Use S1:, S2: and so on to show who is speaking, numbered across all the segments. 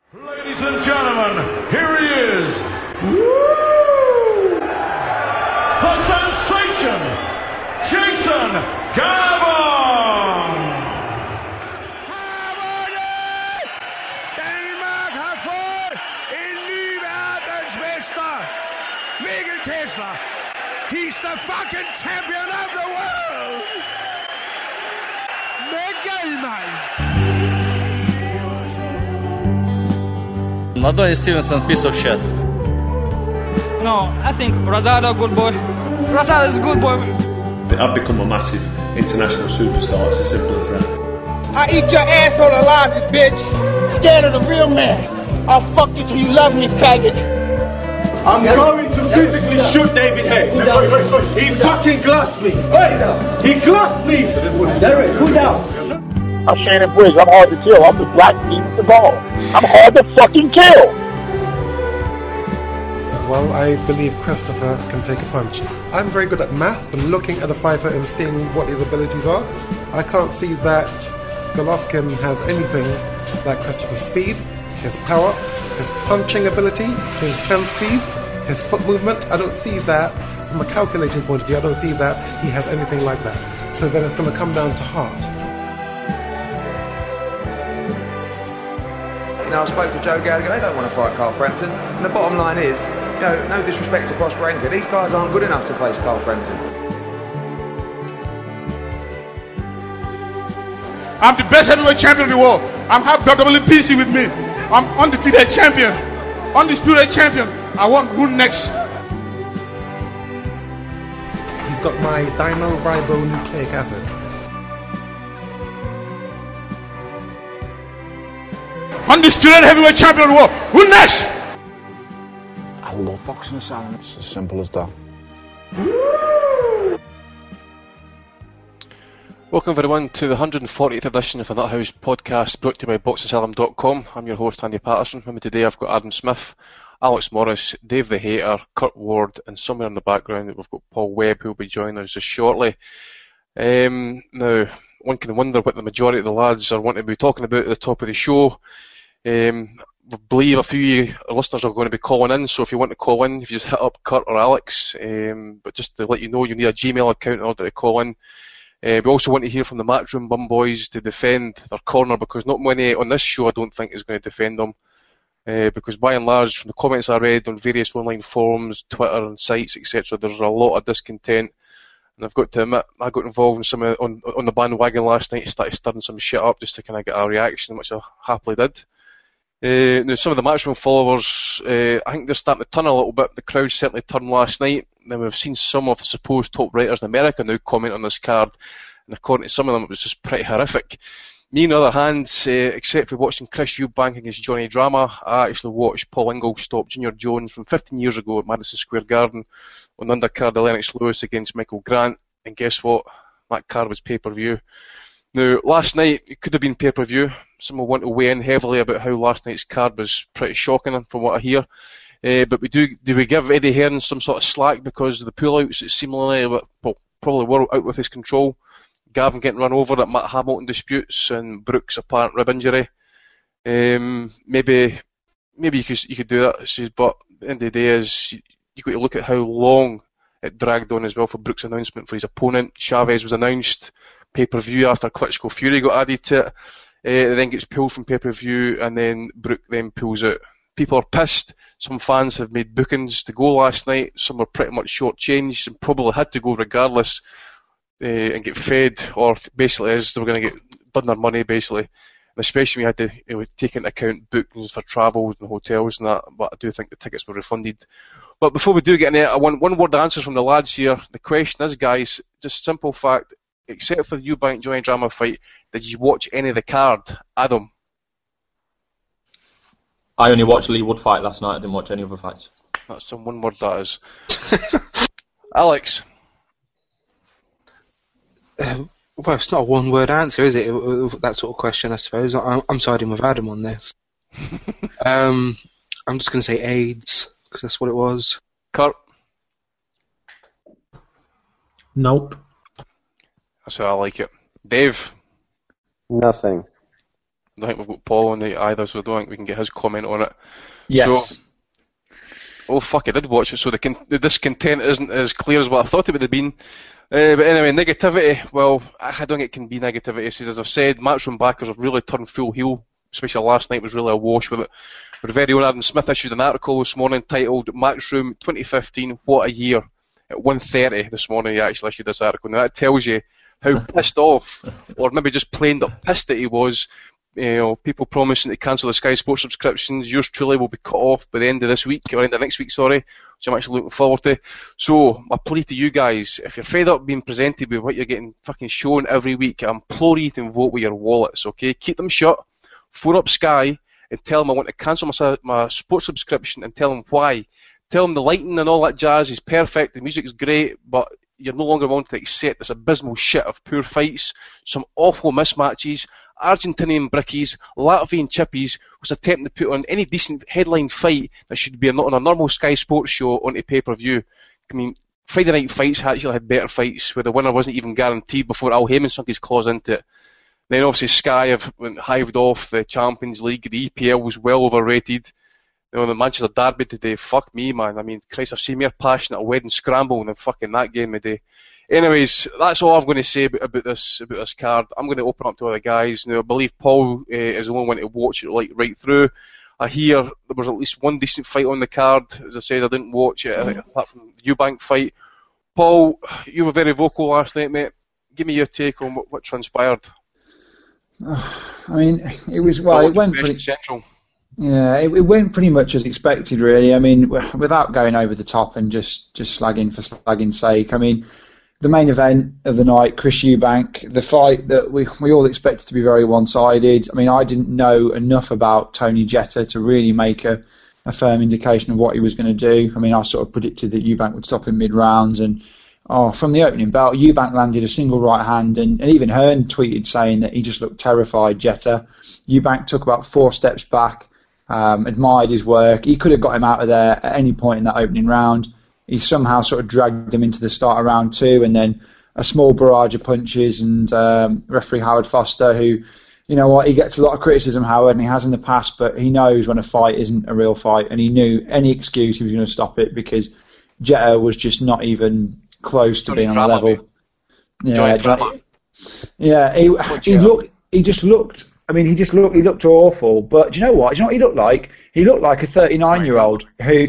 S1: Ladies and gentlemen, here he is. Woo! The sensation, Jason Gabon!
S2: Danmark har fået en ny verdensmester. Mikkel Kessler. He's the fucking champion of the world. Mikkel, man.
S3: Adonis Stevenson, piece of shit.
S4: No, I think Rosado, good boy. Rosado is a good boy.
S5: I've become a massive international superstar. It's as simple as that.
S2: I eat your asshole alive, you bitch. Scared of the real man. I'll fuck you till you love me, faggot.
S5: I'm going to physically shoot David Hay. He fucking glassed me. He glassed me.
S2: Derek, cool down.
S6: I'm Shannon Briggs. I'm hard to kill. I'm the Black Steven Seagal. I'm hard to fucking kill.
S7: Well, I believe Christopher can take a punch. I'm very good at math and looking at a fighter and seeing what his abilities are. I can't see that Golovkin has anything like Christopher's speed, his power, his punching ability, his hand speed, his foot movement. I don't see that from a calculating point of view. I don't see that he has anything like that. So then it's going to come down to heart.
S8: You know, I spoke to Joe Gallagher, they don't want to fight Carl Frampton. And the bottom line is, you know, no disrespect to Prosperenko, these guys aren't good enough to face Carl Frampton.
S2: I'm the best heavyweight champion in the world. I'm have WBC with me. I'm undefeated champion. Undisputed champion. I want who next?
S7: He's got my dinoribоnucleic acid.
S2: Undisputed heavyweight champion of the world. Who next?
S9: I love boxing, Sam. It's as simple as that.
S10: Welcome everyone to the 140th edition of the Nut House podcast brought to you by BoxingSalem.com. I'm your host Andy Patterson. With me today I've got Adam Smith, Alex Morris, Dave the Hater, Kurt Ward, and somewhere in the background we've got Paul Webb who will be joining us just shortly. Now, one can wonder what the majority of the lads are wanting to be talking about at the top of the show. I believe a few listeners are going to be calling in, so if you want to call in, if you just hit up Kurt or Alex, but just to let you know, you need a Gmail account in order to call in. We also want to hear from the Matchroom Bum Boys to defend their corner, because not many on this show I don't think is going to defend them, because by and large, from the comments I read on various online forums, Twitter and sites, etc., there's a lot of discontent. And I've got to admit, I got involved in some on the bandwagon last night, started stirring some shit up just to kind of get a reaction, which I happily did. Now, some of the Matchroom followers, I think they're starting to turn a little bit. The crowd certainly turned last night. Then we've seen some of the supposed top writers in America now comment on this card, and according to some of them, it was just pretty horrific. Me, on the other hand, except for watching Chris Eubank against Johnny Drama, I actually watched Paul Ingle stop Junior Jones from 15 years ago at Madison Square Garden on the undercard of Lennox Lewis against Michael Grant, and guess what? That card was pay-per-view. Now, last night, it could have been pay-per-view. Some will want to weigh in heavily about how last night's card was pretty shocking from what I hear. But do we give Eddie Hearn some sort of slack because of the pullouts that seemingly probably were out with his control? Gavin getting run over at Matt Hamilton disputes and Brooks' apparent rib injury. Maybe you could do that, but at the end of the day is you've got to look at how long it dragged on as well for Brooks' announcement for his opponent. Chavez was announced pay-per-view after Klitschko Fury got added to it. It then gets pulled from pay-per-view, and then Brooke then pulls out. People are pissed. Some fans have made bookings to go last night. Some were pretty much short-changed and probably had to go regardless and get fed, or basically as they were going to get done their money, basically. And especially when you had to take into account bookings for travels and hotels and that, but I do think the tickets were refunded. But before we do get into it, I want one-word answers from the lads here. The question is, guys, just simple fact, except for the Eubank Johnny Drama fight, did you watch any of the card? Adam?
S11: I only watched Lee Wood fight last night. I didn't watch any other fights.
S10: That's some one word, that is. Alex?
S12: Well, it's not a one-word answer, is it? That sort of question, I suppose. I'm siding with Adam on this. I'm just going to say AIDS, because that's what it was.
S10: Kurt?
S13: Nope.
S10: That's how I like it. Dave?
S14: Nothing.
S10: I don't think we've got Paul on it either, so I don't think we can get his comment on it.
S13: Yes.
S10: So, oh fuck, I did watch it, so the discontent isn't as clear as what I thought it would have been. But anyway, negativity, well, I don't think it can be negativity. So, as I've said, Matchroom backers have really turned full heel, especially last night was really a wash with it. Our very own Adam Smith issued an article this morning titled Matchroom 2015, What a Year. At 1:30 this morning he actually issued this article. Now that tells you how pissed off, or maybe just plain up pissed that he was. You know, people promising to cancel the Sky Sports subscriptions. Yours truly will be cut off by the end of this week, or end of next week, sorry, which I'm actually looking forward to. So, my plea to you guys, if you're fed up being presented with what you're getting fucking shown every week, I implore you to vote with your wallets, okay? Keep them shut, phone up Sky, and tell them I want to cancel my sports subscription, and tell them why. Tell them the lighting and all that jazz is perfect, the music's great, but you're no longer wanting to accept this abysmal shit of poor fights, some awful mismatches, Argentinian brickies, Latvian chippies, was attempting to put on any decent headline fight that should be on a normal Sky Sports show onto pay-per-view. I mean, Friday Night Fights actually had better fights where the winner wasn't even guaranteed before Al Heyman sunk his claws into it. Then obviously Sky have hived off the Champions League, the EPL was well overrated. You know, the Manchester Derby today, fuck me, man. I mean, Christ, I've seen more passion at a wedding scramble than fucking that game today. Anyways, that's all I'm going to say about this card. I'm going to open up to other guys. Now, I believe Paul is the only one to watch it right through. I hear there was at least one decent fight on the card. As I said, I didn't watch it, apart from the Eubank fight. Paul, you were very vocal last night, mate. Give me your take on what transpired.
S13: I mean, it was, well, it went pretty
S10: central.
S13: Yeah, it went pretty much as expected, really. I mean, without going over the top and just slagging for slagging's sake. I mean, the main event of the night, Chris Eubank, the fight that we all expected to be very one-sided. I mean, I didn't know enough about Tony Jetta to really make a firm indication of what he was going to do. I mean, I sort of predicted that Eubank would stop in mid-rounds, and from the opening bout, Eubank landed a single right hand, and even Hearn tweeted saying that he just looked terrified, Jetta. Eubank took about 4 steps back, admired his work. He could have got him out of there at any point in that opening round. He somehow sort of dragged him into the start of round 2, and then a small barrage of punches, and referee Howard Foster, who, you know what, he gets a lot of criticism, Howard, and he has in the past, but he knows when a fight isn't a real fight, and he knew any excuse he was going to stop it, because Jetta was just not even close to being on the level. Yeah, he just looked awful. But do you know what? Do you know what he looked like? He looked like a 39-year-old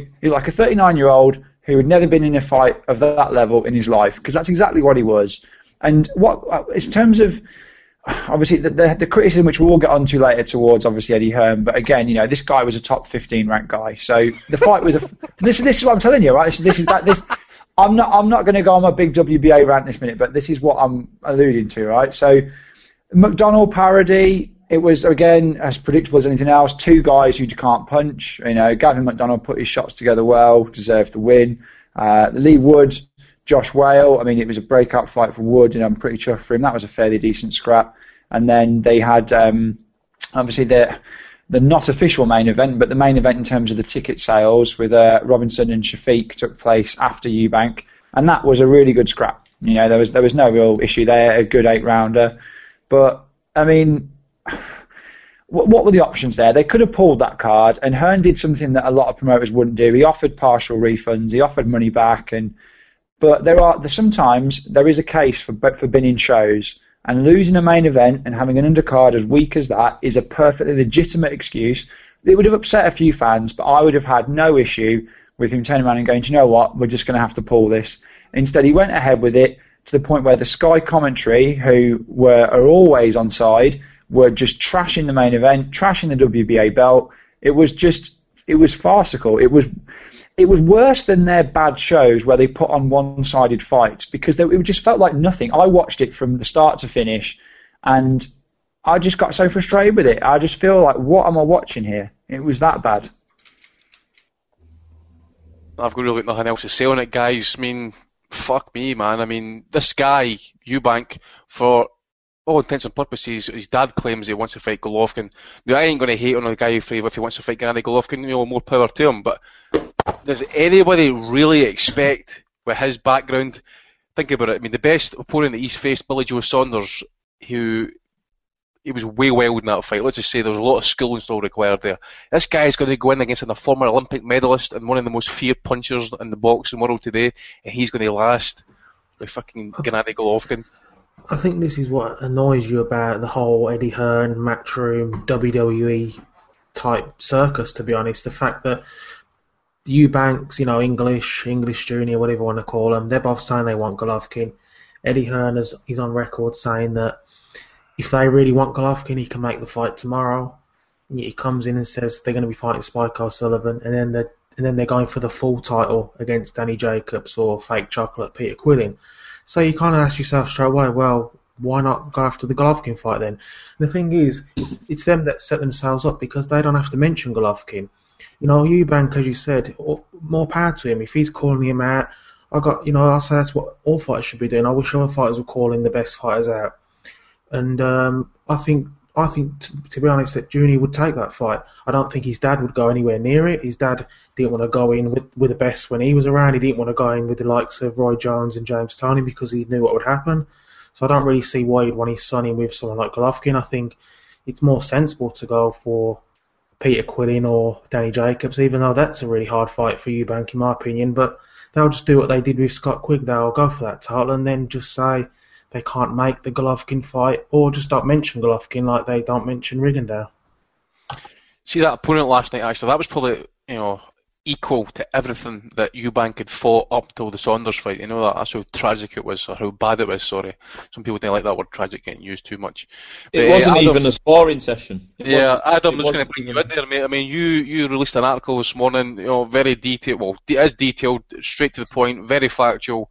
S13: who had never been in a fight of that level in his life, because that's exactly what he was. And what, in terms of, obviously, the criticism which we'll get onto later towards, obviously, Eddie Hearn, but again, you know, this guy was a top 15 ranked guy, so the fight was this is what I'm telling you, right? This I'm not going to go on my big WBA rant this minute, but this is what I'm alluding to, right? So, McDonald parody, it was, again, as predictable as anything else, 2 guys who can't punch. You know, Gavin McDonald put his shots together well, deserved the win. Lee Wood, Josh Whale, I mean, it was a breakout fight for Wood, and I'm pretty chuffed for him. That was a fairly decent scrap. And then they had, obviously, the not official main event, but the main event in terms of the ticket sales with Robinson and Shafiq took place after Eubank, and that was a really good scrap. You know, there was no real issue there, a good 8-rounder. But, I mean, what were the options there? They could have pulled that card, and Hearn did something that a lot of promoters wouldn't do. He offered partial refunds, he offered money back, but sometimes there is a case for binning shows, and losing a main event and having an undercard as weak as that is a perfectly legitimate excuse. It would have upset a few fans, but I would have had no issue with him turning around and going, do you know what, we're just going to have to pull this. Instead, he went ahead with it to the point where the Sky commentary, who are always on side, were just trashing the main event, trashing the WBA belt. It was farcical. It was worse than their bad shows where they put on one-sided fights, because it just felt like nothing. I watched it from the start to finish, and I just got so frustrated with it. I just feel like, what am I watching here? It was that bad.
S10: I've got really nothing else to say on it, guys. I mean, fuck me, man. I mean, this guy, Eubank, for all intents and purposes, his dad claims he wants to fight Golovkin. Now, I ain't going to hate on a guy if he wants to fight Gennady Golovkin, you know, more power to him, but does anybody really expect, with his background, think about it, I mean, the best opponent that he's faced, Billy Joe Saunders, who he was way wild in that fight. Let's just say there was a lot of schooling still required there. This guy is going to go in against a former Olympic medalist and one of the most feared punchers in the boxing world today, and he's going to last with fucking Gennady Golovkin.
S14: I think this is what annoys you about the whole Eddie Hearn, Matchroom, WWE type circus, to be honest. The fact that Eubanks, English Junior, whatever you want to call them, they're both saying they want Golovkin. Eddie Hearn is on record saying that if they really want Golovkin, he can make the fight tomorrow. And he comes in and says they're going to be fighting Spike O'Sullivan, and then they're going for the full title against Danny Jacobs or Fake Chocolate Peter Quillin. So you kind of ask yourself straight away, well, why not go after the Golovkin fight then? And the thing is, it's them that set themselves up because they don't have to mention Golovkin. Eubank, as you said, more power to him. If he's calling him out, I'll say that's what all fighters should be doing. I wish other fighters were calling the best fighters out. And I think to be honest, that Junior would take that fight. I don't think his dad would go anywhere near it. His dad didn't want to go in with the best when he was around. He didn't want to go in with the likes of Roy Jones and James Toney because he knew what would happen. So I don't really see why he'd want his son in with someone like Golovkin. I think it's more sensible to go for Peter Quillin or Danny Jacobs, even though that's a really hard fight for Eubank, in my opinion. But they'll just do what they did with Scott Quigg. They'll go for that title and then just say they can't make the Golovkin fight, or just don't mention Golovkin like they don't mention Rigondeaux.
S10: See that opponent last night, actually, that was probably, equal to everything that Eubank had fought up till the Saunders fight. That's how tragic it was, or how bad it was, sorry. Some people don't like that word tragic getting used too much.
S11: It wasn't Adam, even a sparring session.
S10: Adam, I'm just going to bring you in there, mate. I mean, you released an article this morning, very detailed, well, it is detailed, straight to the point, very factual.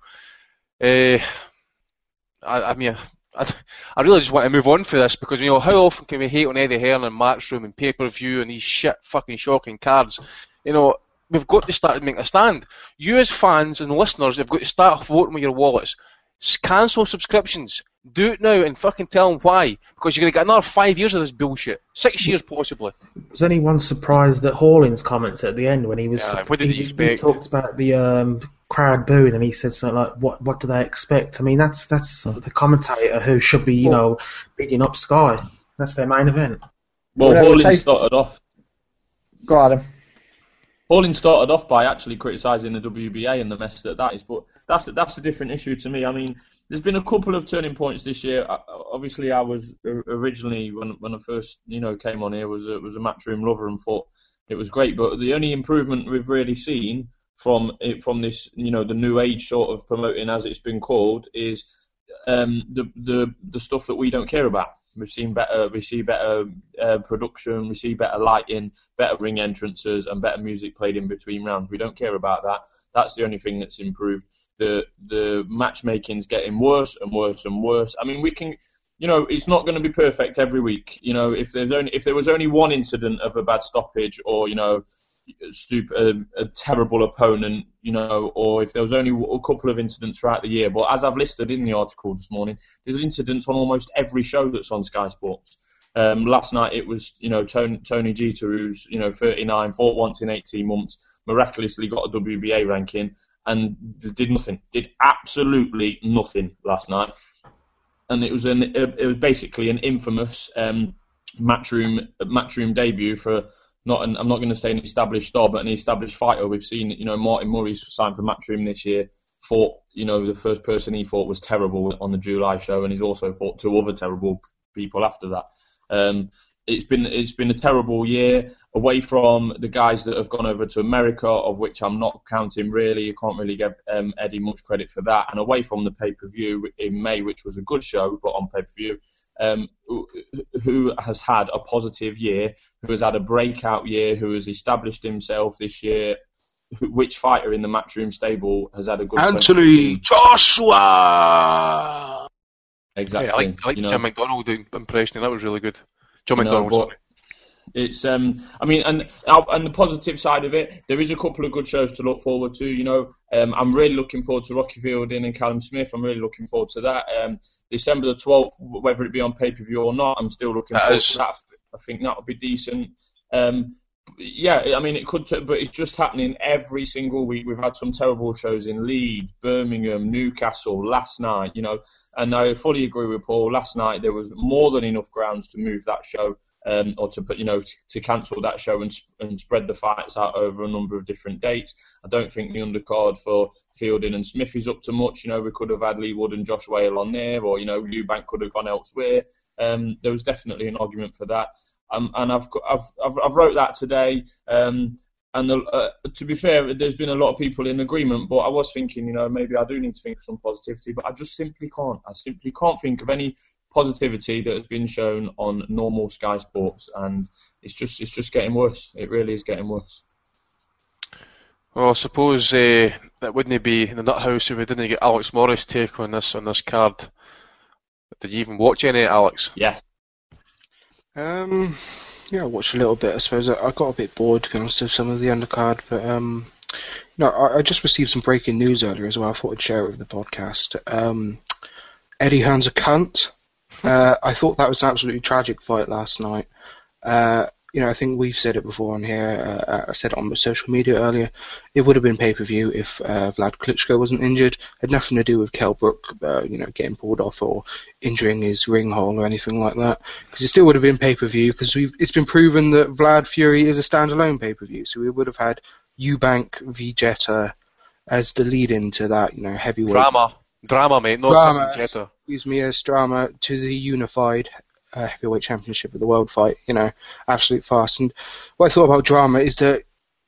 S10: I really just want to move on for this because, how often can we hate on Eddie Hearn and Matchroom and pay-per-view and these shit fucking shocking cards? We've got to start making a stand. You as fans and listeners have got to start voting with your wallets. Cancel subscriptions. Do it now and fucking tell them why. Because you're going to get another 5 years of this bullshit. 6 years possibly.
S14: Was anyone surprised at Hawling's comments at the end when he was...
S10: what did he expect?
S14: He talked about the crowd booing and he said something like, what do they expect? I mean, that's the commentator who should be, bigging up Sky. That's their main event.
S11: Well, Hawling started off...
S13: Go Adam.
S11: Hawling started off by actually criticising the WBA and the mess that is, but that's a different issue to me. I mean, there's been a couple of turning points this year. Obviously, I was originally, when I first came on here, was a Matchroom lover and thought it was great. But the only improvement we've really seen from this, the new age sort of promoting, as it's been called, is the stuff that we don't care about. We see better production, we see better lighting, better ring entrances, and better music played in between rounds. We don't care about that. That's the only thing that's improved. The matchmaking's getting worse and worse and worse. I mean, we can, it's not going to be perfect every week. If there was only one incident of a bad stoppage, or a terrible opponent, or if there was only a couple of incidents throughout the year. But as I've listed in the article this morning, there's incidents on almost every show that's on Sky Sports. Last night it was, Tony Jeter, who's, 39, fought once in 18 months, miraculously got a WBA ranking, and did absolutely nothing last night. And it was basically an infamous Matchroom debut for, I'm not going to say an established star, but an established fighter. We've seen, Martin Murray's signed for Matchroom this year. Fought, the first person he fought was terrible on the July show, and he's also fought two other terrible people after that. It's been a terrible year away from the guys that have gone over to America, of which I'm not counting really. I can't really give Eddie much credit for that. And away from the pay-per-view in May, which was a good show, but on pay-per-view. Who has had a positive year, who has had a breakout year, who has established himself this year, which fighter in the Matchroom stable has had a good
S12: Anthony Joshua!
S11: Exactly.
S10: Yeah, I like Jim McDonald impression, that was really good. John McDonald, sorry.
S11: It's and the positive side of it, there is a couple of good shows to look forward to. I'm really looking forward to Rocky Fielding and Callum Smith. I'm really looking forward to that. December the 12th, whether it be on pay-per-view or not, I'm still looking forward to that. I think that'll be decent. But yeah, I mean, it could, but it's just happening every single week. We've had some terrible shows in Leeds, Birmingham, Newcastle last night, you know, and I fully agree with Paul. Last night there was more than enough grounds to move that show, or to put, you know, to cancel that show and spread the fights out over a number of different dates. I don't think the undercard for Fielding and Smith is up to much. You know, we could have had Lee Wood and Josh Whale on there, or, you know, Eubank could have gone elsewhere. There was definitely an argument for that. And I've wrote that today. To be fair, there's been a lot of people in agreement, but I was thinking, you know, maybe I do need to think of some positivity, but I just simply can't. I simply can't think of any positivity that has been shown on normal Sky Sports, and it's just getting worse. It really is getting worse.
S10: Well, I suppose that wouldn't be in the nut house if we didn't get Alex Morris' take on this card. Did you even watch any, Alex?
S11: Yes.
S12: Yeah, I watched a little bit. I suppose I got a bit bored, to be honest, of some of the undercard, but no, I just received some breaking news earlier as well. I thought I'd share it with the podcast. Eddie Hearn's a cunt. I thought that was an absolutely tragic fight last night. You know, I think we've said it before on here. I said it on social media earlier. It would have been pay-per-view if Vlad Klitschko wasn't injured. It had nothing to do with Kell Brook, you know, getting pulled off or injuring his ring hole or anything like that. Because it still would have been pay-per-view, because it's been proven that Vlad Fury is a standalone pay-per-view. So we would have had Eubank v Jetta as the lead-in to that, you know, heavyweight.
S10: Drama, mate, not Jetta.
S12: Excuse me, as drama to the unified heavyweight championship of the world fight, you know, absolute farce. And what I thought about Drama is that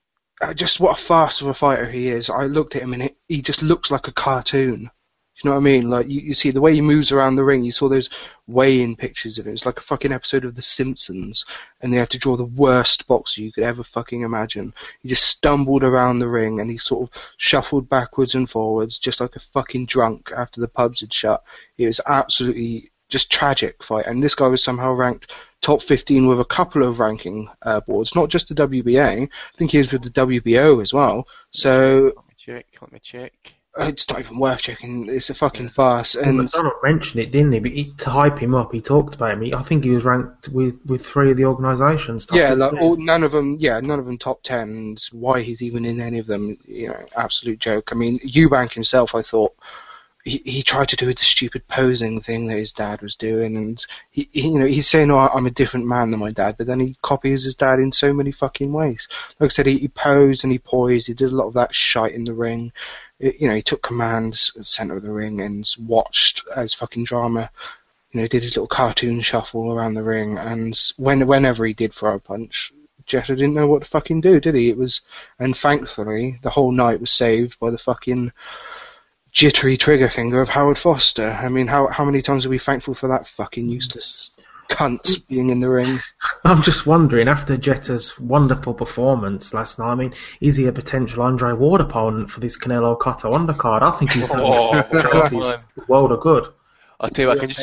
S12: just what a farce of a fighter he is. I looked at him and he just looks like a cartoon. You know what I mean? Like, you see the way he moves around the ring, you saw those weigh-in pictures of him. It's like a fucking episode of The Simpsons, and they had to draw the worst boxer you could ever fucking imagine. He just stumbled around the ring, and he sort of shuffled backwards and forwards, just like a fucking drunk after the pubs had shut. It was absolutely just tragic fight, and this guy was somehow ranked top 15 with a couple of ranking boards, not just the WBA. I think he was with the WBO as well. So
S10: let me check.
S12: It's not even worth checking. It's a fucking farce. And
S14: McDonald mentioned it, didn't he? But to hype him up, he talked about him. I think he was ranked with three of the organisations.
S12: Yeah, like none of them top 10. And why he's even in any of them, you know, absolute joke. I mean, Eubank himself, I thought, he tried to do the stupid posing thing that his dad was doing, and he you know, he's saying, "Oh, I'm a different man than my dad," but then he copies his dad in so many fucking ways. Like I said, he posed and he poised. He did a lot of that shite in the ring. You know, he took commands at the centre of the ring and watched as fucking Drama, you know, did his little cartoon shuffle around the ring. And whenever he did throw a punch, Jetta didn't know what to fucking do, did he? And thankfully, the whole night was saved by the fucking jittery trigger finger of Howard Foster. I mean, how many times are we thankful for that fucking useless cunt being in the ring?
S14: I'm just wondering, after Jetta's wonderful performance last night, I mean, is he a potential Andre Ward opponent for this Canelo Cotto undercard? I think he's done the world of good.
S10: I'll tell you,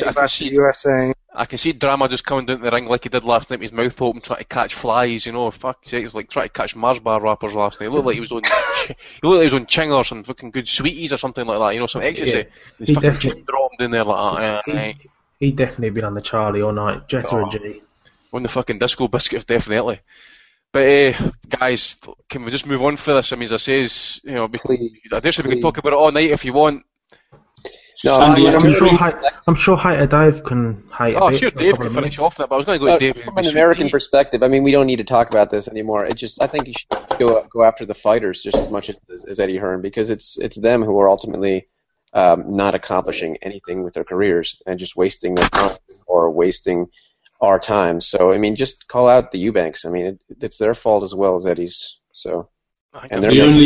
S10: I can see Drama just coming down the ring like he did last night with his mouth open trying to catch flies, you know. Fuck's sake, he was like trying to catch Mars bar wrappers last night. He looked like he was on Ching or some fucking good sweeties or something like that, you know, some ecstasy.
S14: Yeah,
S10: he's fucking chin dropped in there like that.
S14: He'd definitely been on the Charlie all night. Jetta and G.
S10: On the fucking disco biscuits, definitely. But guys, can we just move on for this? I mean, as I says, you know, I guess we can talk about it all night if you want.
S14: No, I'm sure Hater Dave can hate a bit.
S10: Sure, Dave can finish off that, but I was going to go to Dave.
S15: From an American perspective, I mean, we don't need to talk about this anymore. I think you should go after the fighters just as much as Eddie Hearn, because it's them who are ultimately not accomplishing anything with their careers and just wasting their time or wasting our time. So, I mean, just call out the Eubanks. I mean, it's their fault as well as Eddie's. So, and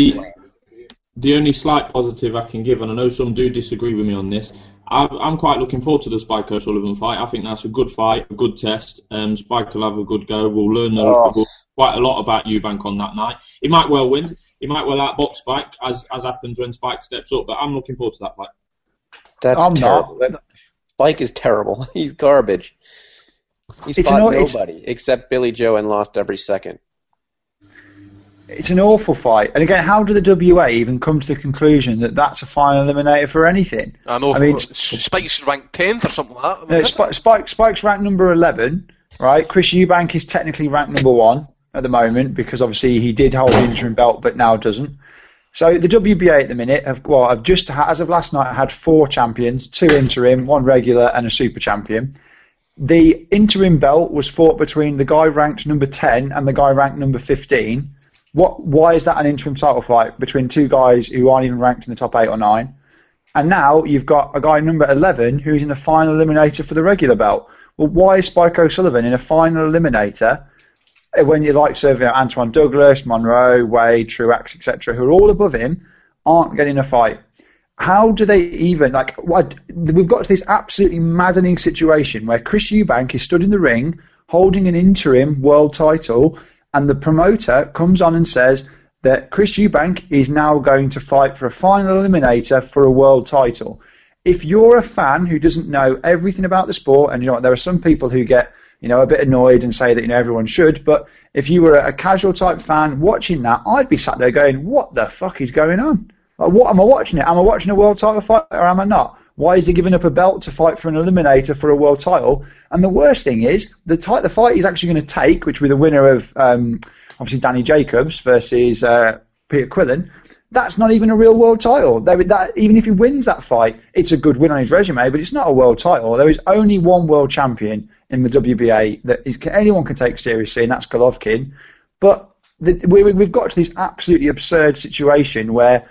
S11: the only slight positive I can give, and I know some do disagree with me on this, I'm quite looking forward to the Spike O'Sullivan fight. I think that's a good fight, a good test. Spike will have a good go. We'll learn quite a lot about Eubank on that night. He might well win. He might well outbox Spike, as happens when Spike steps up, but I'm looking forward to that fight.
S15: That's terrible. Spike is terrible. He's garbage. He's fought nobody except Billy Joe and lost every second.
S13: It's an awful fight. And again, how did the WA even come to the conclusion that that's a final eliminator for anything?
S10: I mean, Spike's ranked 10th or something like that.
S13: No, Spike's ranked number 11, right? Chris Eubank is technically ranked number 1. at the moment because obviously he did hold the interim belt but now doesn't. So the WBA at the minute have just as of last night had 4 champions, 2 interim, 1 regular, and a super champion. The interim belt was fought between the guy ranked number 10 and the guy ranked number 15. Why is that an interim title fight between 2 guys who aren't even ranked in the top 8 or 9? And now you've got a guy number 11 who's in a final eliminator for the regular belt. Well, why is Spike O'Sullivan in a final eliminator when you like serving Antoine Douglas, Monroe, Wade, Truax, etc., who are all above him, aren't getting a fight? How do they even, we've got to this absolutely maddening situation where Chris Eubank is stood in the ring holding an interim world title, and the promoter comes on and says that Chris Eubank is now going to fight for a final eliminator for a world title. If you're a fan who doesn't know everything about the sport, and there are some people who get a bit annoyed and say that everyone should, but if you were a casual type fan watching that, I'd be sat there going, what the fuck is going on? What am I watching it? Am I watching a world title fight or am I not? Why is he giving up a belt to fight for an eliminator for a world title? And the worst thing is, the fight he's actually going to take, which will be the winner of obviously Danny Jacobs versus Peter Quillen, that's not even a real world title. Even if he wins that fight, it's a good win on his resume, but it's not a world title. There is only one world champion in the WBA that anyone can take seriously, and that's Golovkin. But we've got to this absolutely absurd situation where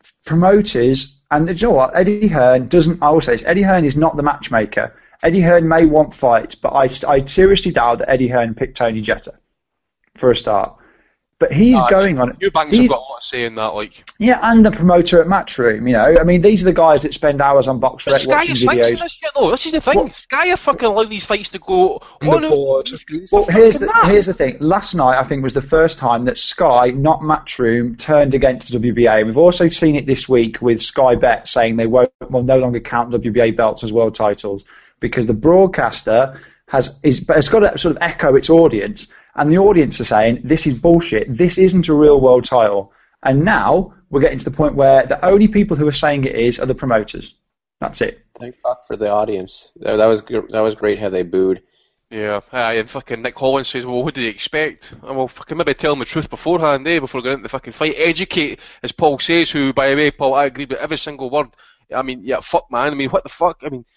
S13: promoters, and you know what, Eddie Hearn doesn't, I will say this, Eddie Hearn is not the matchmaker. Eddie Hearn may want fights, but I seriously doubt that Eddie Hearn picked Tony Jetta for a start. But he's going on.
S10: Eubanks have got a lot to say in that,
S13: Yeah, and the promoter at Matchroom, these are the guys that spend hours on Box Rec watching videos.
S10: This shit, though. This is the thing. Sky are fucking allowing these fights to go
S13: on the board. Well, here's the thing. Last night, I think, was the first time that Sky, not Matchroom, turned against the WBA. We've also seen it this week with Sky Bet saying they will no longer count WBA belts as world titles because the broadcaster has got to sort of echo its audience. And the audience are saying, this is bullshit, this isn't a real world title. And now we're getting to the point where the only people who are saying it are the promoters. That's it.
S15: Thank God for the audience. That was great how they booed.
S10: Yeah, and fucking Nick Holland says, well, what did he expect? And well, fucking maybe tell him the truth beforehand, before going into the fucking fight. Educate, as Paul says, who, by the way, Paul, I agree with every single word. I mean, yeah, fuck, man. I mean, what the fuck? I mean,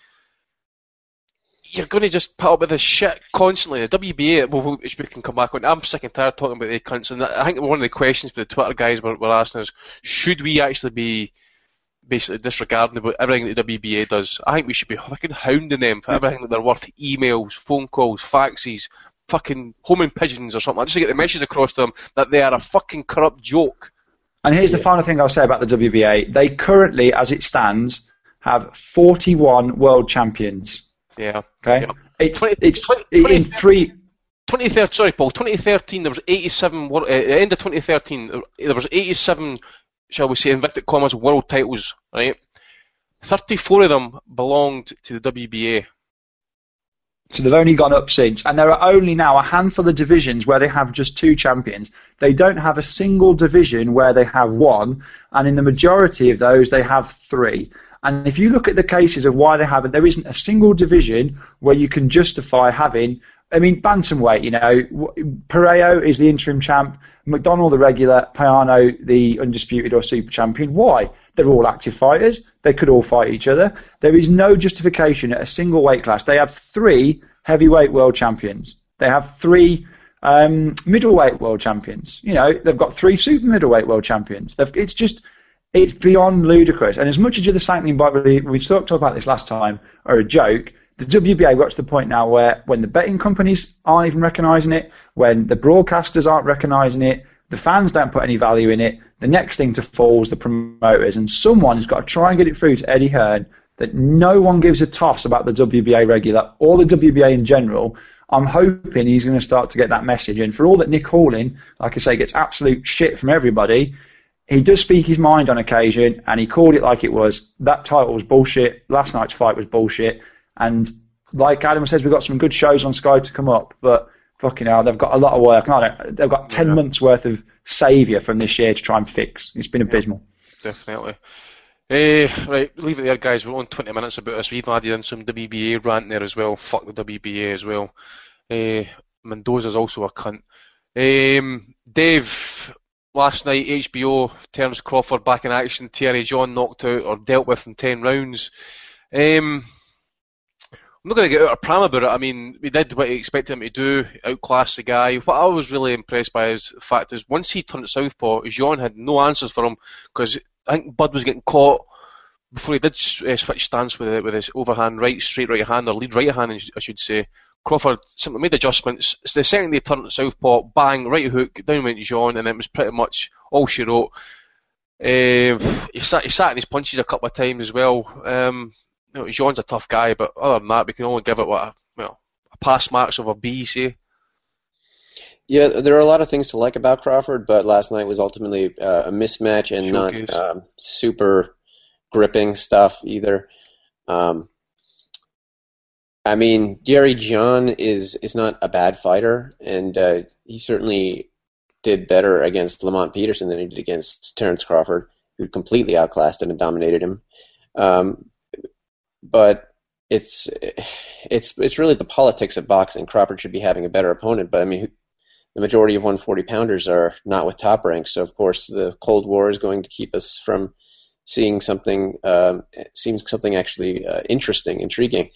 S10: you're going to just put up with this shit constantly. The WBA, which we can come back on, I'm sick and tired of talking about the cunts, and I think one of the questions for the Twitter guys were asking is, should we actually be basically disregarding about everything that the WBA does? I think we should be fucking hounding them for everything that they're worth. Emails, phone calls, faxes, fucking homing pigeons or something. Just to get the message across to them that they are a fucking corrupt joke.
S13: And here's the final thing I'll say about the WBA. They currently, as it stands, have 41 world champions.
S10: Yeah.
S13: Okay.
S10: Yeah.
S13: In three.
S10: 2013 there was 87. At the end of 2013 there was 87, shall we say, inverted commas, world titles. Right. 34 of them belonged to the WBA.
S13: So they've only gone up since, and there are only now a handful of divisions where they have just 2 champions. They don't have a single division where they have 1, and in the majority of those they have 3. And if you look at the cases of why they haven't, there isn't a single division where you can justify having, I mean, bantamweight, Pereiro is the interim champ, McDonnell the regular, Payano the undisputed or super champion. Why? They're all active fighters. They could all fight each other. There is no justification at a single weight class. They have 3 heavyweight world champions. They have 3 middleweight world champions. They've got 3 super middleweight world champions. It's beyond ludicrous. And as much as the sanctioning body, we talked about this last time, are a joke, the WBA got to the point now where when the betting companies aren't even recognising it, when the broadcasters aren't recognising it, the fans don't put any value in it, the next thing to fall is the promoters. And someone's got to try and get it through to Eddie Hearn that no one gives a toss about the WBA regular or the WBA in general. I'm hoping he's going to start to get that message. And for all that Nick Halling, like I say, gets absolute shit from everybody, he does speak his mind on occasion, and he called it like it was. That title was bullshit. Last night's fight was bullshit. And like Adam says, we've got some good shows on Sky to come up, but fucking hell, they've got a lot of work. They've got 10 months worth of saviour from this year to try and fix. It's been abysmal.
S10: Definitely. Right, leave it there, guys. We're on 20 minutes about this. We've added in some WBA rant there as well. Fuck the WBA as well. Mendoza's also a cunt. Dave, last night HBO, Terence Crawford back in action, Thierry John knocked out or dealt with in 10 rounds. I'm not going to get out of pram about it. I mean, we did what he expected him to do, outclass the guy. What I was really impressed by is the fact is once he turned southpaw, Jean had no answers for him because I think Bud was getting caught before he did switch stance with his overhand straight right hand, or lead right hand, I should say. Crawford simply made adjustments. The second they turned southpaw, bang, right hook, down went Jean, and it was pretty much all she wrote. He sat in his punches a couple of times as well. Jean's a tough guy, but other than that, we can only give it a pass marks of a B, say.
S15: Yeah, there are a lot of things to like about Crawford, but last night was ultimately a mismatch and showcase. Not super gripping stuff either. I mean, Thierry John is not a bad fighter, and he certainly did better against Lamont Peterson than he did against Terence Crawford, who completely outclassed him and dominated him. But it's really the politics of boxing. Crawford should be having a better opponent, but I mean, the majority of 140-pounders are not with Top Rank, so of course the Cold War is going to keep us from seeing something actually interesting, intriguing.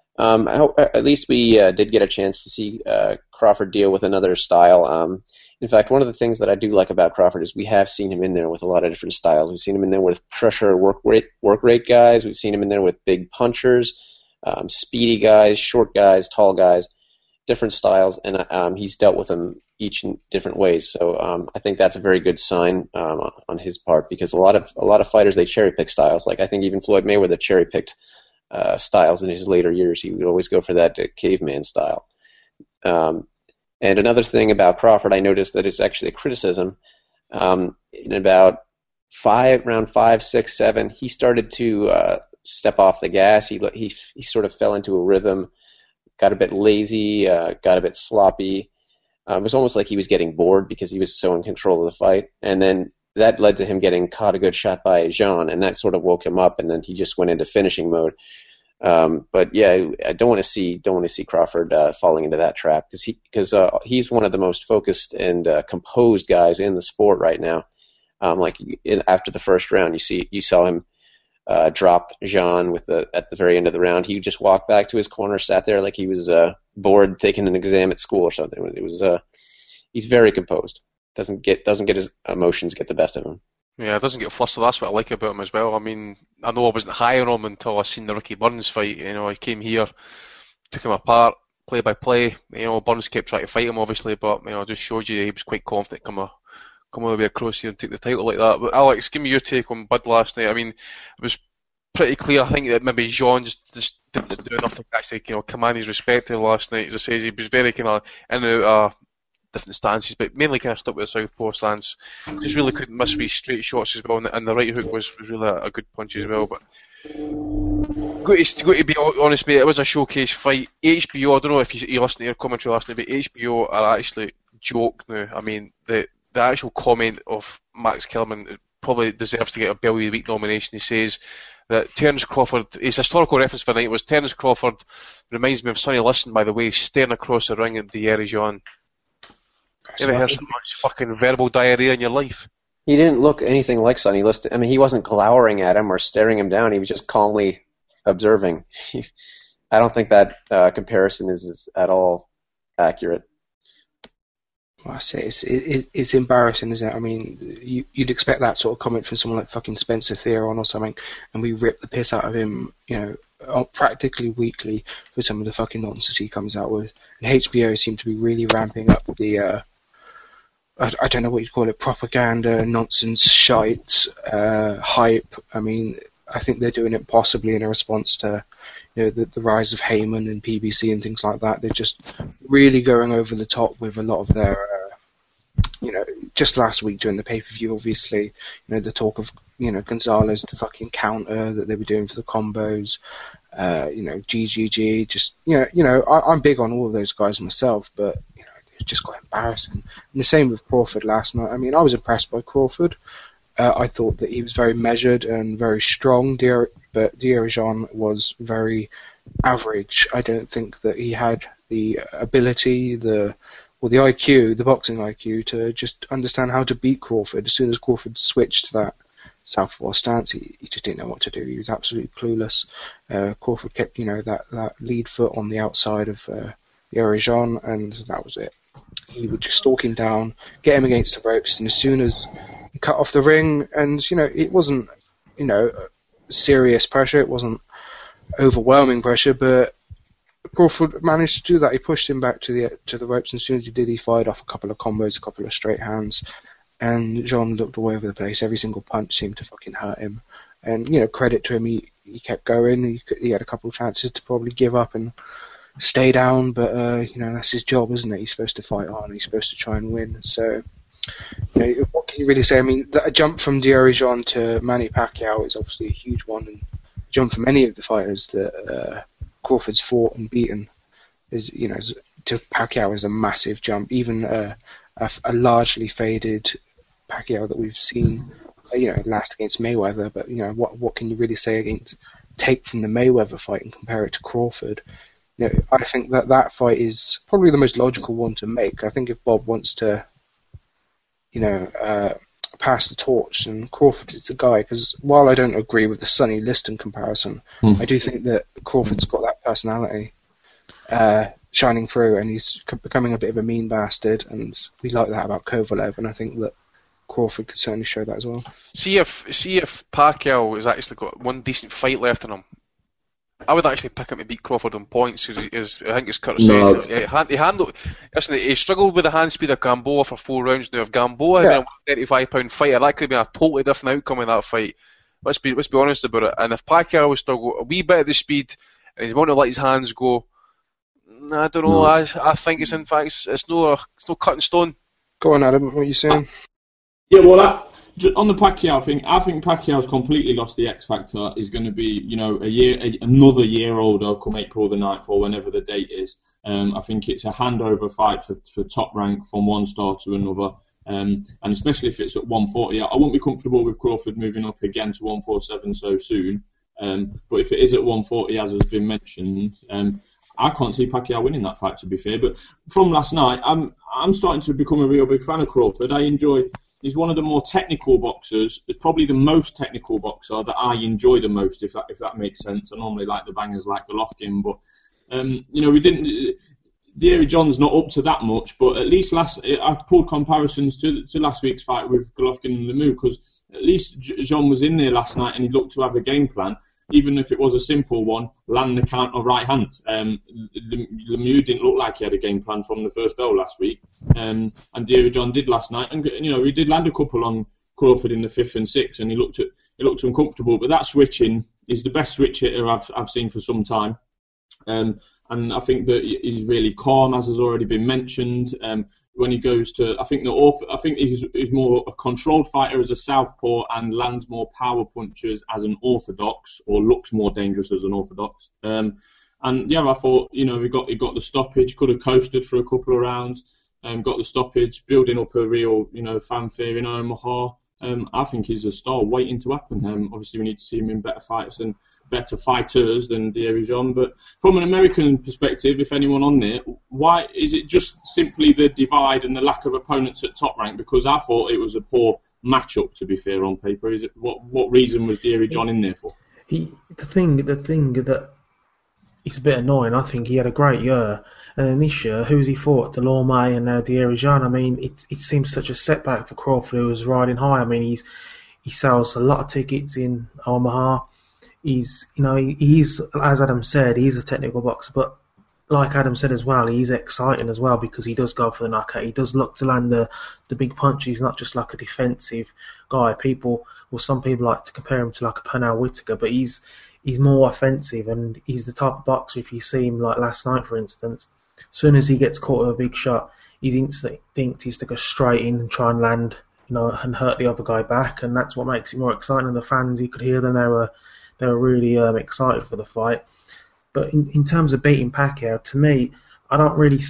S15: At least we did get a chance to see Crawford deal with another style. In fact, one of the things that I do like about Crawford is we have seen him in there with a lot of different styles. We've seen him in there with pressure work rate guys. We've seen him in there with big punchers, speedy guys, short guys, tall guys, different styles, and he's dealt with them each in different ways. So I think that's a very good sign on his part, because a lot of fighters, they cherry pick styles. Like I think even Floyd Mayweather cherry picked styles in his later years. He would always go for that caveman style. And another thing about Crawford, I noticed that it's actually a criticism. In about round 5, 6, 7, he started to step off the gas. He sort of fell into a rhythm, got a bit lazy, got a bit sloppy. It was almost like he was getting bored because he was so in control of the fight. And then that led to him getting caught a good shot by Jean, and that sort of woke him up, and then he just went into finishing mode. But yeah, I don't want to see Crawford falling into that trap, because he's one of the most focused and composed guys in the sport right now. After the first round, you saw him drop Jean at the very end of the round. He just walked back to his corner, sat there like he was bored taking an exam at school or something. It was he's very composed. Doesn't get his emotions get the best of him.
S10: Yeah, it doesn't get flustered. That's what I like about him as well. I mean, I know I wasn't high on him until I seen the Ricky Burns fight. He came here, took him apart, play by play. Burns kept trying to fight him, obviously, but just showed you he was quite confident come all the way across here and take the title like that. But Alex, give me your take on Bud last night. I mean, it was pretty clear. I think that maybe Jean just didn't do enough to actually command his respect last night. As I say, he was very kind of in and out different stances, but mainly kind of stuck with the southpaw stance. Just really couldn't miss wee straight shots as well, and the right hook was really a good punch as well. But got to be honest, mate, it was a showcase fight. HBO, I don't know if you listened to your commentary last night, but HBO are actually joke now. I mean, the actual comment of Max Kellerman probably deserves to get a Belly of the Week nomination. He says that Terence Crawford, his historical reference for the night was Terence Crawford reminds me of Sonny Liston, by the way, staring across the ring at Thierry Jean. You ever heard so much fucking verbal diarrhea in your life?
S15: He didn't look anything like Sonny Liston. I mean, he wasn't glowering at him or staring him down. He was just calmly observing. I don't think that comparison is at all accurate.
S12: Well, I say it's embarrassing, isn't it? I mean, you'd expect that sort of comment from someone like fucking Spencer Theron or something, and we rip the piss out of him, practically weekly for some of the fucking nonsense he comes out with. And HBO seem to be really ramping up the I don't know what you'd call it, propaganda, nonsense, shite, hype. I mean, I think they're doing it possibly in a response to the rise of Heyman and PBC and things like that. They're just really going over the top with a lot of their, just last week during the pay-per-view, obviously, the talk of, Gonzalez, the fucking counter that they were doing for the combos, GGG, just, I'm big on all of those guys myself, but, it's just quite embarrassing. And the same with Crawford last night. I mean, I was impressed by Crawford. I thought that he was very measured and very strong, but Thierry Jean was very average. I don't think that he had the ability, the or the IQ, the boxing IQ, to just understand how to beat Crawford. As soon as Crawford switched to that southpaw stance, he just didn't know what to do. He was absolutely clueless. Crawford kept, that lead foot on the outside of Thierry Jean, and that was it. He would just stalk him down, get him against the ropes, and as soon as he cut off the ring, and it wasn't, serious pressure, it wasn't overwhelming pressure, but Crawford managed to do that. He pushed him back to the ropes, and as soon as he did, he fired off a couple of combos, a couple of straight hands, and Jean looked all over the place. Every single punch seemed to fucking hurt him, and credit to him, he kept going. He had a couple of chances to probably give up and stay down, but that's his job, isn't it? He's supposed to fight on. He's supposed to try and win. So, what can you really say? I mean, a jump from Thierry Jean to Manny Pacquiao is obviously a huge one, and a jump from any of the fighters that Crawford's fought and beaten is, to Pacquiao is a massive jump. Even a largely faded Pacquiao that we've seen, last against Mayweather, but what can you really say take from the Mayweather fight and compare it to Crawford? I think that fight is probably the most logical one to make. I think if Bob wants to, pass the torch, and Crawford is the guy, because while I don't agree with the Sonny Liston comparison, I do think that Crawford's got that personality shining through, and he's becoming a bit of a mean bastard, and we like that about Kovalev, and I think that Crawford could certainly show that as well.
S10: See if Pacquiao has actually got one decent fight left in him, I would actually pick him to beat Crawford on points, because I think, as Kurt said, he struggled with the hand speed of Gamboa for 4 rounds. Now, if Gamboa had been a 35-pound fighter, that could have been a totally different outcome in that fight. Let's be honest about it. And if Pacquiao was struggle a wee bit of the speed, and he's wanting to let his hands go, I don't know. I think it's, in fact, it's no cut in stone.
S12: Go on, Adam. What are you saying?
S11: Yeah, well, on the Pacquiao thing, I think Pacquiao's completely lost the X factor. He's going to be, another year older come April the 9th or whenever the date is. I think it's a handover fight for Top Rank from one star to another, and especially if it's at 140. I won't be comfortable with Crawford moving up again to 147 so soon. But if it is at 140, as has been mentioned, I can't see Pacquiao winning that fight, to be fair. But from last night, I'm starting to become a real big fan of Crawford. He's one of the more technical boxers. It's probably the most technical boxer that I enjoy the most, if that makes sense. I normally like the bangers like Golovkin, but we didn't. Thierry John's not up to that much, but at least I pulled comparisons to last week's fight with Golovkin and Lemieux, because at least Jean was in there last night and he looked to have a game plan. Even if it was a simple one, land the counter right hand. Lemieux didn't look like he had a game plan from the first bell last week, and Thierry John did last night. And he did land a couple on Crawford in the 5th and 6th, and he looked uncomfortable. But that switching is the best switch hitter I've seen for some time. And I think that he's really calm, as has already been mentioned. When he goes to, I think he's more a controlled fighter as a southpaw and lands more power punches as an orthodox, or looks more dangerous as an orthodox. And I thought, he got the stoppage, could have coasted for a couple of rounds, got the stoppage, building up a real, fanfare in Omaha. I think he's a star waiting to happen. Obviously, we need to see him in better fights and better fighters than Thierry Jean. But from an American perspective, if anyone on there, why is it just simply the divide and the lack of opponents at Top Rank? Because I thought it was a poor matchup, to be fair, on paper. Is it what reason was Thierry Jean in there for?
S14: The thing that it's a bit annoying. I think he had a great year, and then this year, who's he fought? Delorme and now Thierry Jean. I mean, it seems such a setback for Crawford, who was riding high. I mean, he sells a lot of tickets in Omaha. He's, as Adam said, he's a technical boxer, but like Adam said as well, he's exciting as well, because he does go for the knockout. He does look to land the big punch. He's not just like a defensive guy. Some people like to compare him to like a Pernell Whitaker, but he's more offensive, and he's the type of boxer, if you see him like last night, for instance, as soon as he gets caught with a big shot, his instinct is to go straight in and try and land, and hurt the other guy back, and that's what makes it more exciting. And the fans, you could hear them, they were really excited for the fight. But in terms of beating Pacquiao, to me, I don't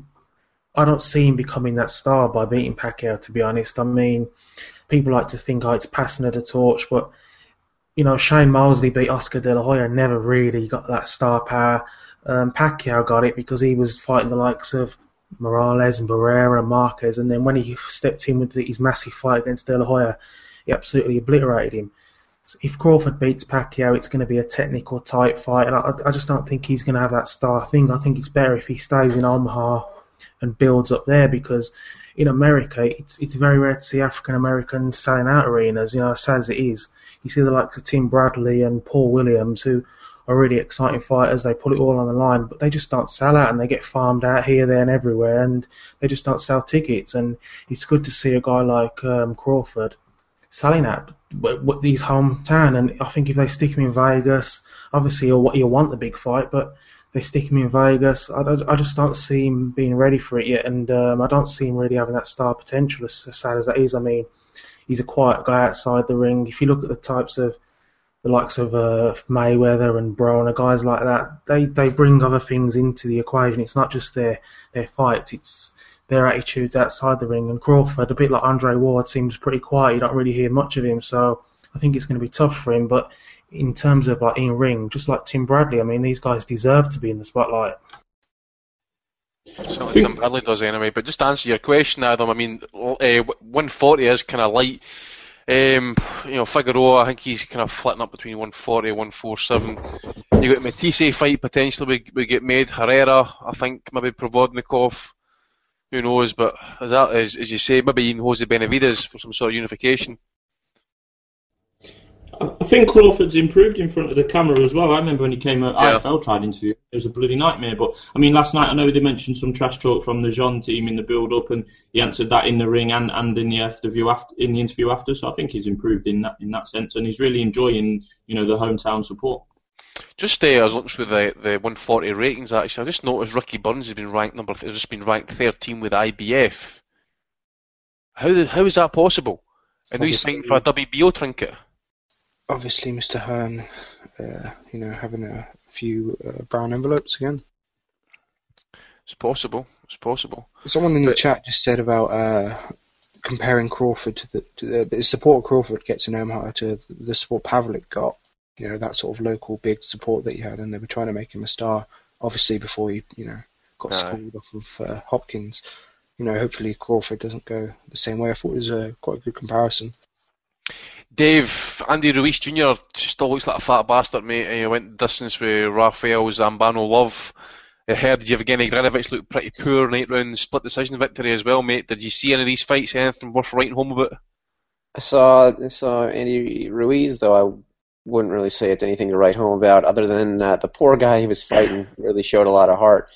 S14: see him becoming that star by beating Pacquiao, to be honest. I mean, people like to think, it's passing of the torch, but Shane Mosley beat Oscar De La Hoya, never really got that star power. Pacquiao got it because he was fighting the likes of Morales and Barrera and Marquez, and then when he stepped in with his massive fight against De La Hoya, he absolutely obliterated him. So if Crawford beats Pacquiao, it's going to be a technical type fight, and I just don't think he's going to have that star thing. I think it's better if he stays in Omaha and builds up there, because in America, it's very rare to see African Americans selling out arenas, as sad as it is. You see the likes of Tim Bradley and Paul Williams, who are really exciting fighters. They put it all on the line, but they just don't sell out, and they get farmed out here, there, and everywhere, and they just don't sell tickets. And it's good to see a guy like Crawford selling out his hometown. And I think if they stick him in Vegas, obviously he'll want the big fight, but they stick him in Vegas, I just don't see him being ready for it yet, and I don't see him really having that star potential, as sad as that is. I mean, he's a quiet guy outside the ring. If you look at the likes of Mayweather and Broner, guys like that, they bring other things into the equation. It's not just their fights, it's their attitudes outside the ring. And Crawford, a bit like Andre Ward, seems pretty quiet. You don't really hear much of him, so I think it's going to be tough for him. But in terms of in ring, just like Tim Bradley, I mean, these guys deserve to be in the spotlight.
S10: So Tim Bradley does anyway. But just to answer your question, Adam, I mean, 140 is kind of light. Figueroa, I think he's kind of flitting up between 140 and 147. You got Matisse fight potentially we get made. Herrera, I think, maybe Provodnikov. Who knows? But as you say, maybe even Jose Benavidez for some sort of unification.
S11: I think Crawford's improved in front of the camera as well. I remember when he came at IFL tried interview, it was a bloody nightmare. But I mean, last night I know they mentioned some trash talk from the Jean team in the build-up, and he answered that in the ring and in the interview after. So I think he's improved in that sense, and he's really enjoying the hometown support.
S10: Just I was looking through the 140 ratings. Actually, I just noticed Ricky Burns has been ranked 13 with IBF. How is that possible? And he's fighting for a WBO trinket.
S12: Obviously, Mr. Hearn, having a few brown envelopes again.
S10: It's possible.
S12: Someone in the chat just said about comparing Crawford to the support Crawford gets in Omaha to the support Pavlik got. That sort of local big support that he had, and they were trying to make him a star. Obviously, before he, got schooled off of Hopkins. Hopefully Crawford doesn't go the same way. I thought it was quite a good comparison.
S10: Dave, Andy Ruiz Jr. still looks like a fat bastard, mate. He went the distance with Rafael Zambano Love. I heard Yevgeny Granovich looked pretty poor, 8-round split decision victory as well, mate. Did you see any of these fights, anything worth writing home about?
S15: I saw Andy Ruiz, though I wouldn't really say it's anything to write home about, other than the poor guy he was fighting really showed a lot of heart.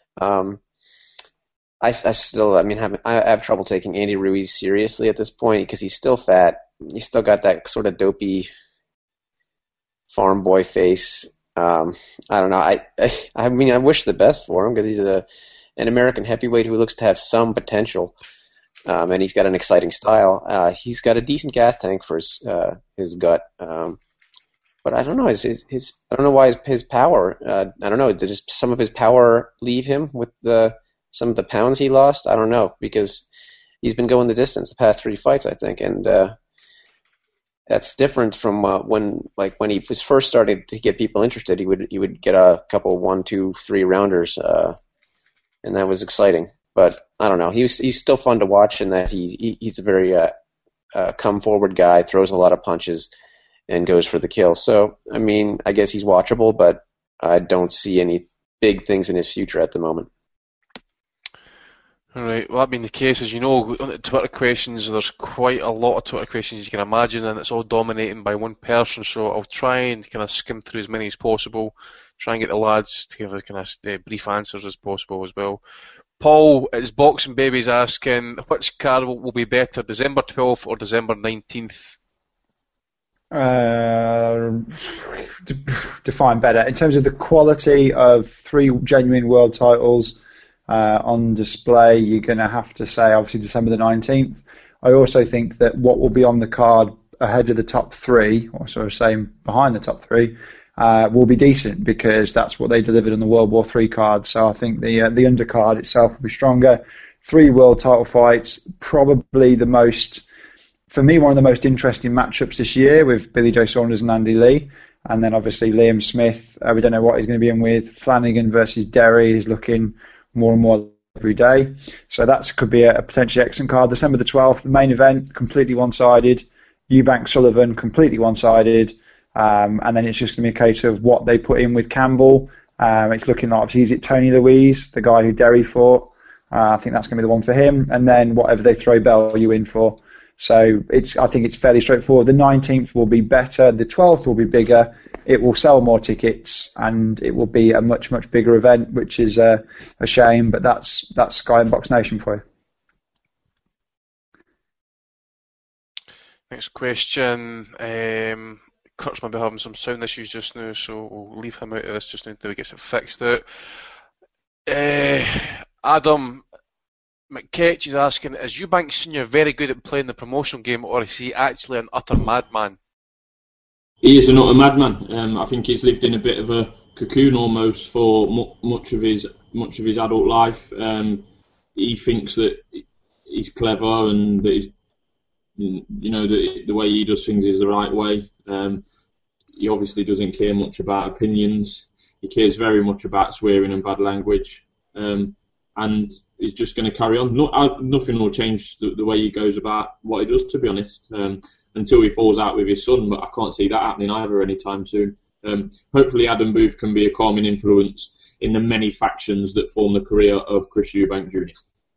S15: I have trouble taking Andy Ruiz seriously at this point because he's still fat. He's still got that sort of dopey farm boy face. I don't know. I wish the best for him because he's an American heavyweight who looks to have some potential, and he's got an exciting style. He's got a decent gas tank for his gut, but I don't know. I don't know why his power. I don't know. Did just some of his power leave him with some of the pounds he lost? I don't know, because he's been going the distance the past 3 fights, I think, and that's different from when he was first starting to get people interested. He would get a couple 1, 2, 3 rounders, and that was exciting. But I don't know. He's still fun to watch in that he's a very come forward guy, throws a lot of punches, and goes for the kill. So I mean, I guess he's watchable, but I don't see any big things in his future at the moment.
S10: Alright, well that being the case, as you know, on the Twitter questions, there's quite a lot of Twitter questions you can imagine, and it's all dominated by one person, so I'll try and kind of skim through as many as possible, try and get the lads to give as kind of brief answers as possible as well. Paul, it's Boxing Babies asking, which card will be better, December 12th or December 19th?
S13: Define better. In terms of the quality of 3 genuine world titles on display, you're going to have to say obviously December the 19th. I also think that what will be on the card ahead of the top 3, or sort of saying behind the top 3, will be decent, because that's what they delivered on the World War III card. So I think the undercard itself will be stronger. 3 world title fights, probably the most, for me, one of the most interesting matchups this year, with Billy Joe Saunders and Andy Lee. And then obviously Liam Smith, we don't know what he's going to be in with. Flanagan versus Derry is looking more and more every day. So that could be a potentially excellent card. December the 12th, the main event, completely one-sided. Eubank Sullivan, completely one-sided. And then it's just going to be a case of what they put in with Campbell. It's looking like, obviously, is it Tony Louise, the guy who Derry fought? I think that's going to be the one for him. And then whatever they throw Bellew in for. So I think it's fairly straightforward. The 19th will be better. The 12th will be bigger. It will sell more tickets, and it will be a much, much bigger event, which is a shame. But that's Sky and Box Nation for you.
S10: Next question. Kurt's maybe having some sound issues just now, so we'll leave him out of this just now until he gets it fixed out. Adam McKetch is asking, is Eubank Sr. very good at playing the promotional game, or is he actually an utter madman?
S11: He is an utter madman. I think he's lived in a bit of a cocoon almost for much of his adult life. He thinks that he's clever and that he's, the way he does things is the right way. He obviously doesn't care much about opinions. He cares very much about swearing and bad language. And he's just going to carry on. Nothing will change the way he goes about what he does, to be honest, until he falls out with his son, but I can't see that happening either anytime soon. Hopefully Adam Booth can be a calming influence in the many factions that form the career of Chris Eubank Jr.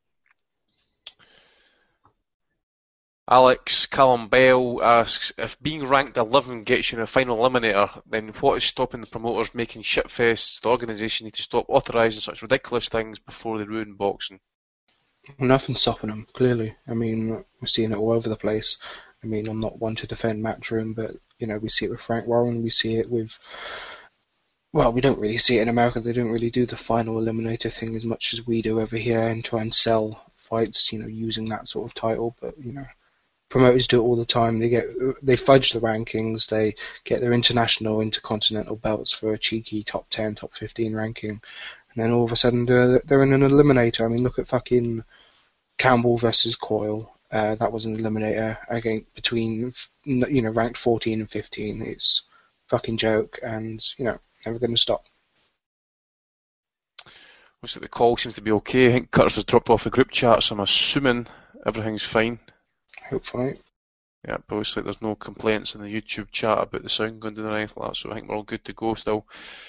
S10: Alex Callum Bell asks, if being ranked 11 gets you in a final eliminator, then what is stopping the promoters making shitfests? The organisation need to stop authorising such ridiculous things before they ruin boxing.
S12: Nothing's stopping them, clearly. I mean, we're seeing it all over the place. I mean, I'm not one to defend Matchroom, but, we see it with Frank Warren, we see it with... Well, we don't really see it in America. They don't really do the final eliminator thing as much as we do over here and try and sell fights, using that sort of title, but, promoters do it all the time. They fudge the rankings. They get their international, intercontinental belts for a cheeky top 10, top 15 ranking, and then all of a sudden they're in an eliminator. I mean, look at fucking Campbell versus Coyle. That was an eliminator between ranked 14 and 15. It's a fucking joke, and never going to stop.
S10: Looks like the call seems to be okay. I think Curtis has dropped off the group chat, so I'm assuming everything's fine.
S12: Hopefully.
S10: Yeah, but looks like there's no complaints in the YouTube chat about the sound going down or anything like that, so I think we're all good to go still.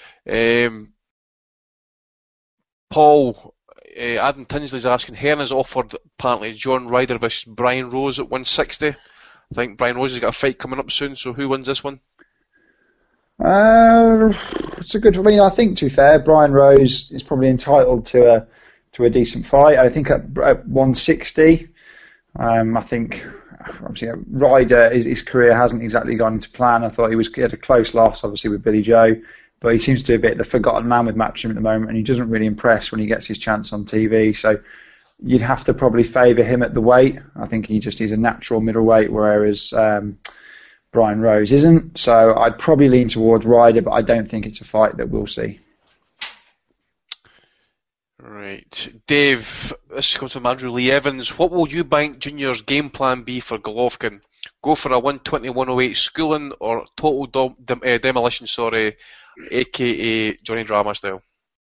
S10: Paul, Adam Tinsley's asking, Hearn has offered apparently John Ryder versus Brian Rose at 160. I think Brian Rose has got a fight coming up soon, so who wins this one?
S13: It's a good. I think, to be fair, Brian Rose is probably entitled to a decent fight. I think at 160. I think, obviously, Ryder, his career hasn't exactly gone to plan. I thought he had a close loss, obviously, with Billy Joe, but he seems to be a bit the forgotten man with Matchroom at the moment, and he doesn't really impress when he gets his chance on TV. So you'd have to probably favour him at the weight. I think he's a natural middleweight, whereas Brian Rose isn't. So I'd probably lean towards Ryder, but I don't think it's a fight that we'll see.
S10: Right. Dave, this comes from Andrew Lee Evans. What will Eubank Jr.'s game plan be for Golovkin? Go for a 120-108 schooling or total demolition, a.k.a. Johnny Drama style?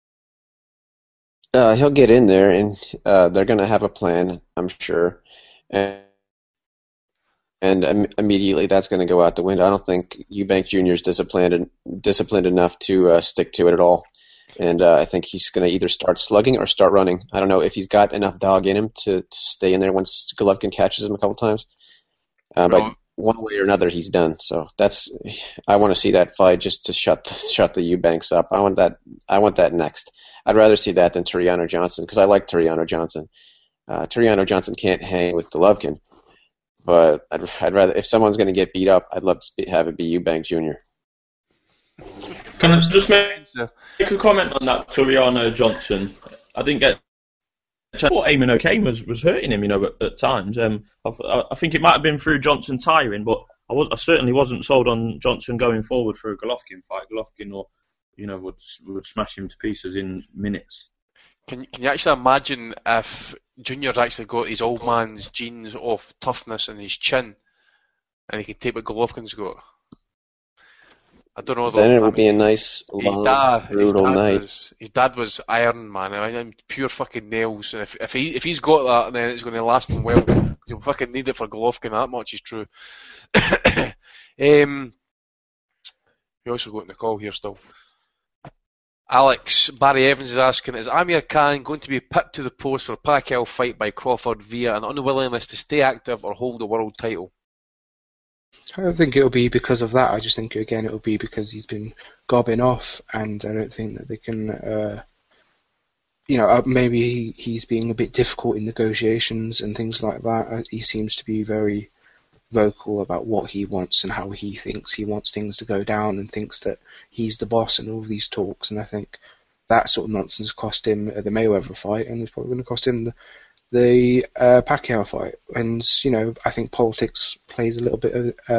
S15: He'll get in there, and they're going to have a plan, I'm sure. And immediately that's going to go out the window. I don't think Eubank Jr. is disciplined enough to stick to it at all. And I think he's going to either start slugging or start running. I don't know if he's got enough dog in him to stay in there once Golovkin catches him a couple times. But one way or another, he's done. So I want to see that fight just to shut the Eubanks up. I want that next. I'd rather see that than Tureano Johnson, because I like Tureano Johnson. Tureano Johnson can't hang with Golovkin, but I'd rather, if someone's going to get beat up, I'd love to have it be Eubank Jr.
S11: Can I just make a comment on that Tureano Johnson? I didn't get. I thought Eamon O'Kane was hurting him, at times. I think it might have been through Johnson tiring, but I certainly wasn't sold on Johnson going forward for a Golovkin fight. Golovkin would smash him to pieces in minutes.
S10: Can you actually imagine if Junior's actually got his old man's genes of toughness in his chin, and he can take what Golovkin's got? I don't know.
S15: Then it would be a nice, long, brutal night.
S10: His dad was Iron Man. I mean, pure fucking nails. And if he's got that, then it's going to last him well. He'll fucking need it for Golovkin. That much is true. We also got in the call here still. Alex, Barry Evans is asking, is Amir Khan going to be pipped to the post for a Pacquiao fight by Crawford via an unwillingness to stay active or hold the world title?
S12: I don't think it'll be because of that. I just think, again, it'll be because he's been gobbing off, and I don't think that they can, maybe he's being a bit difficult in negotiations and things like that. He seems to be very vocal about what he wants and how he thinks he wants things to go down, and thinks that he's the boss in all of these talks. And I think that sort of nonsense cost him the Mayweather fight, and it's probably going to cost him the Pacquiao fight. And I think politics plays a little bit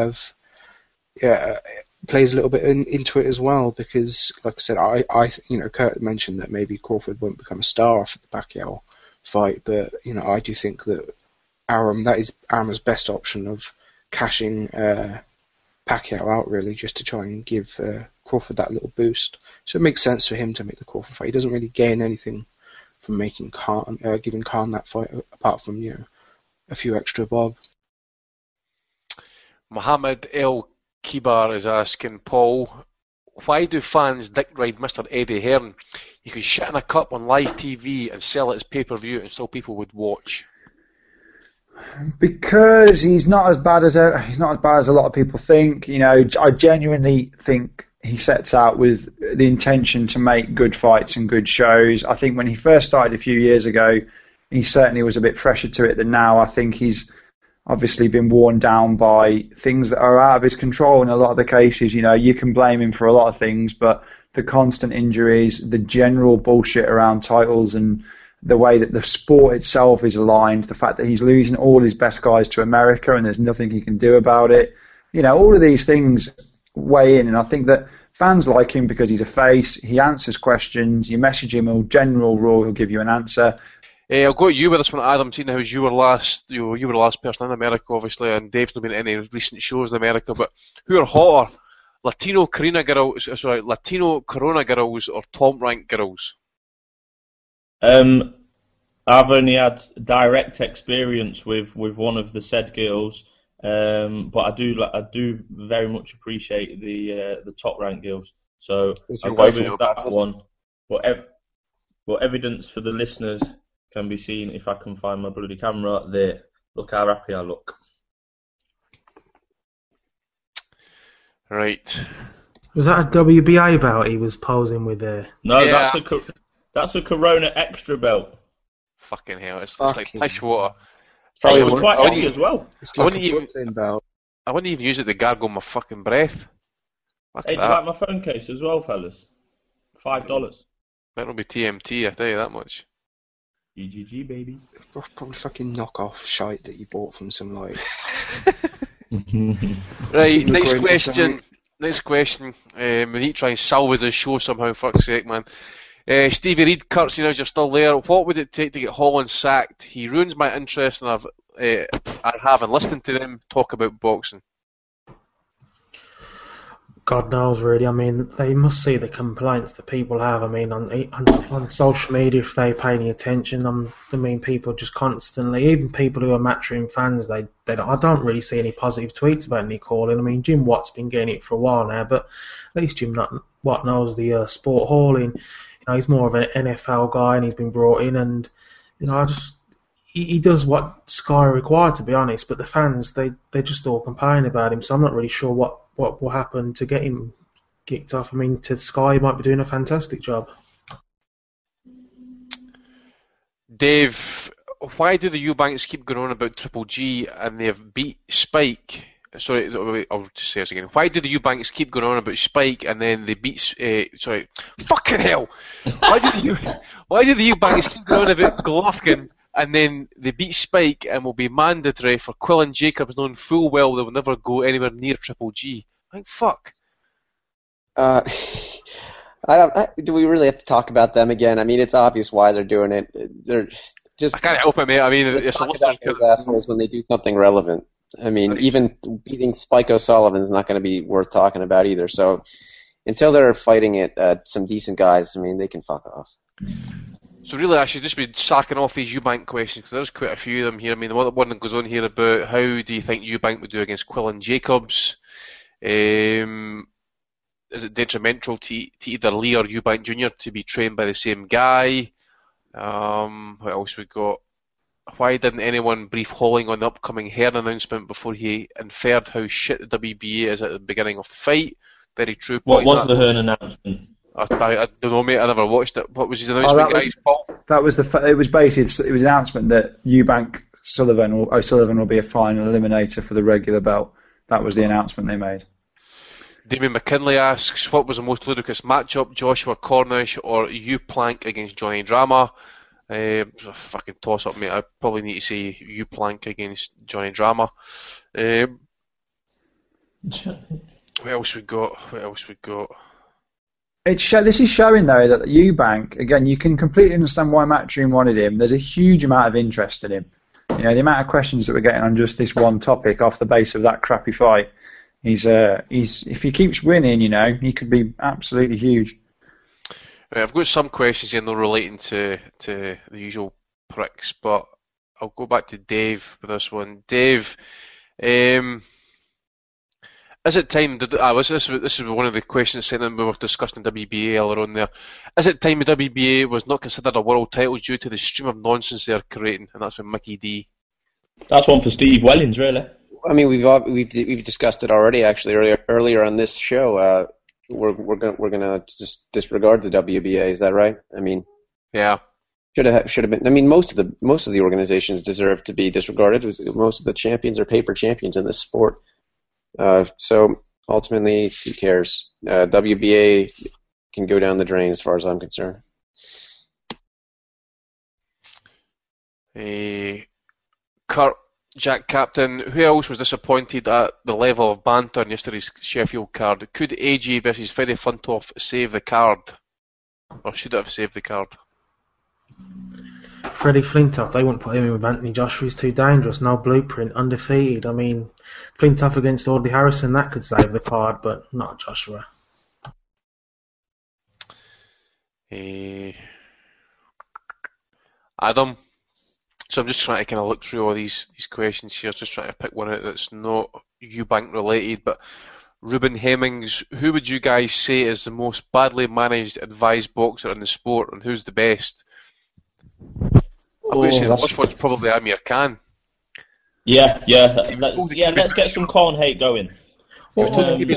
S12: into it as well, because, like I said, Kurt mentioned that maybe Crawford won't become a star after the Pacquiao fight, but I do think that that is Aram's best option of cashing Pacquiao out, really, just to try and give Crawford that little boost. So it makes sense for him to make the Crawford fight. He doesn't really gain anything from giving Khan that fight, apart from a few extra bob.
S10: Mohammed El Kibar is asking, Paul, why do fans dick ride Mr. Eddie Hearn? You could shit in a cup on live TV and sell it as pay-per-view and still people would watch.
S13: Because he's not as bad as a lot of people think. I genuinely think he sets out with the intention to make good fights and good shows. I think when he first started a few years ago, he certainly was a bit fresher to it than now. I think he's obviously been worn down by things that are out of his control in a lot of the cases. You can blame him for a lot of things, but the constant injuries, the general bullshit around titles, and the way that the sport itself is aligned, the fact that he's losing all his best guys to America and there's nothing he can do about it. All of these things weigh in, and I think that fans like him because he's a face, he answers questions, you message him a general rule, he'll give you an answer.
S10: I'll go to you with this one, Adam, seeing how you were the last person in America, obviously, and Dave's not been at any recent shows in America, but who are hotter, Latino Corona girls or Top Rank girls?
S11: I've only had direct experience with one of the said girls, but I do very much appreciate the Top Rank girls. So I'll go with that one. But evidence for the listeners can be seen if I can find my bloody camera there. Look how happy I look.
S10: Right.
S14: Was that a WBA belt he was posing with there?
S11: No, yeah. That's a Corona Extra belt.
S10: Fucking hell, it's like pish water.
S11: It was quite heavy as well.
S10: I wouldn't even use it to gargle my fucking breath.
S11: Hey, do you like my phone case as well, fellas? $5.
S10: Might not be TMT, I tell you that much.
S11: GGG, baby.
S12: Probably fucking knockoff shite that you bought from some
S10: Right, next question. We need to try and salvage this show somehow, fuck's sake, man. Stevie Reid, Kurt, as you're still there, what would it take to get Holland sacked? He ruins my interest, and I haven't listened to them talk about boxing.
S14: God knows, really. I mean, they must see the complaints that people have. I mean, on social media, if they pay any attention, I mean, people just constantly, even people who are Matchroom fans, I don't really see any positive tweets about any calling. I mean, Jim Watt's been getting it for a while now, but at least Jim Watt knows the sport hauling. He's more of an NFL guy, and he's been brought in, and he does what Sky required, to be honest. But the fans, they just all complain about him. So I'm not really sure what will happen to get him kicked off. I mean, to Sky, he might be doing a fantastic job.
S10: Dave, why do the Eubanks keep going on about Triple G and they have beat Spike? Sorry, I'll just say this again. Why do the Eubanks keep going on about Spike and then they beat... fucking hell! Why do the Eubanks keep going on about Golovkin and then they beat Spike and will be mandatory for Quillan Jacobs, knowing full well they will never go anywhere near Triple G? Like, fuck.
S15: Do we really have to talk about them again? I mean, it's obvious why they're doing it. They're just...
S10: I can't help it, mate. I mean,
S15: it's talk about those assholes when they do something relevant. I mean, even beating Spike O'Sullivan's not going to be worth talking about either. So until they're fighting it, some decent guys, I mean, they can fuck off.
S10: So really, I should just be sacking off these Eubank questions, because there's quite a few of them here. I mean, the one that goes on here about how do you think Eubank would do against Quillan Jacobs? Is it detrimental to either Lee or Eubank Jr. to be trained by the same guy? What else we got? Why didn't anyone brief Holling on the upcoming Hearn announcement before he inferred how shit the WBA is at the beginning of the fight? Very true point.
S11: What was the Hearn announcement?
S10: I don't know, mate. I never watched it. What was his announcement, guys? Paul?
S13: That was it was basically it was an announcement that Eubank O'Sullivan will be a final eliminator for the regular belt. That was the announcement they made.
S10: Damien McKinley asks, what was the most ludicrous matchup, Joshua Cornish or Plank against Johnny Drama? Fucking toss up, mate. I probably need to say Plank against Johnny Drama. What else we got?
S13: This is showing, though, that Eubank, again, you can completely understand why Matchroom wanted him. There's a huge amount of interest in him. You know, the amount of questions that we're getting on just this one topic off the base of that crappy fight. He's if he keeps winning, you know, he could be absolutely huge.
S10: Right, I've got some questions here, not relating to the usual pricks, but I'll go back to Dave with this one. Dave, is it time? This is one of the questions sent in when we were discussing WBA earlier on there. Is it time the WBA was not considered a world title due to the stream of nonsense they're creating? And that's from Mickey D.
S11: That's one for Steve Wellings, really.
S15: I mean, we've discussed it already. Actually, earlier on this show, we're gonna just disregard the WBA. Is that right? I mean,
S10: yeah,
S15: should have been. I mean, most of the organizations deserve to be disregarded. Most of the champions are paper champions in this sport. So ultimately, who cares? WBA can go down the drain as far as I'm concerned.
S10: Kurt, Jack Captain, who else was disappointed at the level of banter in yesterday's Sheffield card? Could AJ versus Freddie Flintoff save the card? Or should it have saved the card?
S14: Freddie Flintoff, they wouldn't put him in with Anthony Joshua. He's too dangerous. No blueprint, undefeated. I mean, Flintoff against Audley Harrison, that could save the card, but not Joshua.
S10: Adam? So I'm just trying to kind of look through all these questions here, just trying to pick one out that's not Eubank related. But Ruben Hemmings, who would you guys say is the most badly managed advised boxer in the sport, and who's the best? I'm going to say the first one's probably Amir Khan.
S11: Yeah. Let's get some Khan hate going.
S14: Or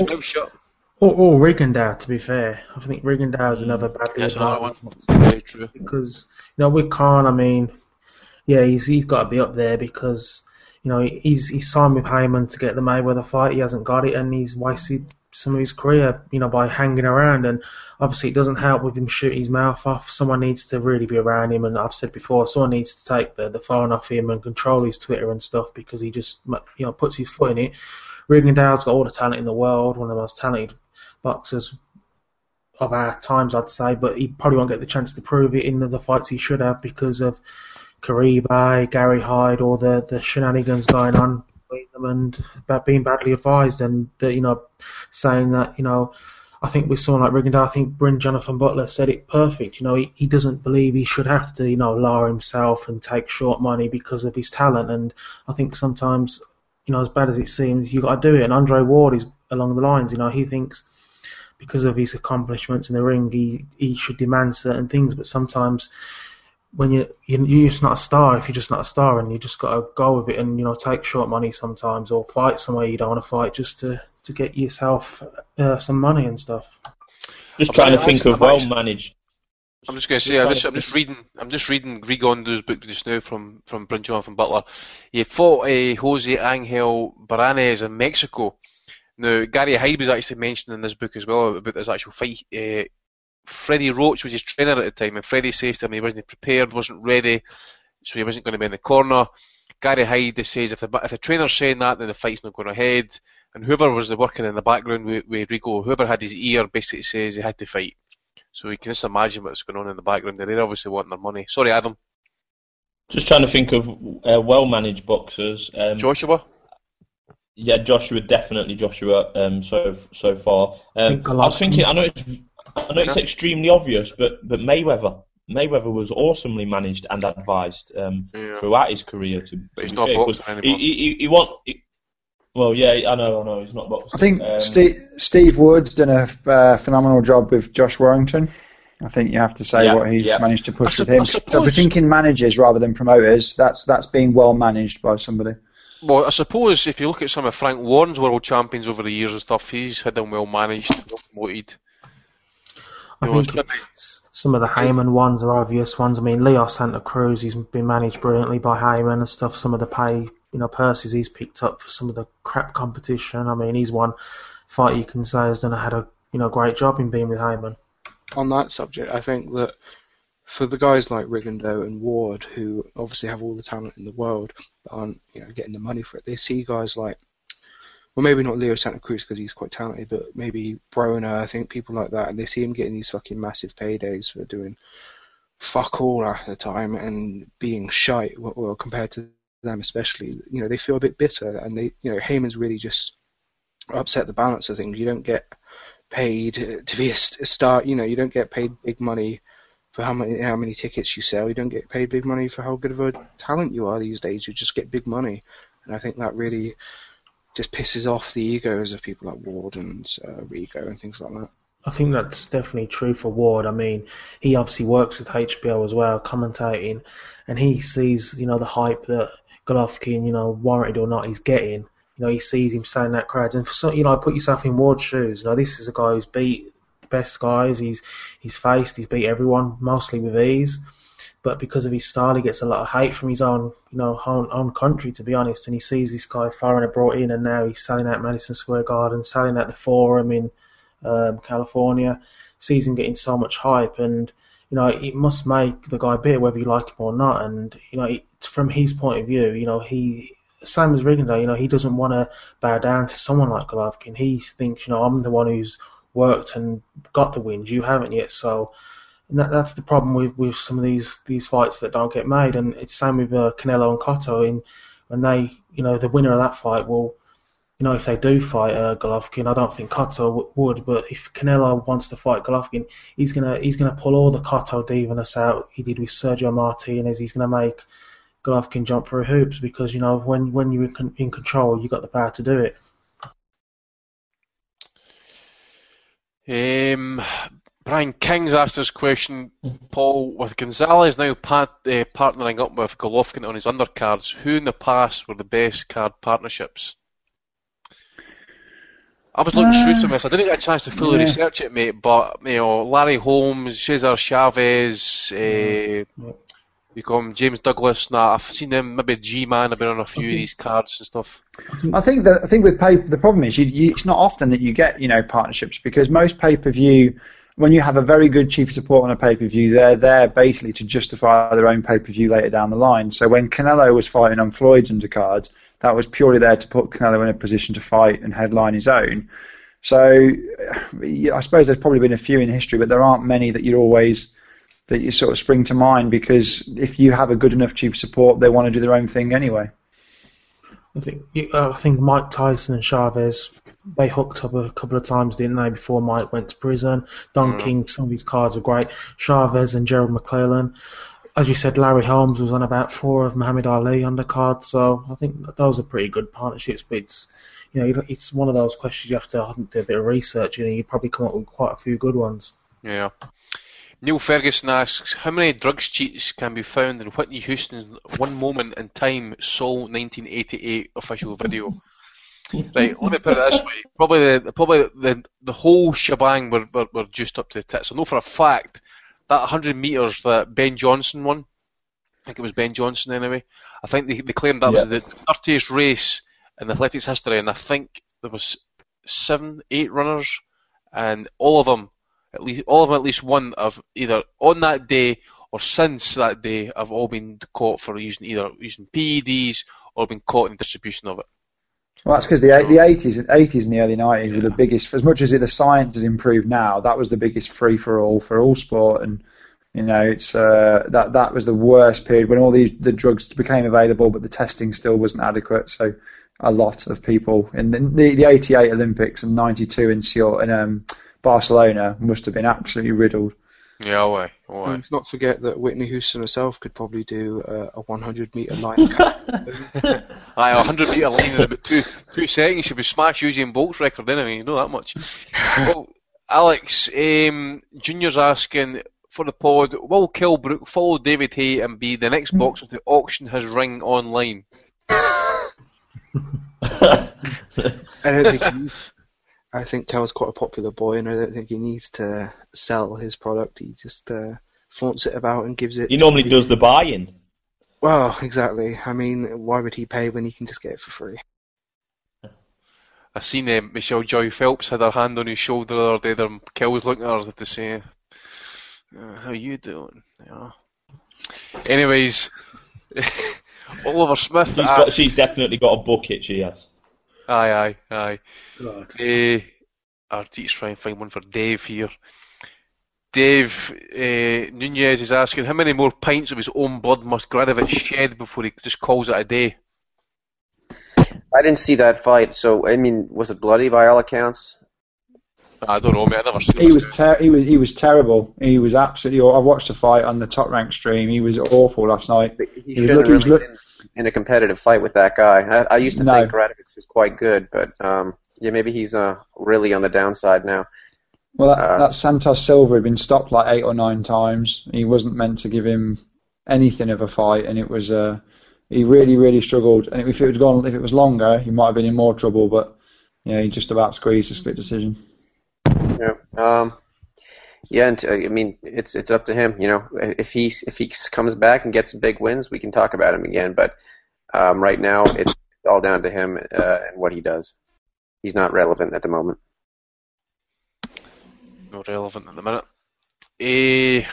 S14: Rigondeaux, to be fair. I think Rigondeaux is another badly advised.
S10: Another one. Very true.
S14: Because with Khan, I mean. Yeah, he's got to be up there because, he's signed with Heyman to get the Mayweather fight. He hasn't got it, and he's wasted some of his career, by hanging around. And obviously, it doesn't help with him shooting his mouth off. Someone needs to really be around him, and I've said before, someone needs to take the phone off him and control his Twitter and stuff because he just, puts his foot in it. Rigondeaux's got all the talent in the world, one of the most talented boxers of our times, I'd say, but he probably won't get the chance to prove it in the fights he should have because of Karibe, Gary Hyde, all the shenanigans going on between them and being badly advised and saying that, I think with someone like Rigondeaux, I think Jonathan Butler said it perfect. He doesn't believe he should have to, lower himself and take short money because of his talent. And I think sometimes, as bad as it seems, you got to do it. And Andre Ward is along the lines, he thinks because of his accomplishments in the ring, he should demand certain things. But sometimes when you're just not a star, if you're just not a star, and you just got to go with it and take short money sometimes, or fight somewhere you don't want to fight just to get yourself some money and stuff.
S11: Just trying to think of well managed.
S10: I'm just going to say, I'm just reading Rigondeaux's book just now from Jonathan Butler. He fought Jose Angel Baranes in Mexico. Now Gary Hyde was actually mentioned in this book as well about his actual fight. Freddie Roach was his trainer at the time, and Freddie says to him he wasn't prepared, wasn't ready, so he wasn't going to be in the corner. Gary Hyde says if the trainer's saying that, then the fight's not going ahead. And whoever was working in the background with Rigo, whoever had his ear, basically says he had to fight. So you can just imagine what's going on in the background. They're obviously wanting their money. Sorry, Adam.
S11: Just trying to think of well-managed boxers.
S10: Joshua?
S11: Yeah, definitely Joshua. So far, I was thinking. I know it's extremely obvious, but Mayweather was awesomely managed and advised throughout his career. But
S10: he's not boxing anymore.
S11: Well, yeah, I know, he's not boxing.
S13: I think Steve Wood's done a phenomenal job with Josh Warrington. I think you have to say what he's managed to push with him. So if we're thinking managers rather than promoters, that's being well managed by somebody.
S10: Well, I suppose if you look at some of Frank Warren's world champions over the years and stuff, he's had them well managed, well promoted.
S14: I think some of the Heyman ones are obvious ones. I mean, Leo Santa Cruz, he's been managed brilliantly by Heyman and stuff. Some of the purses he's picked up for some of the crap competition. I mean, he's one fight you can say has had a great job in being with Heyman.
S12: On that subject, I think that for the guys like Rigondeaux and Ward, who obviously have all the talent in the world, but aren't getting the money for it, they see guys like, well, maybe not Leo Santa Cruz because he's quite talented, but maybe Broner, I think people like that, and they see him getting these fucking massive paydays for doing fuck all at the time and being shite, well, compared to them especially, they feel a bit bitter, and they, Heyman's really just upset the balance of things. You don't get paid to be a star, you don't get paid big money for how many tickets you sell. You don't get paid big money for how good of a talent you are these days. You just get big money, and I think that really just pisses off the egos of people like Ward and Rigo and things like that.
S14: I think that's definitely true for Ward. I mean, he obviously works with HBO as well, commentating, and he sees, the hype that Golovkin, warranted or not, he's getting. He sees him selling that crowd. And for put yourself in Ward's shoes. This is a guy who's beat the best guys. He's beat everyone, mostly with ease. But because of his style, he gets a lot of hate from his own country, to be honest. And he sees this guy foreigner brought in, and now he's selling out Madison Square Garden, selling out the Forum in California. Sees him getting so much hype, and it must make the guy bitter whether you like him or not. And from his point of view, he, same as Rigondeaux, he doesn't want to bow down to someone like Golovkin. He thinks, I'm the one who's worked and got the wins. You haven't yet. So that's the problem with some of these fights that don't get made. And it's same with Canelo and Cotto. When they, the winner of that fight will, if they do fight Golovkin, I don't think Cotto would. But if Canelo wants to fight Golovkin, he's gonna pull all the Cotto divaness out he did with Sergio Martinez. He's gonna make Golovkin jump through hoops because when you're in control, you got the power to do it.
S10: Brian King's asked this question, Paul, with Gonzalez now partnering up with Golovkin on his undercards, who in the past were the best card partnerships? I was looking through some of this. I didn't get a chance to fully research it, mate, but Larry Holmes, Cesar Chavez, you call him James Douglas. I've seen them. Maybe G-Man. I've been on a few of these cards and stuff.
S13: I think with the problem is it's not often that you get partnerships, because most pay-per-view, when you have a very good chief support on a pay-per-view, they're there basically to justify their own pay-per-view later down the line. So when Canelo was fighting on Floyd's undercards, that was purely there to put Canelo in a position to fight and headline his own. So I suppose there's probably been a few in history, but there aren't many that you sort of spring to mind, because if you have a good enough chief support, they want to do their own thing anyway.
S14: I think Mike Tyson and Chavez, they hooked up a couple of times, didn't they, before Mike went to prison. Don King, some of his cards were great. Chavez and Gerald McClellan. As you said, Larry Holmes was on about 4 of Muhammad Ali undercards, so I think those are pretty good partnerships. But it's one of those questions you have to do a bit of research, you probably come up with quite a few good ones.
S10: Yeah. Neil Ferguson asks, how many drugs cheats can be found in Whitney Houston's One Moment in Time Seoul 1988 official video? Right, let me put it this way. Probably the whole shebang were juiced up to the tits. I know for a fact that 100 metres that Ben Johnson won, I think it was Ben Johnson anyway, I think they claimed that was the 30th race in athletics history, and I think there was 7-8 runners, and all of them at least one of either on that day or since that day have all been caught for using PEDs or been caught in distribution of it.
S13: Well, that's because the 80s and the early 90s were the biggest. As much as the science has improved now, that was the biggest free for all sport, and it's that was the worst period when all the drugs became available, but the testing still wasn't adequate. So a lot of people. In the 88 Olympics and 92 in Barcelona must have been absolutely riddled.
S10: Yeah, why?
S12: Let's not forget that Whitney Houston herself could probably do a 100-metre line.
S10: Aye, a 100-metre line in about 2 seconds. She would smash Usain Bolt's record anyway, you know that much. Well, Alex, Junior's asking for the pod, will Kell Brook follow David Haye and be the next boxer to auction his ring online?
S12: I think Kel's quite a popular boy, and I don't think he needs to sell his product. He just flaunts it about and gives it.
S11: He normally does the buying.
S12: Well, exactly. I mean, why would he pay when he can just get it for free?
S10: I seen Michelle Joy Phelps had her hand on his shoulder the other day. Kel was looking at her to say, "How you doing?" Yeah. Anyways, Oliver Smith.
S11: She's definitely got a bucket. She has.
S10: Aye. I'll try and find one for Dave here. Dave Nunez is asking, how many more pints of his own blood must Gradovich shed before he just calls it a day?
S15: I didn't see that fight, so I mean, was it bloody by all accounts?
S10: I don't know, mate. I never seen
S13: He was terrible. He was absolutely. I watched the fight on the Top Rank stream. He was awful last night.
S15: He was been in a competitive fight with that guy. I used to think Gradovich was quite good, but yeah, maybe he's really on the downside now.
S13: Well, that Santos Silva had been stopped like 8 or 9 times. He wasn't meant to give him anything of a fight, and it was he really struggled. And if it was longer, he might have been in more trouble. But yeah, he just about squeezed a split decision.
S15: Yeah. Yeah, and I mean, it's up to him. You know, if he comes back and gets big wins, we can talk about him again. But right now, it's all down to him and what he does. He's not relevant at the moment.
S10: Not relevant at the minute.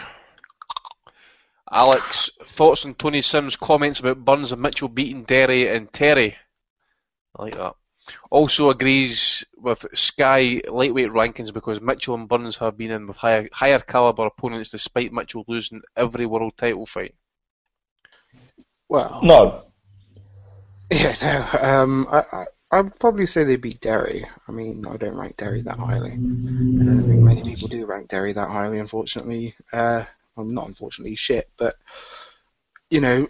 S10: Alex, thoughts on Tony Sims' comments about Burns and Mitchell beating Derry and Terry? I like that. Also agrees with Sky lightweight rankings because Mitchell and Burns have been in with higher caliber opponents despite Mitchell losing every world title fight.
S12: Well,
S11: no.
S12: Yeah, no. I would probably say they beat Derry. I mean, I don't rank Derry that highly. I don't think many people do rank Derry that highly, unfortunately. Well, not unfortunately, shit, but, you know,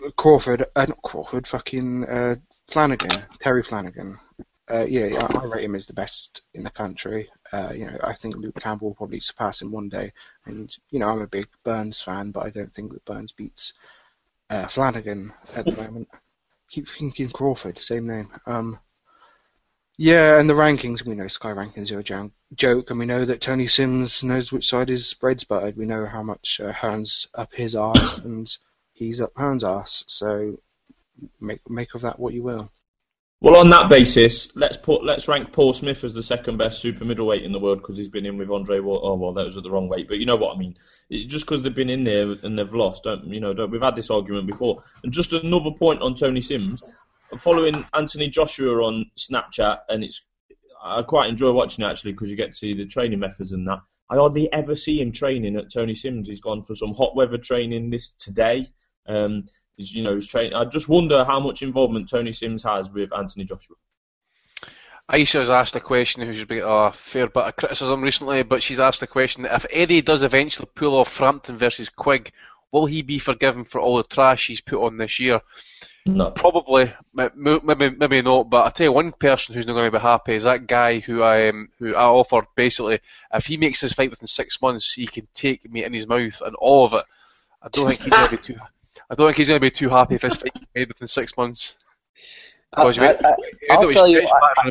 S12: Flanagan, Terry Flanagan. Yeah, I rate him as the best in the country. You know, I think Luke Campbell will probably surpass him one day. And, you know, I'm a big Burns fan, but I don't think that Burns beats Flanagan at the moment. Keep thinking Crawford, same name. Yeah, and the rankings, we know Sky rankings are a joke, and we know that Tony Sims knows which side his bread's buttered. We know how much Hearn's up his arse, and he's up Hearn's arse, so make of that what you will.
S11: Well, on that basis, let's rank Paul Smith as the second best super middleweight in the world because he's been in with Andre Ward. Oh well, that was at the wrong weight, but you know what I mean. It's just because they've been in there and they've lost. We've had this argument before. And just another point on Tony Sims. Following Anthony Joshua on Snapchat, and I quite enjoy watching it actually because you get to see the training methods and that. I hardly ever see him training at Tony Sims. He's gone for some hot weather training today. He's training. I just wonder how much involvement Tony Sims has with Anthony Joshua.
S10: Aisha's asked a question who's been a fair bit of criticism recently, but she's asked the question: if Eddie does eventually pull off Frampton versus Quigg, will he be forgiven for all the trash he's put on this year?
S11: No.
S10: Probably, maybe not. But I tell you, one person who's not going to be happy is that guy who I offered. Basically, if he makes this fight within 6 months, he can take me in his mouth and all of it. I don't think he's going to be too. I don't think he's going to be too happy if this fight is made within 6 months.
S15: I'll tell you,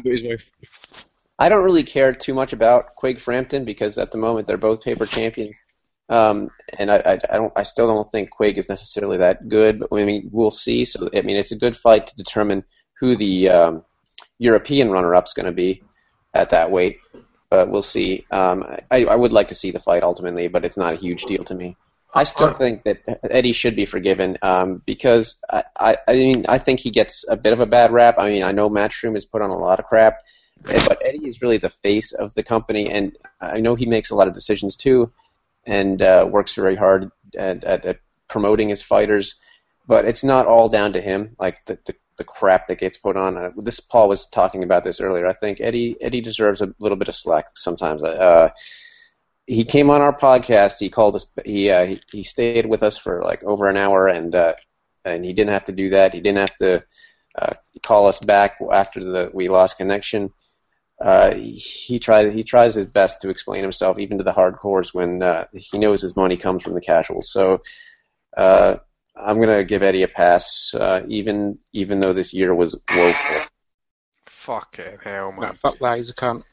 S15: I don't really care too much about Quigg Frampton because at the moment they're both paper champions. And I still don't think Quigg is necessarily that good, but I mean we'll see. So I mean it's a good fight to determine who the European runner-up's going to be at that weight, but we'll see. I would like to see the fight ultimately, but it's not a huge deal to me. I still think that Eddie should be forgiven because I think he gets a bit of a bad rap. I mean I know Matchroom has put on a lot of crap, but Eddie is really the face of the company, and I know he makes a lot of decisions too. And works very hard at promoting his fighters, but it's not all down to him. Like the the crap that gets put on. Paul was talking about this earlier. I think Eddie deserves a little bit of slack sometimes. He came on our podcast. He called us. He stayed with us for like over an hour, and he didn't have to do that. He didn't have to call us back after we lost connection. He tries his best to explain himself, even to the hardcores, when he knows his money comes from the casuals. So I'm gonna give Eddie a pass, even though this year was woeful.
S10: Fucking hell, man!
S12: Fuck that, he's a cunt.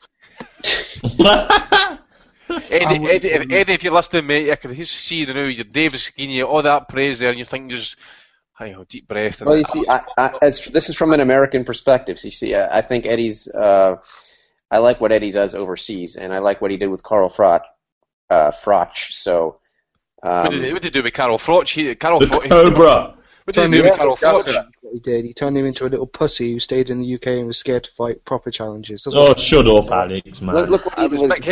S10: Eddie, if you're listening, mate, I can see the now your Davis giving you all that praise there, and you think just, deep breath.
S15: Well, you see, this is from an American perspective. So you see, I think Eddie's. I like what Eddie does overseas, and I like what he did with Carl Froch. So.
S10: What did he do with Carl Froch?
S11: Cobra.
S10: What did he do with Carl Froch?
S12: What he did, he turned him into a little pussy who stayed in the UK and was scared to fight proper challenges.
S11: Shut up, Alex, man.
S15: Look what he did with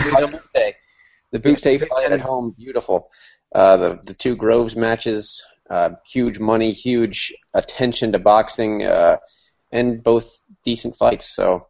S15: the Butte fight at home, beautiful. The two Groves matches, huge money, huge attention to boxing, and both decent fights. So,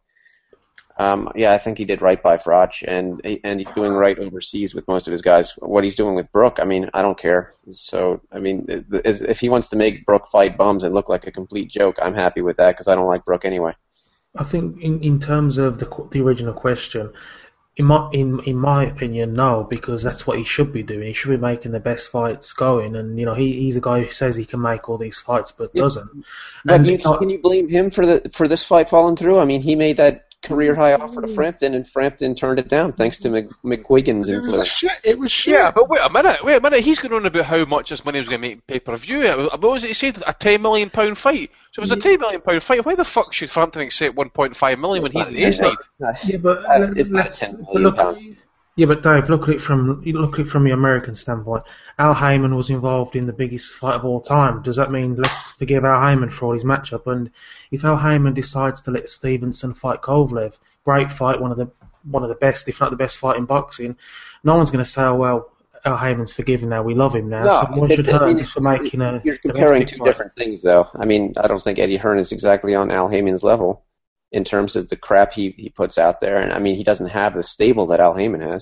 S15: I think he did right by Froch, and he's doing right overseas with most of his guys. What he's doing with Brook, I mean, I don't care. So, I mean, if he wants to make Brook fight bums and look like a complete joke, I'm happy with that because I don't like Brook anyway.
S14: I think in terms of the original question, in my opinion, no, because that's what he should be doing. He should be making the best fights going, and he's a guy who says he can make all these fights but doesn't.
S15: But can you blame him for this fight falling through? I mean, he made that career high offer to Frampton, and Frampton turned it down thanks to McGuigan's influence.
S12: It was shit.
S10: Yeah, but wait a minute. He's going on about how much this money was going to make pay-per-view. What was it he said? A £10 million fight. So if it's a £10 million fight, why the fuck should Frampton accept £1.5 million when he's in the A-side?
S14: Yeah, but
S15: it's not £10 million.
S14: Yeah, but Dave, look at it from the American standpoint. Al Heyman was involved in the biggest fight of all time. Does that mean let's forgive Al Heyman for all his matchup? And if Al Heyman decides to let Stevenson fight Kovalev, great fight, one of the best, if not the best fight in boxing, no one's going to say, "Oh well, Al Heyman's forgiven now. We love him now."
S15: No,
S14: so one should hurt just for making a.
S15: You're comparing two different things, though. I mean, I don't think Eddie Hearn is exactly on Al Heyman's level in terms of the crap he puts out there, and I mean, he doesn't have the stable that Al Heyman has.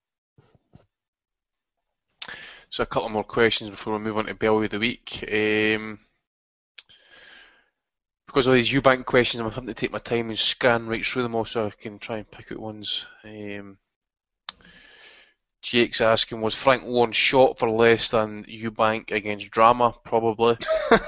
S10: So a couple more questions before we move on to Bellew of the Week. Because of these Eubank questions, I'm having to take my time and scan right through them all so I can try and pick out ones. Jake's asking, was Frank Warren shot for less than Eubank against Drama? Probably.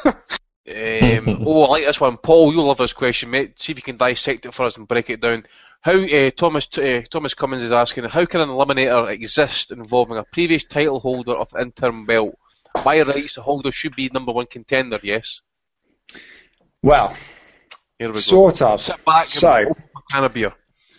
S10: I like this one. Paul, you'll love this question, mate. See if you can dissect it for us and break it down. How Thomas Cummins is asking, how can an eliminator exist involving a previous title holder of interim belt? By rights, the holder should be number one contender, yes?
S13: Well,
S10: here we
S13: sort
S10: go.
S13: of.
S10: Sit back and open a can of beer.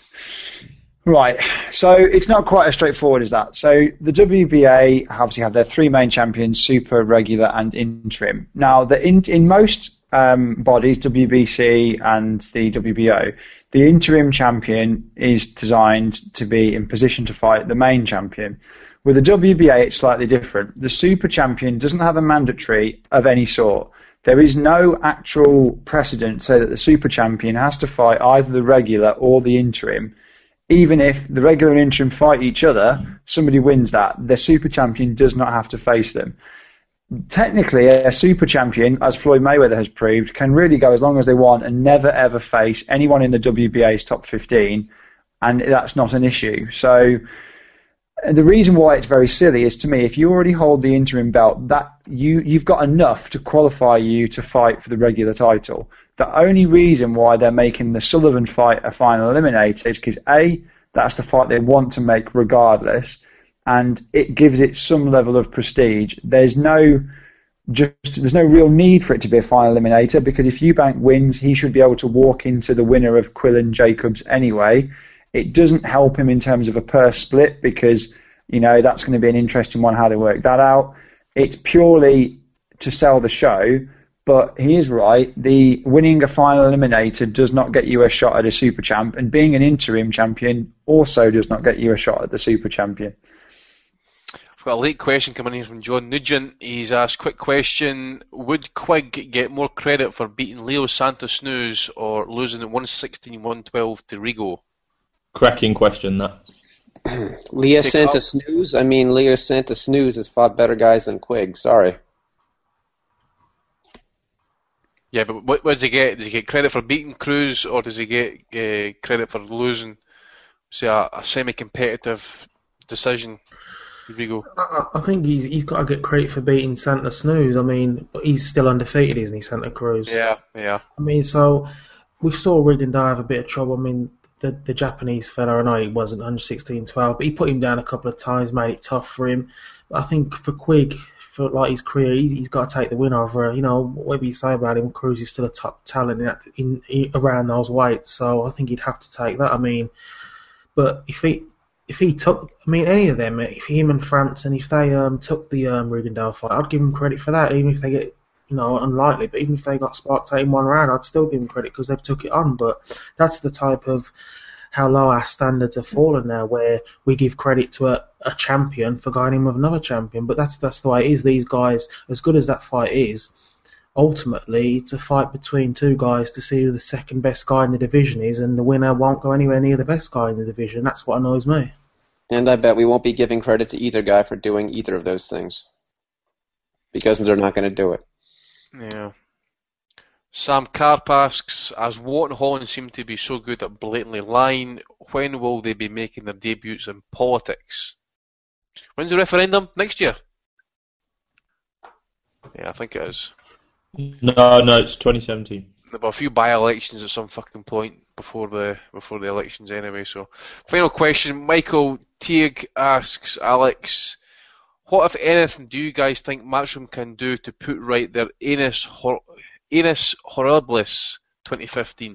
S13: Right, so it's not quite as straightforward as that. So the WBA obviously have their three main champions, super, regular, and interim. Now, in most bodies, WBC and the WBO, the interim champion is designed to be in position to fight the main champion. With the WBA, it's slightly different. The super champion doesn't have a mandatory of any sort. There is no actual precedent so that the super champion has to fight either the regular or the interim. Even if the regular and interim fight each other, somebody wins that. The super champion does not have to face them. Technically, a super champion, as Floyd Mayweather has proved, can really go as long as they want and never ever face anyone in the WBA's top 15, and that's not an issue. So the reason why it's very silly is, to me, if you already hold the interim belt, that you've got enough to qualify you to fight for the regular title. The only reason why they're making the Sullivan fight a final eliminator is because A, that's the fight they want to make regardless, and it gives it some level of prestige. There's no real need for it to be a final eliminator, because if Eubank wins, he should be able to walk into the winner of Quillen Jacobs anyway. It doesn't help him in terms of a purse split, because that's going to be an interesting one how they work that out. It's purely to sell the show, but he is right. The winning a final eliminator does not get you a shot at a super champ, and being an interim champion also does not get you a shot at the super champion.
S10: We've got a late question coming in from John Nugent. He's asked, quick question, would Quigg get more credit for beating Leo Santos Snooze or losing at 116-112 to Rigo?
S11: Cracking question, that.
S15: Leo Santos Snooze? I mean, Leo Santos Snooze has fought better guys than Quigg, sorry.
S10: Yeah, but what does he get? Does he get credit for beating Cruz, or does he get credit for losing, say, a semi-competitive decision? Rigo.
S14: I think he's got to get credit for beating Santa Snooze. I mean, but he's still undefeated, isn't he, Santa Cruz?
S10: Yeah.
S14: I mean, so we saw Rigondeaux have a bit of trouble. I mean, the Japanese fella, I know he wasn't 116-12, but he put him down a couple of times, made it tough for him. But I think for Quigg, for like his career, he's got to take the win over. You know, whatever you say about him, Cruz is still a top talent in around those weights. So I think he'd have to take that. I mean, but if he took, I mean, any of them, if him and Frampton, if they took the Rigondeaux fight, I'd give him credit for that, even if they get, you know, unlikely, but even if they got sparked out in one round, I'd still give them credit because they've took it on. But that's the type of how low our standards have fallen now, where we give credit to a champion for going in with another champion. But that's the way it is. These guys, as good as that fight is, ultimately it's a fight between two guys to see who the second best guy in the division is, and the winner won't go anywhere near the best guy in the division. That's what annoys me.
S15: And I bet we won't be giving credit to either guy for doing either of those things. Because they're not going to do it.
S10: Yeah. Sam Karp asks, as Watt and Holland seem to be so good at blatantly lying, when will they be making their debuts in politics? When's the referendum? Next year? Yeah, I think it is.
S11: No, it's 2017.
S10: There'll be a few by-elections at some fucking point before the elections anyway. So, final question. Michael Teague asks Alex, what, if anything, do you guys think Matchroom can do to put right their Anus Horribilis 2015?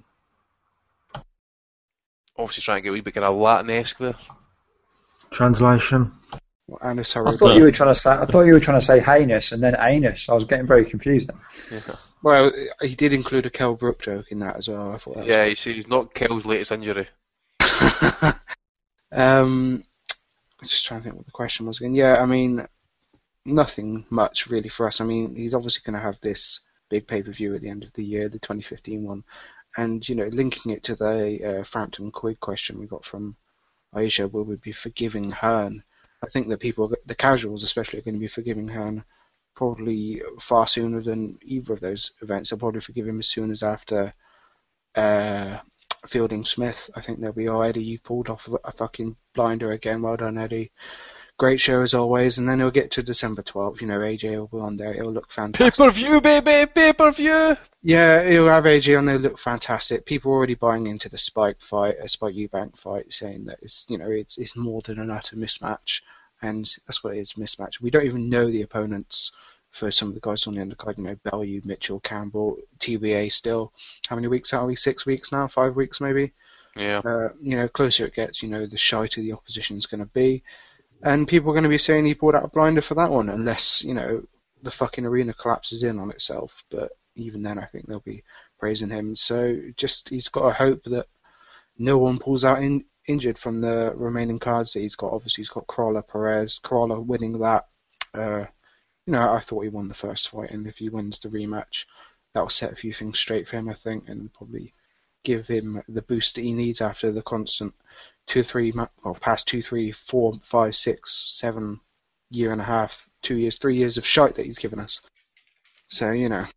S10: Obviously trying to get a wee bit kind of Latin-esque there.
S14: Translation.
S13: I thought you were trying to say heinous and then anus. I was getting very confused then.
S10: Yeah.
S12: Well, he did include a Kell Brook joke in that as well. I thought.
S10: Yeah, you see, he's not Kell's latest injury.
S12: Just trying to think what the question was again. Yeah, I mean, nothing much really for us. I mean, he's obviously going to have this big pay-per-view at the end of the year, the 2015 one, and you know, linking it to the Frampton Quigg question we got from Aisha, will we be forgiving Hearn? I think that people, the casuals especially, are going to be forgiving Hearn probably far sooner than either of those events. They'll probably forgive him as soon as after Fielding Smith. I think they'll be, oh, Eddie, you pulled off a fucking blinder again. Well done, Eddie. Great show as always. And then it'll get to December 12th. You know, AJ will be on there. It'll look fantastic.
S10: Pay-per-view, baby! Pay-per-view!
S12: Yeah, it'll have AJ on there. Look fantastic. People are already buying into the Spike fight, Spike Eubank fight, saying that it's, you know, it's more than an utter mismatch. And that's what it is, mismatch. We don't even know the opponents for some of the guys on the undercard. You know, Bellew, Mitchell, Campbell, TBA still. How many weeks out are we? 6 weeks now? 5 weeks maybe?
S10: Yeah.
S12: You know, closer it gets, you know, the shiter the opposition's going to be. And people are going to be saying he pulled out a blinder for that one, unless, you know, the fucking arena collapses in on itself. But even then, I think they'll be praising him. So just, he's got to hope that no one pulls out injured from the remaining cards that he's got. Obviously, he's got Crawler, Perez. Crawler winning that. You know, I thought he won the first fight, and if he wins the rematch, that'll set a few things straight for him, I think, and probably give him the boost that he needs after the constant past 2, 3, 4, 5, 6, 7 year and a half, 2 years, 3 years of shite that he's given us. So, you know.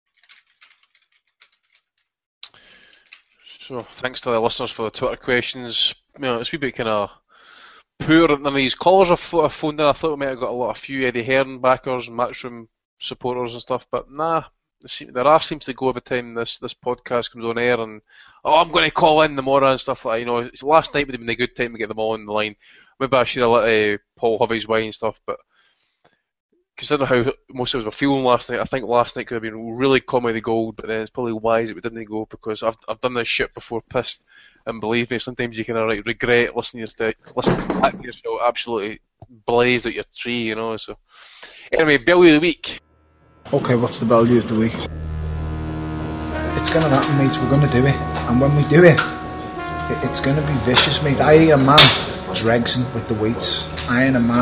S10: So, thanks to the listeners for the Twitter questions. You know, it's a wee bit kind of poor. None of these callers have phoned in. I thought we might have got a few Eddie Hearn backers and Matchroom supporters and stuff, but nah. There are seems to go every time this podcast comes on air, and I'm going to call in tomorrow and stuff like that. You know, last night would have been a good time to get them all on the line. Maybe I should have let Paul have his way and stuff, but considering how most of us were feeling last night, I think last night could have been really comedy gold, but then it's probably wise that we didn't go, because I've done this shit before, pissed, and believe me, sometimes you kind of regret listening back to yourself absolutely blazed out your tree, you know. So anyway, Bellew of the week.
S9: Okay, what's the value of the week? It's going to happen, mate. We're going to do it. And when we do it, it's going to be vicious, mate. I ain't a man dregsing with the weights. I ain't a man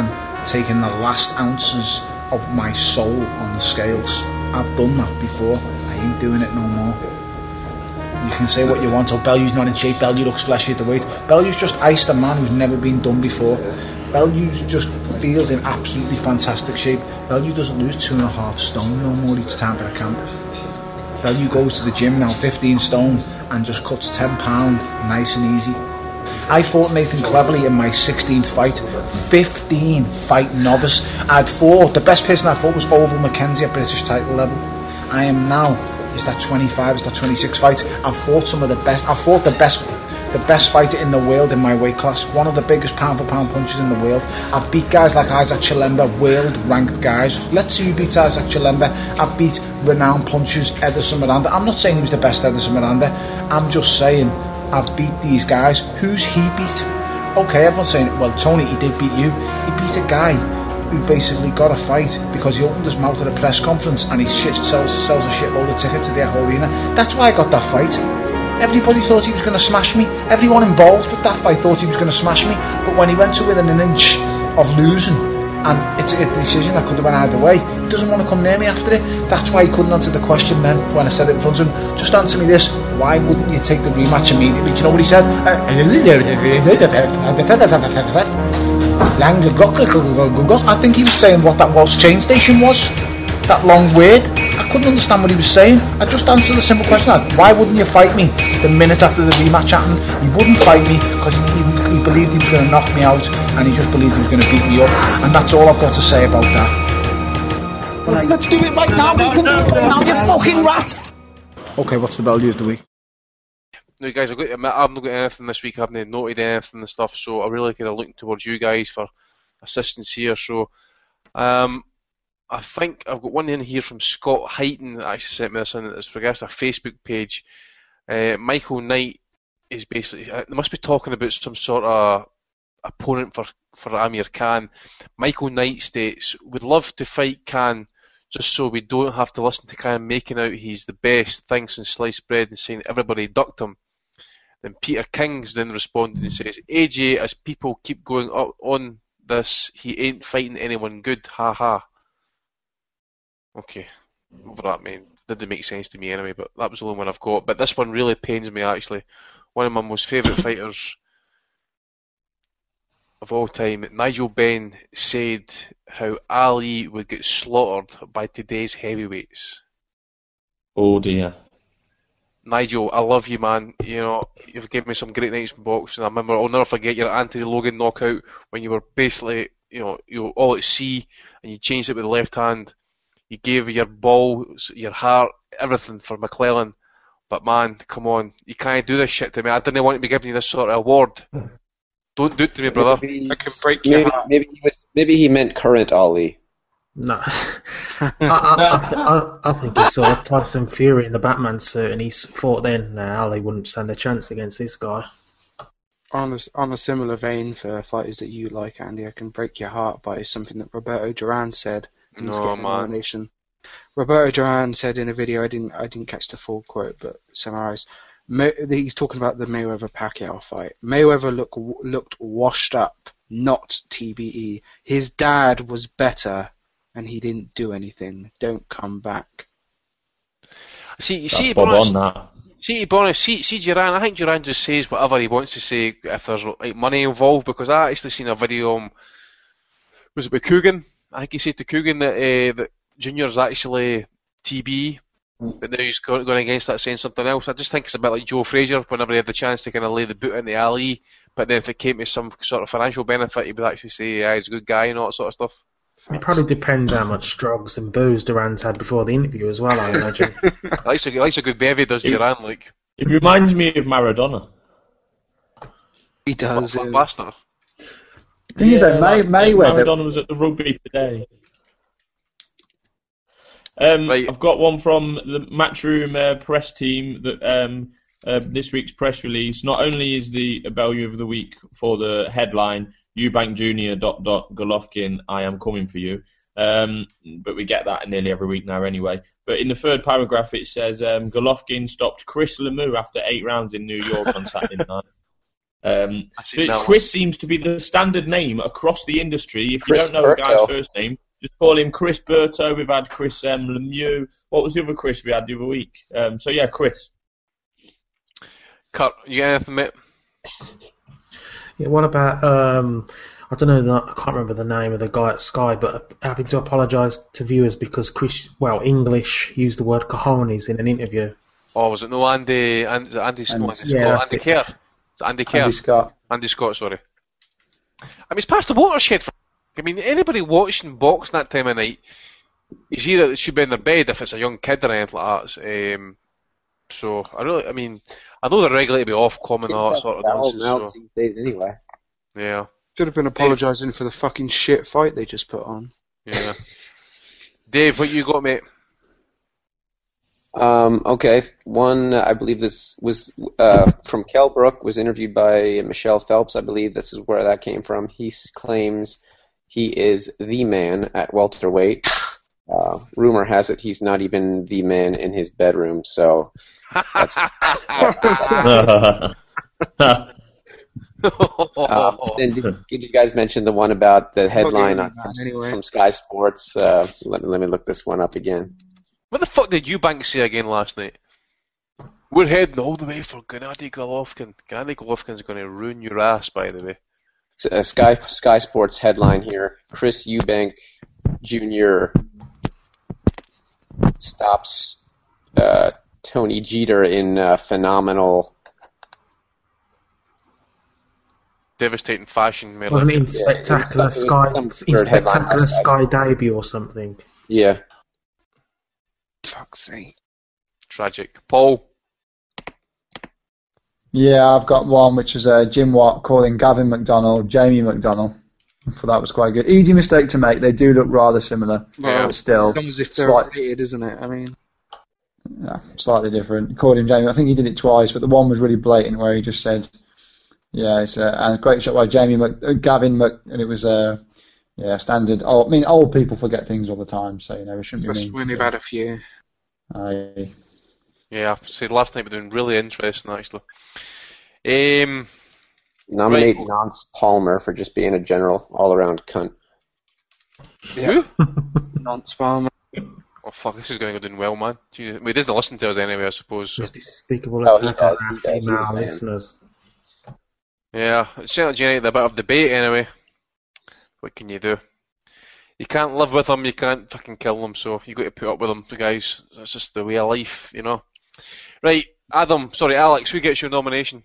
S9: taking the last ounces of my soul on the scales. I've done that before. I ain't doing it no more. You can say what you want, Bellew's not in shape, Bellew looks fleshy at the weight. Bellew's just iced a man who's never been done before. Bellew just feels in absolutely fantastic shape. Bellew doesn't lose 2.5 stone no more each time for the camp. Bellew goes to the gym now 15 stone and just cuts 10 pound nice and easy. I fought Nathan Cleverly in my 16th fight, 15 fight novice. I'd fought, the best person I fought was Oval Mackenzie at British title level. I am now, is that 25, is that 26 fights? I've fought some of the best, I've fought the best fighter in the world in my weight class, one of the biggest pound for pound punchers in the world. I've beat guys like Isaac Chilemba, world ranked guys. Let's see who beats Isaac Chilemba. I've beat renowned punchers, Ederson Miranda. I'm not saying he was the best Ederson Miranda, I'm just saying I've beat these guys. Who's he beat? Okay, everyone's saying, well, Tony, he did beat you. He beat a guy who basically got a fight because he opened his mouth at a press conference and he sells a shitload of tickets to the Echo Arena. That's why I got that fight. Everybody thought he was going to smash me. Everyone involved with that fight thought he was going to smash me. But when he went to within an inch of losing, and it's a decision that could have went either way, he doesn't want to come near me after it. That's why he couldn't answer the question then when I said it in front of him. Just answer me this: why wouldn't you take the rematch immediately? Do you know what he said? I think he was saying what that Walsh train station was. That long word. I couldn't understand what he was saying. I just answered the simple question: why wouldn't you fight me the minute after the rematch happened? He wouldn't fight me because he believed he was going to knock me out, and he just believed he was going to beat me up. And that's all I've got to say about that. Well, let's do it right now. We can do it right now, you fucking rat. Okay, what's the value of the week?
S10: No, guys, I've not got anything this week. I haven't noted anything and stuff, so I'm really kind of looking towards you guys for assistance here. So, I think I've got one in here from Scott Heighton that actually sent me this in. It's regards our Facebook page. Michael Knight is basically, they must be talking about some sort of opponent for Amir Khan. Michael Knight states, would love to fight Khan just so we don't have to listen to Khan making out he's the best, thanks and sliced bread, and saying everybody ducked him. Then Peter Kings then responded and says, AJ, as people keep going on this, he ain't fighting anyone good, ha ha. Okay, whatever that meant. Didn't make sense to me anyway, but that was the only one I've got. But this one really pains me, actually. One of my most favourite fighters of all time, Nigel Benn, said how Ali would get slaughtered by today's heavyweights.
S11: Oh dear.
S10: Nigel, I love you, man. You know, you've given me some great nights in boxing. I remember, I'll never forget your Anthony Logan knockout when you were basically, you were all at sea and you changed it with the left hand. You gave your balls, your heart, everything for McClellan. But man, come on, you can't do this shit to me. I didn't want to be giving you this sort of award. Don't do it to me, brother.
S15: I can break your heart. Maybe he meant current Ali.
S14: No. I think he saw Tyson Fury in the Batman suit and he thought then Ali wouldn't stand a chance against this guy.
S12: On a similar vein for fighters that you like, Andy, I can break your heart by something that Roberto Duran said.
S10: No, man.
S12: Roberto Duran said in a video, I didn't catch the full quote, but summarise. He's talking about the Mayweather-Pacquiao fight. Mayweather looked washed up, not TBE. His dad was better, and he didn't do anything. Don't come back.
S10: See, to be honest, see Duran. I think Duran just says whatever he wants to say if there's like money involved. Because I actually seen a video. Was it with Coogan? I think he said to Coogan that Junior's actually TB, but now he's going against that saying something else. I just think it's a bit like Joe Frazier whenever he had the chance to kind of lay the boot into Ali, but then if it came to some sort of financial benefit, he would actually say, yeah, he's a good guy and all that sort of stuff.
S14: It probably depends how much drugs and booze Duran's had before the interview as well, I imagine.
S10: He likes a good bevy, does Duran, like.
S11: It reminds me of Maradona.
S12: He does.
S10: Bastard.
S13: The thing is that Mayweather...
S11: Maradona was at the rugby today. Right. I've got one from the Matchroom press team that this week's press release. Not only is the value of the week for the headline Eubank Jr. ... Golovkin, I am coming for you. But we get that nearly every week now anyway. But in the third paragraph it says Golovkin stopped Chris Lemieux after 8 rounds in New York on Saturday night. So Chris seems to be the standard name across the industry. If
S15: Chris
S11: you don't know a guy's
S15: Berto.
S11: first name, just call him Chris Berto. We've had Chris Lemieux. What was the other Chris we had the other week? So yeah, Chris.
S10: Kurt, you got anything, mate?
S14: Yeah, what about I don't know, I can't remember the name of the guy at Sky, but having to apologise to viewers because English used the word cojones in an interview.
S10: Oh, was it no Andy Scott?
S14: Yeah,
S10: Andy Kerr? Is it Andy Kerr?
S13: Andy Scott.
S10: Andy Scott, sorry. I mean, it's past the watershed. I mean, anybody watching boxing that time of night is either it should be in their bed if it's a young kid or anything like that. So I know they're regulated to be Ofcom and all that sort of nonsense.
S15: These days anyway.
S10: Yeah.
S12: Should have been apologising for the fucking shit fight they just put on.
S10: Yeah. Dave, what you got, mate?
S15: Okay, one, I believe this was from Kell Brook, was interviewed by Michelle Phelps. I believe this is where that came from. He claims he is the man at welterweight. Rumor has it he's not even the man in his bedroom, so that's and did you guys mention the one about the headline from Sky Sports? Let me look this one up again.
S10: What the fuck did Eubank say again last night? We're heading all the way for Gennady Golovkin. Gennady Golovkin's going to ruin your ass, by the way.
S15: Sky Sports headline here. Chris Eubank Jr. stops Tony Jeter in phenomenal...
S10: devastating fashion.
S14: Wasn't it in Spectacular Sky debut or something?
S15: Yeah.
S12: Fuck's sake.
S10: Tragic. Paul?
S13: Yeah, I've got one which is Jim Watt calling Gavin McDonnell Jamie McDonnell. I thought that was quite good. Easy mistake to make. They do look rather similar, but still.
S12: It's almost as if they're related, isn't it? I mean...
S13: Yeah, slightly different. Called him Jamie. I think he did it twice, but the one was really blatant where he just said, yeah, it's a great shot by Gavin and it was standard. Oh, I mean, old people forget things all the time, so we shouldn't be mean.
S12: When they've had a few.
S10: Yeah, I said last night we're doing really interesting actually.
S15: Nominate Nance Palmer for just being a general all-around cunt.
S12: Yeah. Nance Palmer.
S10: Oh fuck, this is going to go doing well, man. Jesus. Well, he doesn't listen to us anyway, I suppose.
S14: It's despicable
S15: he does.
S14: female listeners.
S10: Yeah, it's certainly generated a bit of debate anyway. What can you do? You can't live with them, you can't fucking kill them, so you got to put up with them, guys. That's just the way of life, Right, Alex, who gets your nomination?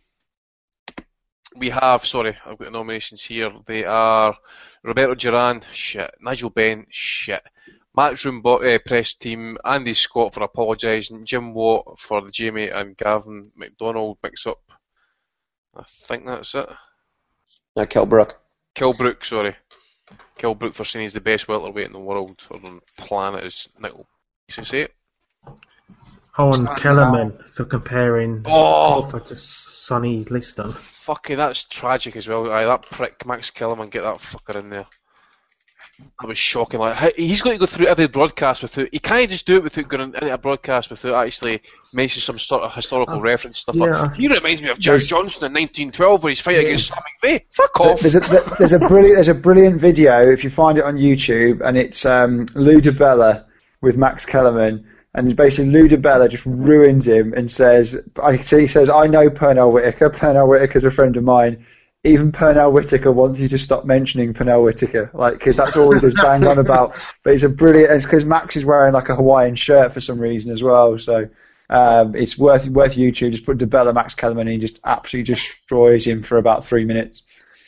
S10: We have, I've got the nominations here. They are Roberto Duran, shit. Nigel Benn, shit. Matchroom press team, Andy Scott for apologising, Jim Watt for the Jamie and Gavin McDonnell mix-up. I think that's it.
S15: Kell Brook.
S10: Kell Brook for saying he's the best welterweight in the world, or on the planet, is Nickel. You say it?
S14: Oh, and Kellerman for comparing Alpha to Sonny Liston.
S10: Fucking, that's tragic as well. That prick, Max Kellerman, get that fucker in there. That was shocking. Like, he's got to go through every broadcast without... He can't just do it without going into a broadcast without actually mentioning some sort of historical reference stuff.
S14: Yeah.
S10: He reminds me of Jack Johnson in 1912 where he's fighting against Sam McVeigh. Fuck off.
S13: There's a brilliant video if you find it on YouTube, and it's Lou DiBella with Max Kellerman, and basically Lou DiBella just ruins him and says, I know Pernell Whitaker. Pernell Whitaker's a friend of mine. Even Pernell Whitaker wants you to stop mentioning Pernell Whitaker, because that's all he does bang on about. But it's a brilliant. It's because Max is wearing like a Hawaiian shirt for some reason as well. So it's worth YouTube. Just put DiBella Max Kellerman, and he just absolutely destroys him for about 3 minutes.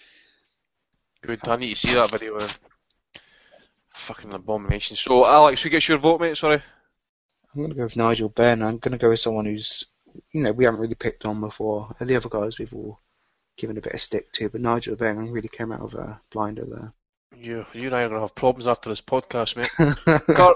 S10: Good. I need to see that video. Fucking abomination. So Alex, who gets your vote, mate? Sorry.
S12: I'm going to go with Nigel Benn. I'm going to go with someone who's, we haven't really picked on before. And the other guys we've all given a bit of stick to, but Nigel Benn really came out of a blinder there.
S10: You and I are going to have problems after this podcast, mate. Kurt?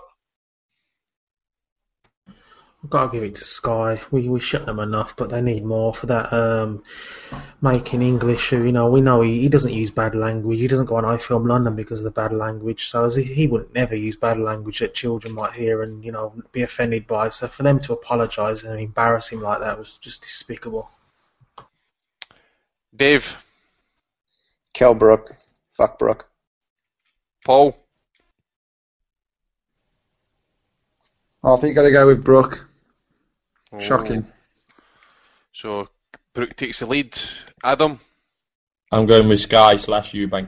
S14: I've got to give it to Sky. We shut them enough, but they need more for that making English. We know he doesn't use bad language. He doesn't go on iFilm London because of the bad language. So he wouldn't never use bad language that children might hear and be offended by. So for them to apologise and embarrass him like that was just despicable.
S10: Dave.
S15: Kell Brook. Fuck Brook.
S10: Paul.
S13: I think you got to go with Brook. Shocking.
S10: So Brook takes the lead. Adam.
S11: I'm going with Sky / Eubank.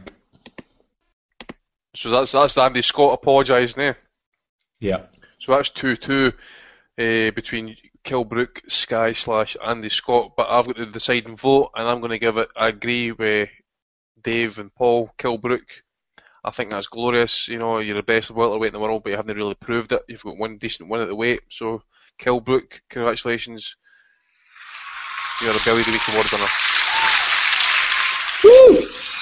S10: So that's Andy Scott apologising, eh?
S11: Yeah.
S10: So that's 2-2 between Kell Brook, Sky / Andy Scott, but I've got the deciding vote, and I'm going to give it. I agree with Dave and Paul. Kell Brook. I think that's glorious. You know, you're the best welterweight in the world, but you haven't really proved it. You've got one decent win at the weight. So, Kell Brook, congratulations. You're a Belly of the Week award winner.
S15: Woo!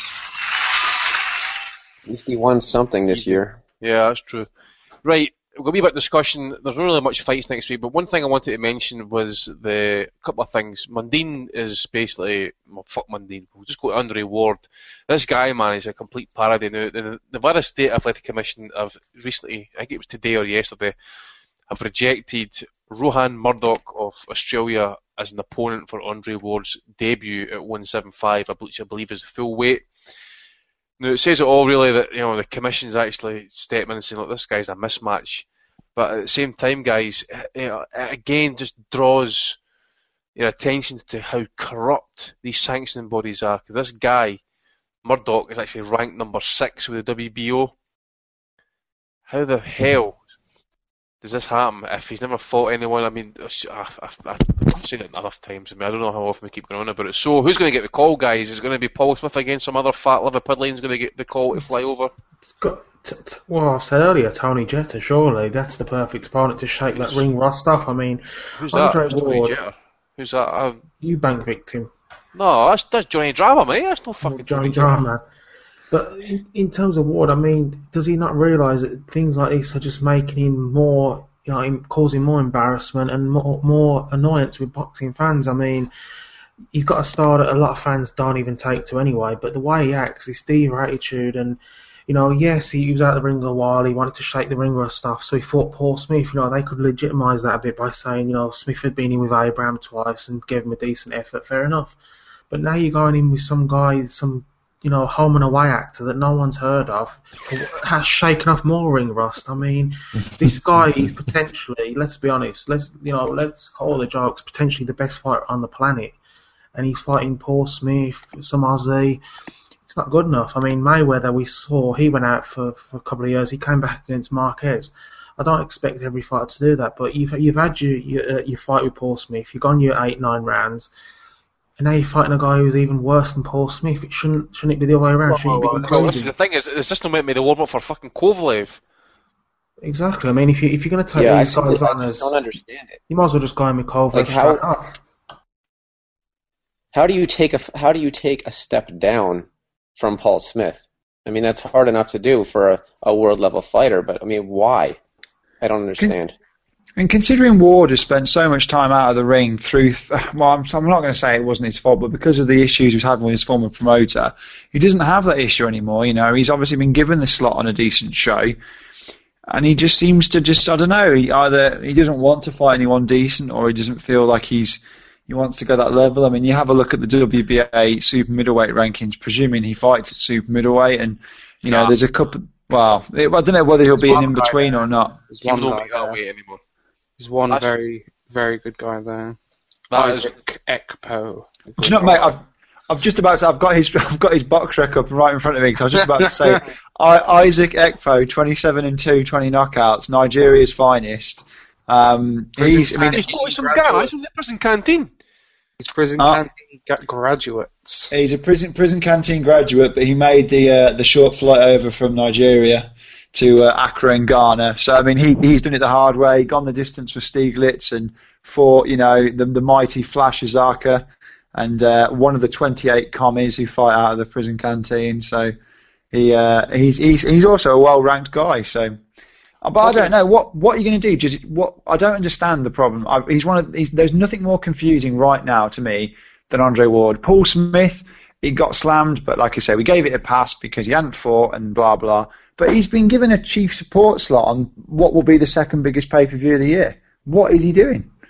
S15: At least he won something this year.
S10: Yeah, that's true. Right, we've got a wee bit of discussion. There's not really much fights next week, but one thing I wanted to mention was the couple of things. Mundine is basically, well, fuck Mundine. We'll just go to Andre Ward. This guy, man, is a complete parody now. The Nevada State Athletic Commission have recently, I think it was today or yesterday, have rejected Rohan Murdoch of Australia as an opponent for Andre Ward's debut at 175, which I believe is full weight. Now, it says it all really that, you know, the commission's actually stepping in and saying, look, this guy's a mismatch. But at the same time, guys, you know, it again just draws your attention to how corrupt these sanctioning bodies are. Because this guy, Murdoch, is actually ranked number 6 with the WBO. How the hell does this happen if he's never fought anyone? I mean, I've seen it enough times. I mean, I don't know how often we keep going on about it. So, who's going to get the call, guys? Is it going to be Paul Smith again? Some other fat Liverpudlian's going to get the call to fly over?
S14: It's got well, I said earlier, Tony Jetta, surely. That's the perfect opponent to shake that ring rust off. I mean,
S10: Who's
S14: Andre
S10: that?
S14: Ward,
S10: Jetta? Who's that?
S14: Eubank victim.
S10: No, that's Johnny Drama, mate. That's no fucking
S14: Johnny Drama. But in terms of Ward, I mean, does he not realise that things like this are just making him more, you know, causing more embarrassment and more annoyance with boxing fans? I mean, he's got a style that a lot of fans don't even take to anyway, but the way he acts, his diva attitude, and, you know, yes, he was out of the ring a while, he wanted to shake the ring rust stuff, so he fought Paul Smith. You know, they could legitimise that a bit by saying, you know, Smith had been in with Abraham twice and gave him a decent effort, fair enough. But now you're going in with some guy, some, you know, home and away actor that no one's heard of, has shaken off more ring rust. I mean, this guy is potentially, let's be honest, let's call the jokes, potentially the best fighter on the planet. And he's fighting Paul Smith, some Aussie. It's not good enough. I mean, Mayweather, we saw, he went out for a couple of years. He came back against Marquez. I don't expect every fighter to do that, but you've had your fight with Paul Smith. You've gone your 8-9 rounds. And now you're fighting a guy who's even worse than Paul Smith. It shouldn't it be the other way around?
S10: This is the thing, is this not meant to be the warm-up for fucking Kovalev?
S14: Exactly. I mean, if you're going to take these guys on as...
S15: I don't understand it.
S14: You might as well just go in with Kovalev
S15: Like
S14: straight off.
S15: How do you take a step down from Paul Smith? I mean, that's hard enough to do for a world-level fighter, but, I mean, why? I don't understand.
S13: And considering Ward has spent so much time out of the ring through, well, I'm not going to say it wasn't his fault, but because of the issues he was having with his former promoter, he doesn't have that issue anymore. You know, he's obviously been given the slot on a decent show, and he just seems to I don't know, either he doesn't want to fight anyone decent, or he doesn't feel like he wants to go that level. I mean, you have a look at the WBA super middleweight rankings, presuming he fights at super middleweight, and you know, there's a couple. Well, I don't know whether he'll be an in between or not.
S10: He won't make that weight anymore.
S12: There's one very, very good guy there. Isaac Ekpo.
S13: Do you know, mate? I've just about to say, I've got his box record right in front of me, because I was just about to say Isaac Ekpo, 27-2, 20 knockouts, Nigeria's finest. He's from Ghana. He's from the prison canteen.
S12: He's prison canteen graduates.
S13: He's a prison canteen graduate, but he made the short flight over from Nigeria to Accra and Ghana. So I mean, he's done it the hard way, gone the distance with Stieglitz, and fought, you know, the mighty Flash Azaka, and one of the 28 commies who fight out of the prison canteen. So he's also a well-ranked guy. So, but I don't know what are you going to do? I don't understand the problem. There's nothing more confusing right now to me than Andre Ward. Paul Smith, he got slammed, but like I say, we gave it a pass because he hadn't fought and blah blah. But he's been given a chief support slot on what will be the second biggest pay-per-view of the year. What is he doing?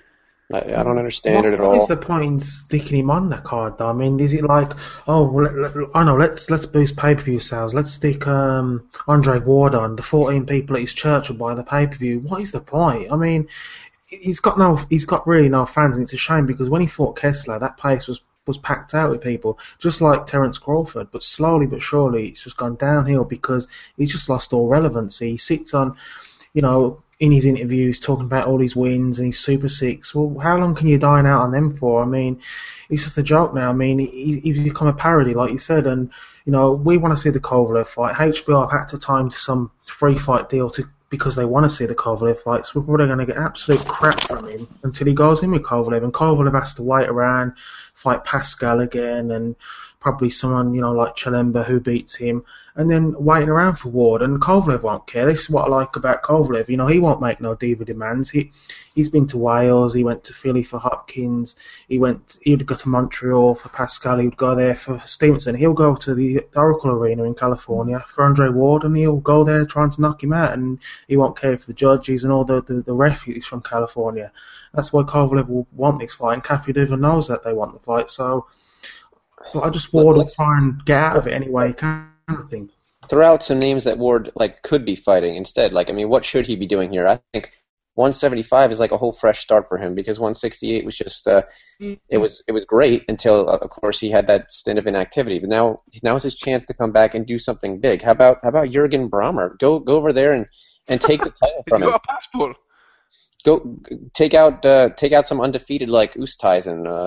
S15: I don't understand it at
S14: What
S15: all.
S14: is the point in sticking him on that card, though? I mean, is it like, oh, well, I know, let's boost pay-per-view sales. Let's stick Andre Ward on. The 14 people at his church will buy the pay-per-view. What is the point? I mean, he's got really no fans, and it's a shame because when he fought Kessler, that place was packed out with people, just like Terence Crawford. But slowly but surely, it's just gone downhill because he's just lost all relevancy. He sits on, in his interviews talking about all his wins and his Super Six. Well, how long can you dine out on them for? I mean, it's just a joke now. I mean, he's become a parody, like you said, and, we want to see the Kovalev fight. HBO have had to time to some free fight deal because they want to see the Kovalev fight, so we're probably going to get absolute crap from him until he goes in with Kovalev, and Kovalev has to wait around, fight Pascal again, and probably someone, like Chilemba who beats him, and then waiting around for Ward, and Kovalev won't care. This is what I like about Kovalev. He won't make no diva demands. He's been to Wales, he went to Philly for Hopkins, he would go to Montreal for Pascal, he would go there for Stevenson. He'll go to the Oracle Arena in California for Andre Ward, and he'll go there trying to knock him out, and he won't care for the judges and all the refugees from California. That's why Kovalev will want this fight, and Kathy Diva knows that they want the fight, so I just Ward will try and get out of it anyway, kind of thing.
S15: Throw out some names that Ward could be fighting instead. What should he be doing here? I think 175 is like a whole fresh start for him because 168 was just it was great until of course he had that stint of inactivity. But now is his chance to come back and do something big. How about Jürgen Brammer? Go over there and take the title from him.
S10: He's got a passport.
S15: Go take out some undefeated like Oosthuizen.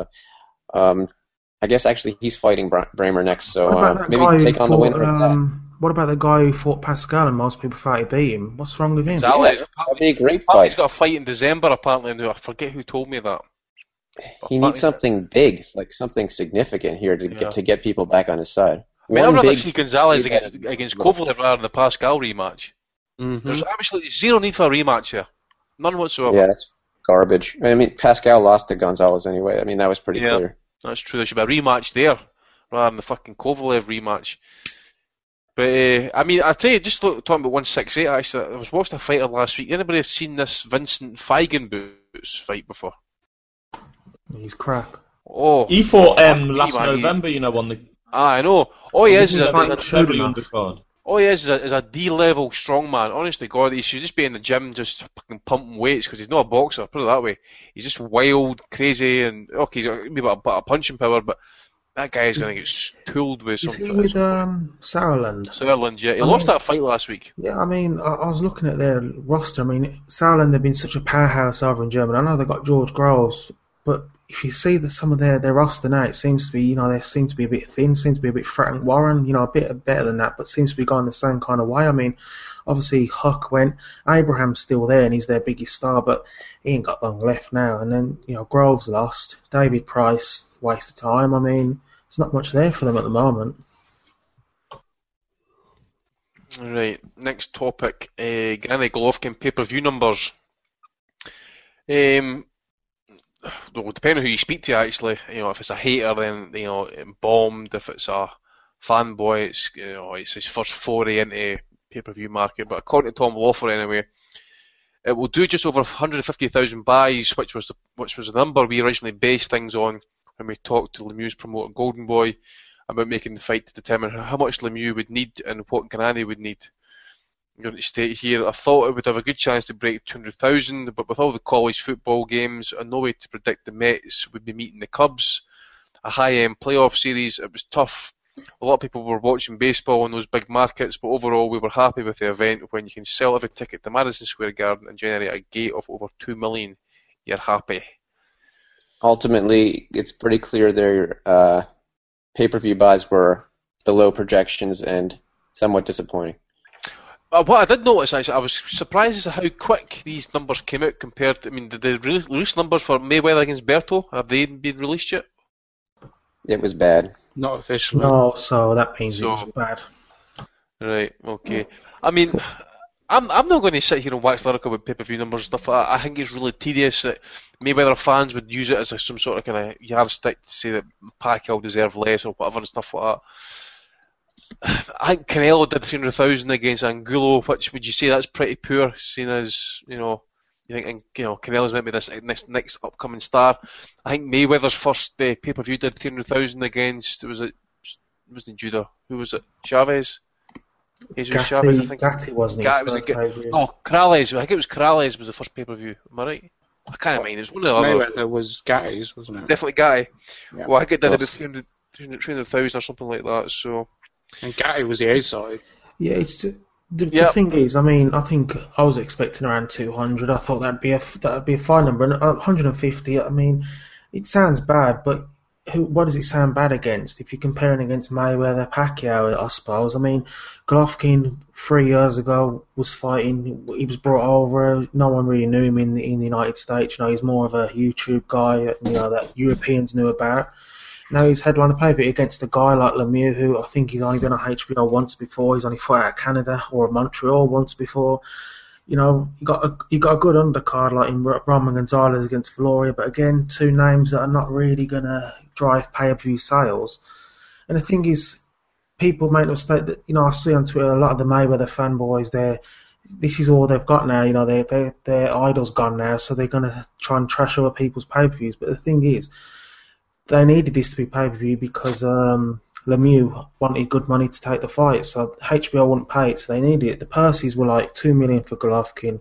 S15: I guess actually he's fighting Brammer next, so maybe take on the winner of that.
S14: What about the guy who fought Pascal and most people thought he beat him? What's wrong with him?
S10: That'd
S15: be a great fight.
S10: He's got a fight in December apparently, and I forget who told me that.
S15: He needs something big, like something significant here to get people back on his side.
S10: I mean, I'd rather see Gonzalez against Kovalev rather than the Pascal rematch.
S15: Mm-hmm.
S10: There's absolutely zero need for a rematch here. None whatsoever.
S15: Yeah, that's garbage. I mean, Pascal lost to Gonzalez anyway. I mean, that was pretty clear.
S10: That's true. There should be a rematch there rather than the fucking Kovalev rematch. But, I mean, I'll tell you, just talking about 168, actually, I was watching a fighter last week. Anybody have seen this Vincent Feigenboots fight before?
S14: He's crap.
S10: Oh,
S11: he fought last November, on the...
S10: I know. All he is a D-level strongman. Honest to God, he should just be in the gym just fucking pumping weights because he's not a boxer, put it that way. He's just wild, crazy, and okay, he's got maybe a bit of punching power, but that guy is going to get tooled with something.
S14: Is he with Sauerland?
S10: Sauerland, yeah. He lost that fight last week.
S14: Yeah, I mean, I was looking at their roster. I mean, Sauerland have been such a powerhouse over in Germany. I know they've got George Groves, but if you see some of their roster now, it seems to be, they seem to be a bit thin, seems to be a bit Frank Warren, a bit better than that, but seems to be going the same kind of way. I mean, obviously Huck went, Abraham's still there and he's their biggest star, but he ain't got long left now. And then, Groves lost, David Price, waste of time. I mean, there's not much there for them at the moment.
S10: Right, next topic, Granny Golovkin pay-per-view numbers. Well, depending on who you speak to, actually, if it's a hater, then bombed. If it's a fanboy, it's his first foray into pay-per-view market. But according to Tom Lawfer, anyway, it will do just over 150,000 buys, which was the number we originally based things on when we talked to Lemieux's promoter Golden Boy about making the fight to determine how much Lemieux would need and what Granny would need. I'm going to state here, I thought it would have a good chance to break 200,000, but with all the college football games and no way to predict the Mets would be meeting the Cubs, a high-end playoff series, it was tough. A lot of people were watching baseball in those big markets, but overall we were happy with the event. When you can sell every ticket to Madison Square Garden and generate a gate of over $2 million, you're happy.
S15: Ultimately, it's pretty clear their pay-per-view buys were below projections and somewhat disappointing.
S10: What I did notice, actually, I was surprised at how quick these numbers came out compared to, did they release numbers for Mayweather against Berto? Have they been released yet?
S15: It was bad.
S10: Not officially.
S14: No, so that means it was bad.
S10: Right, okay. I mean, I'm not going to sit here and wax lyrical with pay-per-view numbers and stuff like that. I think it's really tedious that Mayweather fans would use it as some sort of kind of yardstick to say that Pacquiao deserved less or whatever and stuff like that. I think Canelo did 300,000 against Angulo, which would you say that's pretty poor, seeing as, You think, Canelo's might be this next upcoming star. I think Mayweather's first pay-per-view did 300,000 against, it wasn't Judah. Who was it? Chavez? Jesus Chavez, I think.
S14: Gatti wasn't
S10: Gatti was Corrales. I think it was Corrales was the first pay-per-view. Am I right? I can't mind. It was one of the other.
S12: Mayweather was Gatti's, wasn't it?
S10: Definitely Gatti.
S12: Yeah.
S10: Well, I think it did 300,000 or something like that. So.
S12: And Gatti was the A side.
S14: Yeah, it's the thing is, I mean, I think I was expecting around 200. I thought that'd be a fine number, and 150. I mean, it sounds bad, but what does it sound bad against? If you're comparing against Mayweather, Pacquiao, I suppose. I mean, Golovkin 3 years ago was fighting. He was brought over. No one really knew him in the United States. He's more of a YouTube guy. That Europeans knew about. Now he's headline a pay-per-view against a guy like Lemieux, who I think he's only been on HBO once before. He's only fought out of Canada or Montreal once before. You got a good undercard like in Roman Gonzalez against Floria, but again, two names that are not really gonna drive pay-per-view sales. And the thing is, people make the mistake that I see on Twitter a lot of the Mayweather fanboys. This is all they've got now. Their idol's gone now, so they're gonna try and trash other people's pay-per-views. But the thing is, they needed this to be pay-per-view because Lemieux wanted good money to take the fight, so HBO wouldn't pay it, so they needed it. The purses were like $2 million for Golovkin,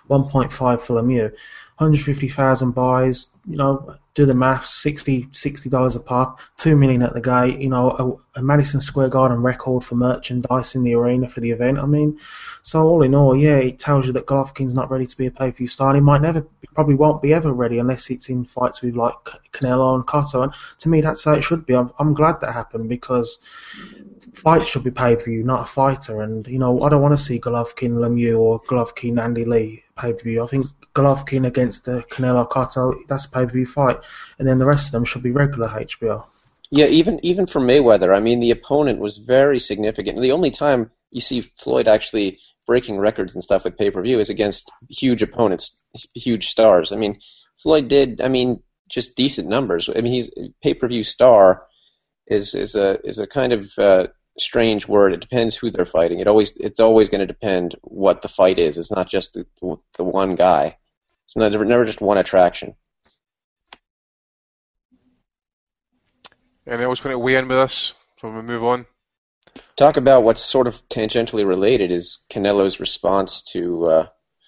S14: 1.5 for Lemieux, 150,000 buys. Do the maths, $60 a pop, $2 million at the gate. A Madison Square Garden record for merchandise in the arena for the event. I mean, so all in all, yeah, it tells you that Golovkin's not ready to be a pay-per-view star. And he probably won't be ever ready unless it's in fights with like Canelo and Cotto. And to me, that's how it should be. I'm glad that happened because fights should be pay-per-view, not a fighter. And I don't want to see Golovkin Lemieux or Golovkin Andy Lee pay-per-view. I think Golovkin against the Canelo Cotto, that's a pay-per-view fight, and then the rest of them should be regular HBO.
S15: Yeah, even for Mayweather, I mean, the opponent was very significant. The only time you see Floyd actually breaking records and stuff with pay-per-view is against huge opponents, huge stars. I mean, Floyd did, just decent numbers. I mean, he's pay-per-view star is a kind of strange word. It depends who they're fighting. It's always going to depend what the fight is. It's not just the one guy. It's never just one attraction.
S10: Anyone else want to weigh in with us before we move on?
S15: Talk about what's sort of tangentially related is Canelo's response to.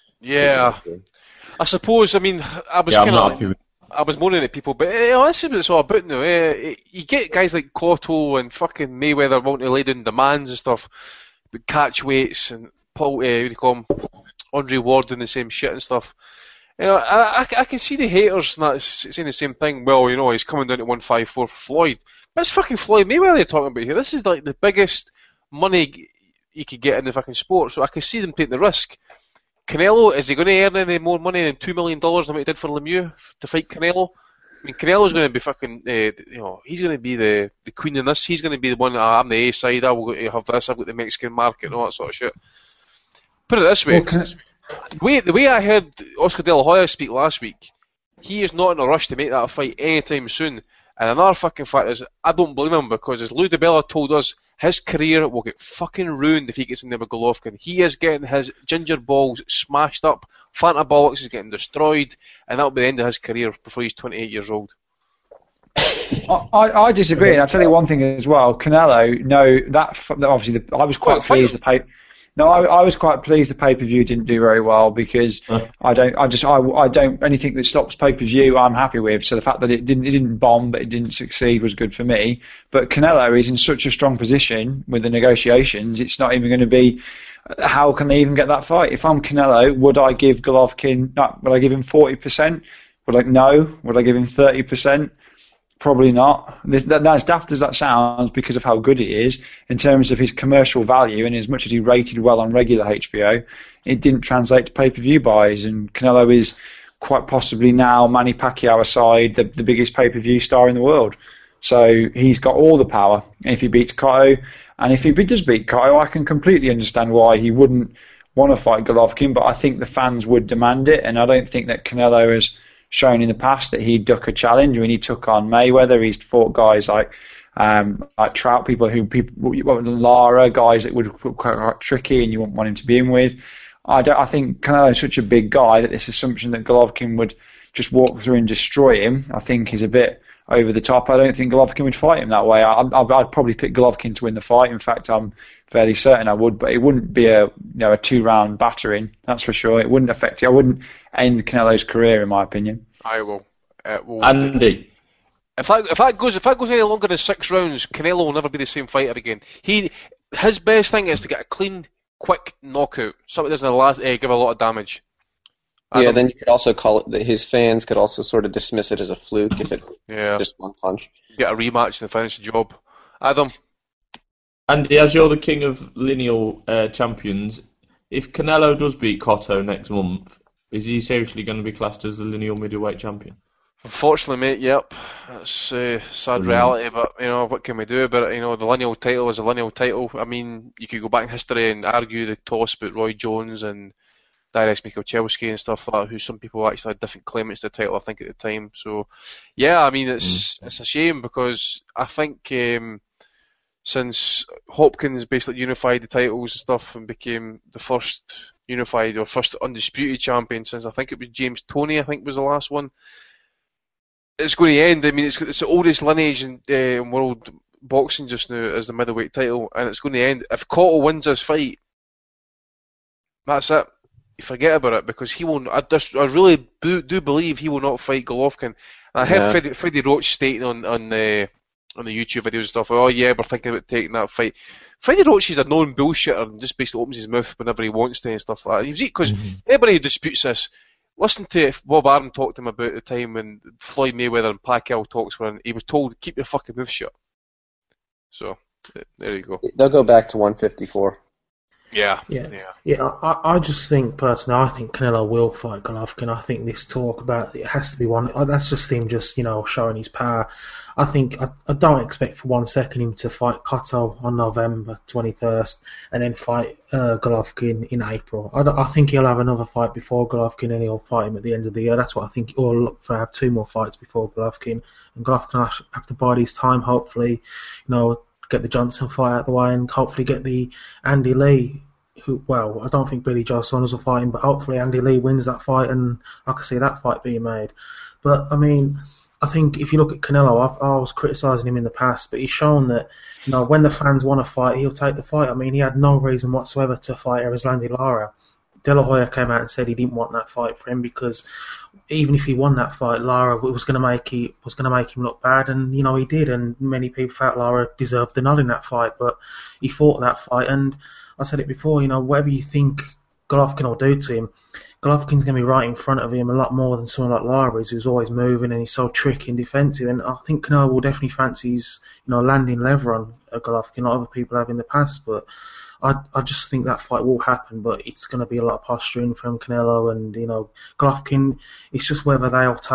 S10: I suppose. I mean, I was moaning at people, but this is what it's all about now. You get guys like Cotto and fucking Mayweather wanting to lay down demands and stuff, but catch weights and Paul, what do you call him, Andre Ward doing the same shit and stuff. I can see the haters saying the same thing. Well, he's coming down to 154 for Floyd. But it's fucking Floyd Mayweather you're talking about here. This is like the biggest money you could get in the fucking sport, so I can see them taking the risk. Canelo, is he going to earn any more money than $2 million than what he did for Lemieux to fight Canelo? I mean, Canelo's going to be fucking, he's going to be the queen in this. He's going to be the one, I'm the A side, I will have this, I've got the Mexican market and all that sort of shit. Put it this way. The way I heard Oscar De La Hoya speak last week, he is not in a rush to make that a fight anytime soon. And another fucking fact is, I don't blame him, because as Lou DiBella told us, his career will get fucking ruined if he gets in there with Golovkin. He is getting his ginger balls smashed up, Fantabolics is getting destroyed, and that'll be the end of his career before he's 28 years old.
S13: I disagree, and I'll tell you one thing as well. Canelo, obviously, I was quite pleased I was quite pleased the pay-per-view didn't do very well because anything that stops pay-per-view I'm happy with. So the fact that it didn't bomb but it didn't succeed was good for me. But Canelo is in such a strong position with the negotiations, it's not even going to be, how can they even get that fight? If I'm Canelo, would I give Golovkin, would I give him 40%? Would I give him 30%? Probably not. As daft as that sounds, because of how good he is, in terms of his commercial value, and as much as he rated well on regular HBO, it didn't translate to pay-per-view buys, and Canelo is quite possibly now, Manny Pacquiao aside, the biggest pay-per-view star in the world. So he's got all the power if he beats Cotto, and if he does beat Cotto, I can completely understand why he wouldn't want to fight Golovkin, but I think the fans would demand it, and I don't think that Canelo has shown in the past that he'd duck a challenge. When he took on Mayweather, he's fought guys like Trout, Lara, guys that would quite tricky and you wouldn't want him to be in with. I think Canelo is such a big guy that this assumption that Golovkin would just walk through and destroy him, I think, is a bit over the top. I don't think Golovkin would fight him that way. I'd probably pick Golovkin to win the fight. In fact, I'm fairly certain I would, but it wouldn't be a 2-round battering, that's for sure. It wouldn't affect it. I wouldn't end Canelo's career, in my opinion.
S10: I will.
S11: Andy.
S10: If that goes any longer than 6 rounds, Canelo will never be the same fighter again. His best thing is to get a clean, quick knockout. Something that doesn't give a lot of damage.
S15: Yeah, then you could also call it that his fans could also sort of dismiss it as a fluke if it just one punch.
S10: Get a rematch and finish the job. Adam?
S11: Andy, as you're the king of lineal champions, if Canelo does beat Cotto next month, is he seriously going to be classed as the lineal middleweight champion?
S10: Unfortunately, mate, yep. That's sad reality, but, what can we do about it? The lineal title is a lineal title. I mean, you could go back in history and argue the toss about Roy Jones and Darius Michalczewski and stuff like that, who some people actually had different claimants to the title, I think, at the time. So, yeah, I mean, it's a shame because I think since Hopkins basically unified the titles and stuff and became the first unified or first undisputed champion since, I think it was James Toney, I think was the last one, it's going to end. I mean, it's the oldest lineage in world boxing just now as the middleweight title, and it's going to end. If Cotto wins this fight, that's it. You forget about it because he won't. I really do believe he will not fight Golovkin. And I heard Freddie Roach stating on the YouTube videos and stuff. Oh yeah, we're thinking about taking that fight. Freddie Roach is a known bullshitter and just basically opens his mouth whenever he wants to and stuff like that. Because anybody who disputes this, listen to Bob Arum talk to him about the time when Floyd Mayweather and Pacquiao talks when he was told keep your fucking mouth shut. So there you go.
S15: They'll go back to 154.
S10: Yeah.
S14: I just think personally, I think Canelo will fight Golovkin. I think this talk about it has to be one. That's just him, just showing his power. I think I don't expect for 1 second him to fight Cotto on November 21st and then fight Golovkin in April. I think he'll have another fight before Golovkin and he'll fight him at the end of the year. That's what I think. He'll look for have 2 more fights before Golovkin, and Golovkin will have to bide his time. Hopefully, get the Johnson fight out of the way and hopefully get the Andy Lee, I don't think Billy Joe Saunders will fight him, but hopefully Andy Lee wins that fight and I can see that fight being made. But, I mean, I think if you look at Canelo, I was criticising him in the past, but he's shown that, when the fans want to fight, he'll take the fight. I mean, he had no reason whatsoever to fight Erislandy Lara. De La Hoya came out and said he didn't want that fight for him because even if he won that fight, Lara was going to make him look bad, and he did, and many people felt Lara deserved the nod in that fight, but he fought that fight, and I said it before, whatever you think Golovkin will do to him, Golovkin's going to be right in front of him a lot more than someone like Lara is, who's always moving and he's so tricky and defensive, and I think Canelo will definitely fancy his, landing lever on Golovkin like other people have in the past, but I just think that fight will happen, but it's going to be a lot of posturing from Canelo and, Golovkin. It's just whether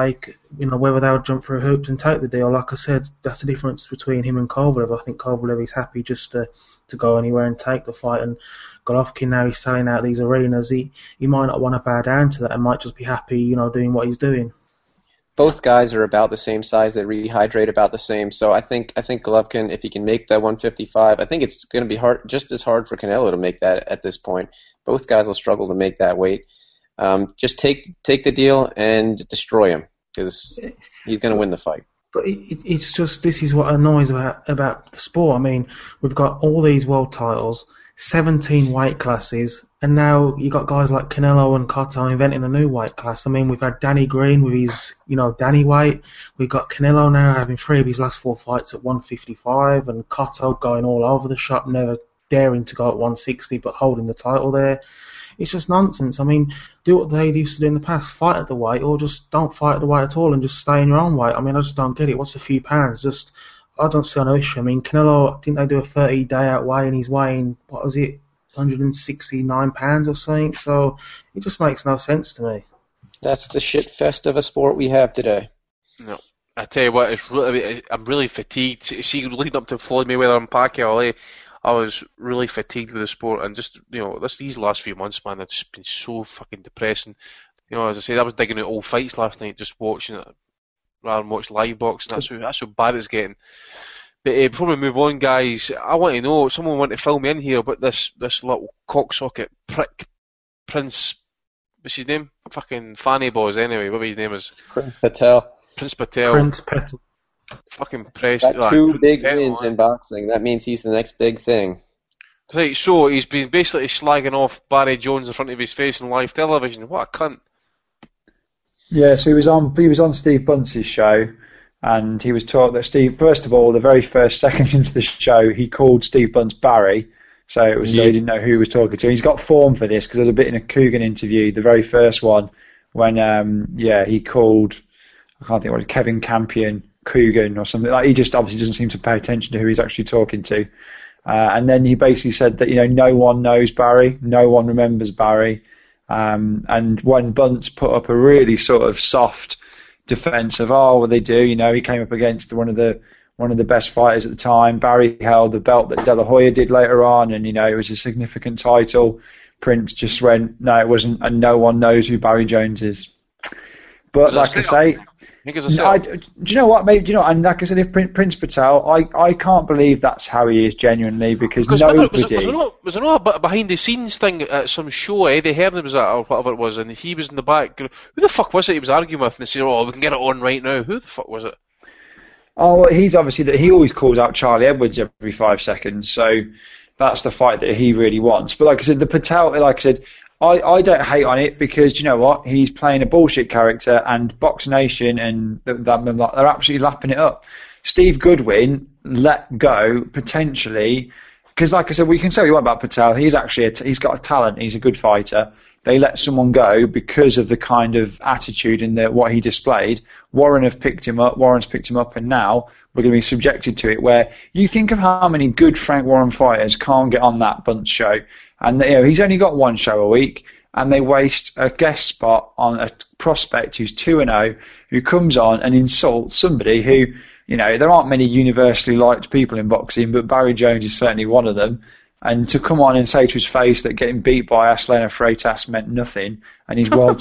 S14: they'll jump through hoops and take the deal. Like I said, that's the difference between him and Kovalev. I think Kovalev is happy just to go anywhere and take the fight, and Golovkin, now he's selling out these arenas. He might not want to bow down to that and might just be happy, doing what he's doing.
S15: Both guys are about the same size. They rehydrate about the same. So I think Golovkin, if he can make that 155, I think it's going to be just as hard for Canelo to make that at this point. Both guys will struggle to make that weight. Just take the deal and destroy him because he's going to win the fight.
S14: But it's just, this is what annoys about the sport. I mean, we've got all these world titles, 17 weight classes, and now you got guys like Canelo and Cotto inventing a new weight class. I mean, we've had Danny Green with his, Danny weight. We've got Canelo now having 3 of his last 4 fights at 155, and Cotto going all over the shop, never daring to go at 160, but holding the title there. It's just nonsense. I mean, do what they used to do in the past, fight at the weight, or just don't fight at the weight at all and just stay in your own weight. I mean, I just don't get it. What's a few pounds? I don't see no issue. I mean, Canelo, didn't they do a 30-day out weigh and he's weighing, 169 pounds or something? So it just makes no sense to me.
S15: That's the shit fest of a sport we have today.
S10: No, I tell you what, I'm really fatigued. See, leading up to Floyd Mayweather and Pacquiao, I was really fatigued with the sport, and just these last few months, man, have just been so fucking depressing. As I said, I was digging out old fights last night, just watching it rather than watch live boxing. That's how bad it's getting. But before we move on, guys, I want to know, someone want to fill me in here about this little cocksocket prick Prince, what's his name? Fucking Fanny Boys anyway, whatever his name is.
S15: Prince Patel.
S10: Prince Patel.
S14: Prince Patel.
S10: Fucking press.
S15: Got 2 big wins in boxing. That means he's the next big thing.
S10: Right, so he's been basically slagging off Barry Jones in front of his face on live television. What a cunt.
S13: Yeah, so he was on Steve Bunce's show, and he was taught that Steve, first of all, the very first seconds into the show, he called Steve Bunce Barry, so it was so he didn't know who he was talking to. He's got form for this because there's a bit in a Coogan interview, the very first one, when he called, I can't think what, Kevin Campion Coogan or something. Like, he just obviously doesn't seem to pay attention to who he's actually talking to. And then he basically said that, no one knows Barry, no one remembers Barry. And when Bunce put up a really sort of soft defence of, they do, he came up against one of the best fighters at the time. Barry held the belt that De La Hoya did later on, and it was a significant title. Prince just went, no, it wasn't, and no one knows who Barry Jones is. But like I say, do you know what? Maybe and like I said, if Prince Patel, I can't believe that's how he is genuinely, because nobody.
S10: Was there not a behind the scenes thing at some show? Eddie Hearn was at, or whatever it was, and he was in the back. Who the fuck was it he was arguing with? And they said, we can get it on right now. Who the fuck was it?
S13: Oh, he's obviously that he always calls out Charlie Edwards every 5 seconds, so that's the fight that he really wants. But like I said, the Patel, like I said, I don't hate on it because, you know what, he's playing a bullshit character, and Box Nation and they're absolutely lapping it up. Steve Goodwin let go potentially because, like I said, we can say what you want about Patel. He's actually he's got a talent. He's a good fighter. They let someone go because of the kind of attitude and what he displayed. Warren's picked him up, and now we're going to be subjected to it. Where you think of how many good Frank Warren fighters can't get on that Bunce show. And he's only got one show a week, and they waste a guest spot on a prospect who's 2-0, who comes on and insults somebody who, there aren't many universally liked people in boxing, but Barry Jones is certainly one of them. And to come on and say to his face that getting beat by Aslana Freitas meant nothing, and his world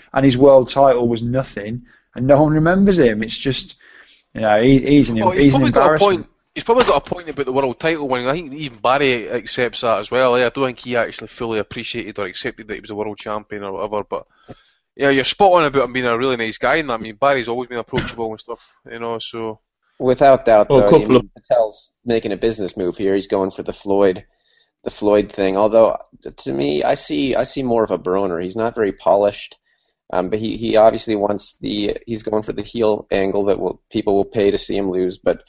S13: title was nothing, and no one remembers him. It's just, he's an embarrassment.
S10: He's probably got a point about the world title winning. I think even Barry accepts that as well. I don't think he actually fully appreciated or accepted that he was a world champion or whatever. But yeah, you're spot on about him being a really nice guy. And I mean, Barry's always been approachable and stuff, So
S15: without doubt, Patel's making a business move here. He's going for the Floyd thing. Although to me, I see more of a Broner. He's not very polished. But he obviously wants he's going for the heel angle that people will pay to see him lose. But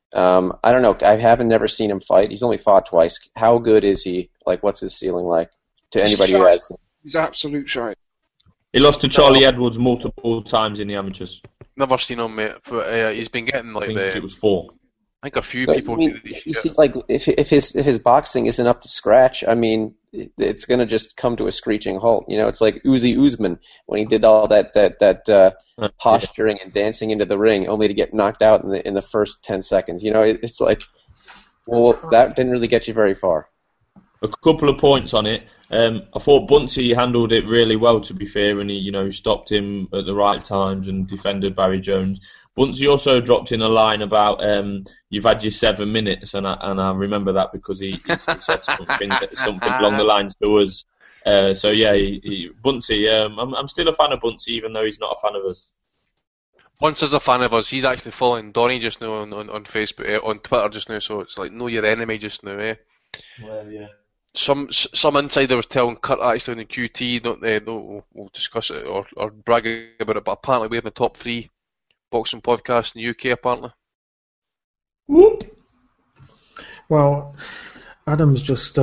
S15: I don't know. I haven't never seen him fight. He's only fought twice. How good is he? Like, what's his ceiling like? To anybody who has.
S12: He's absolute shite.
S11: He lost to Charlie Edwards multiple times in the amateurs.
S10: Never seen him, mate. But, he's been getting like
S11: it was 4.
S10: I think a few people.
S15: You see, like if his boxing isn't up to scratch, I mean, it's gonna just come to a screeching halt. It's like Uzi Usman when he did all that posturing and dancing into the ring, only to get knocked out in the first 10 seconds. It's like, well, that didn't really get you very far.
S11: A couple of points on it. I thought Buncey handled it really well, to be fair, and he stopped him at the right times and defended Barry Jones. Buncey also dropped in a line about you've had your 7 minutes, and I remember that because he said something along the lines to us. So yeah, Buncey. I'm still a fan of Buncey, even though he's not a fan of us.
S10: Once is a fan of us, he's actually following Donny just now on Facebook, on Twitter just now. So it's like, know your enemy just now, eh?
S11: Well, yeah.
S10: Some insider was telling Kurt actually on the QT, we'll discuss it or brag about it, but apparently we're in the top 3 boxing podcast in the UK, apparently.
S14: Well, Adam's just,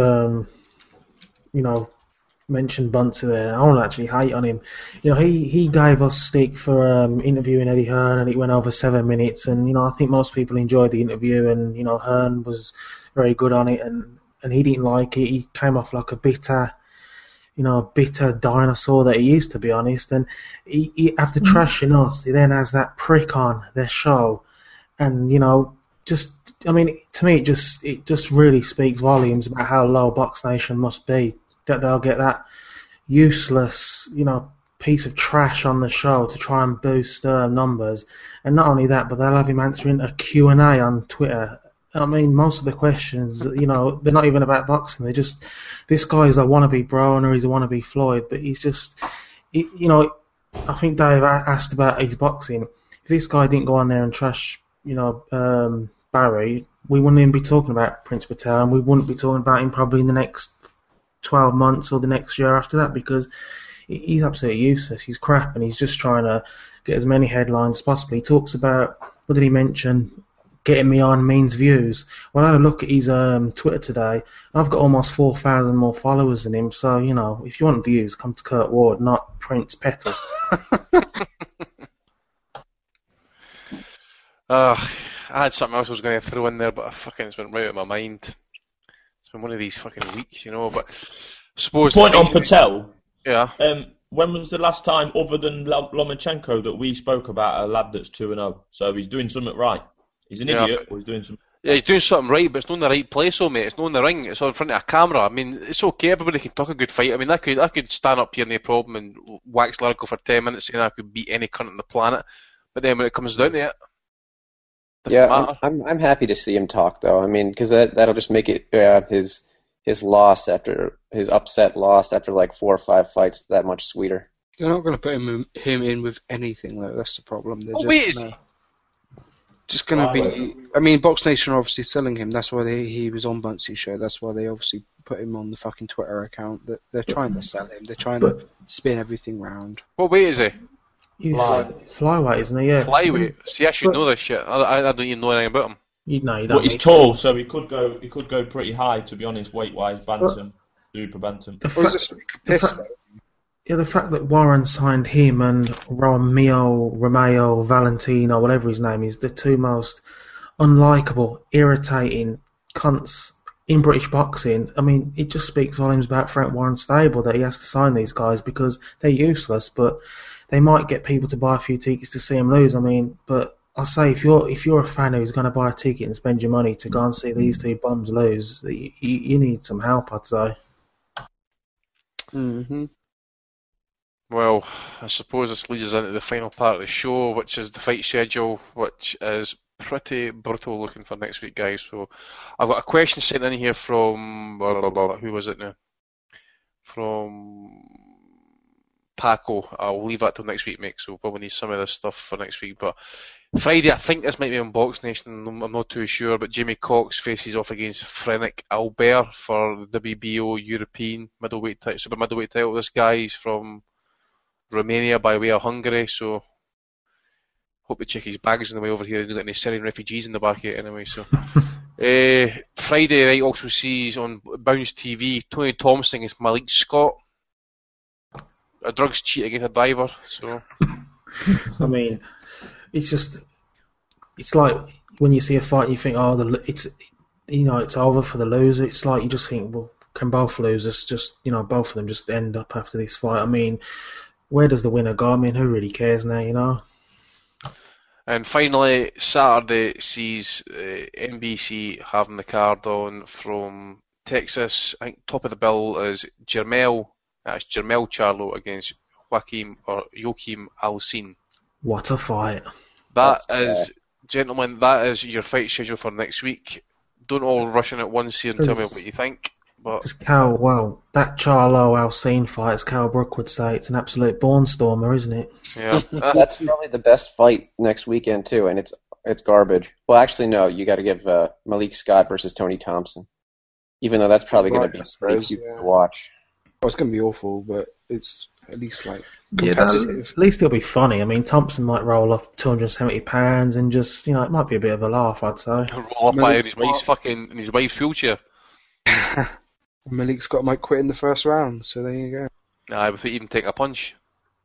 S14: mentioned Bunce there. I won't actually hate on him. He gave us stick for interviewing Eddie Hearn, and it went over 7 minutes. And I think most people enjoyed the interview, and Hearn was very good on it, and he didn't like it. He came off like a bitter dinosaur that he is, to be honest. And he after trashing us, he then has that prick on their show, and to me, it just really speaks volumes about how low Box Nation must be, that they'll get that useless, piece of trash on the show to try and boost numbers. And not only that, but they'll have him answering a Q&A on Twitter I mean, most of the questions, they're not even about boxing. They're just, this guy's a wannabe Broner, he's a wannabe Floyd, but he's just, I think Dave asked about his boxing. If this guy didn't go on there and trash, Barry, we wouldn't even be talking about Prince Patel, and we wouldn't be talking about him probably in the next 12 months or the next year after that, because he's absolutely useless. He's crap, and he's just trying to get as many headlines as possible. He talks about, what did he mention? Getting me on means views. Well, I had a look at his Twitter today. I've got almost 4,000 more followers than him, so, if you want views, come to Kurt Ward, not Prince Petal.
S10: I had something else I was going to throw in there, but it's went right out of my mind. It's been one of these fucking weeks, but I suppose...
S11: Point on Patel.
S10: Yeah.
S11: When was the last time, other than Lomachenko, that we spoke about a lad that's 2-0? So he's doing something right. He's an idiot, or he's doing something...
S10: Yeah, he's doing something right, but it's not in the right place, mate. It's not in the ring. It's all in front of a camera. I mean, it's okay. Everybody can talk a good fight. I mean, I could stand up here, no problem, and wax lyrical for 10 minutes saying I could beat any cunt on the planet. But then when it comes down to it,
S15: I'm happy to see him talk, though. I mean, because that'll just make it his loss after his upset loss after like 4 or 5 fights that much sweeter.
S12: You're not going to put him in with anything, though. That's the problem. Just going to be... I mean, Box Nation are obviously selling him. That's why he was on Buncey's show. That's why they obviously put him on the fucking Twitter account. They're trying to sell him. They're trying to spin everything round.
S10: What weight is he?
S14: He's flyweight, isn't he? Yeah.
S10: Flyweight. See, I should know this shit. I don't even know anything about him.
S14: You don't.
S11: But he's tall, so he could go pretty high, to be honest, weight-wise, bantam, super bantam.
S14: The fact that Warren signed him and Romeo, Valentino, whatever his name is, the two most unlikable, irritating cunts in British boxing, I mean, it just speaks volumes about Frank Warren's stable that he has to sign these guys because they're useless, but they might get people to buy a few tickets to see him lose. I mean, but I say if you're a fan who's going to buy a ticket and spend your money to go and see these two bums lose, you need some help, I'd say.
S12: Mm-hmm.
S10: Well, I suppose this leads us into the final part of the show, which is the fight schedule, which is pretty brutal looking for next week, guys. So I've got a question sent in here from who was it now? From Paco. I'll leave that till next week, mate. So we'll probably need some of this stuff for next week. But Friday, I think this might be on Box Nation. I'm not too sure. But Jamie Cox faces off against Frenik Albert for the WBO European super middleweight title. This guy's from Romania by way of Hungary, so hope to check his bags on the way over here. He doesn't got any Syrian refugees in the back yet anyway. So Friday night also sees on Bounce TV Tony Thompson against Malik Scott. A drugs cheat against a diver. So
S14: I mean, it's like when you see a fight and you think, it's over for the loser. It's like you just think, well, can both losers just both of them just end up after this fight? I mean, where does the winner go? I mean, who really cares now,
S10: And finally, Saturday sees NBC having the card on from Texas. I think top of the bill is Jermell Charlo against Joaquim Alcin.
S14: What a fight.
S10: Gentlemen, that is your fight schedule for next week. Don't all rush in at once here and tell me what you think. But
S14: that Charlo Alcine fight, as Cal Brook would say, it's an absolute barnstormer, isn't it?
S10: Yeah.
S15: That's probably the best fight next weekend too, and it's garbage. Well, actually, no, you got to give Malik Scott versus Tony Thompson, even though that's probably going to be pretty cute to watch.
S12: Oh, it's going to be awful, but it's at least like
S14: competitive. At least it'll be funny. I mean, Thompson might roll up 270 pounds and just, it might be a bit of a laugh, I'd say.
S10: Roll up by his wife's wheelchair.
S12: Malik Scott might quit in the first round, so there you go.
S10: Nah, without even taking a punch.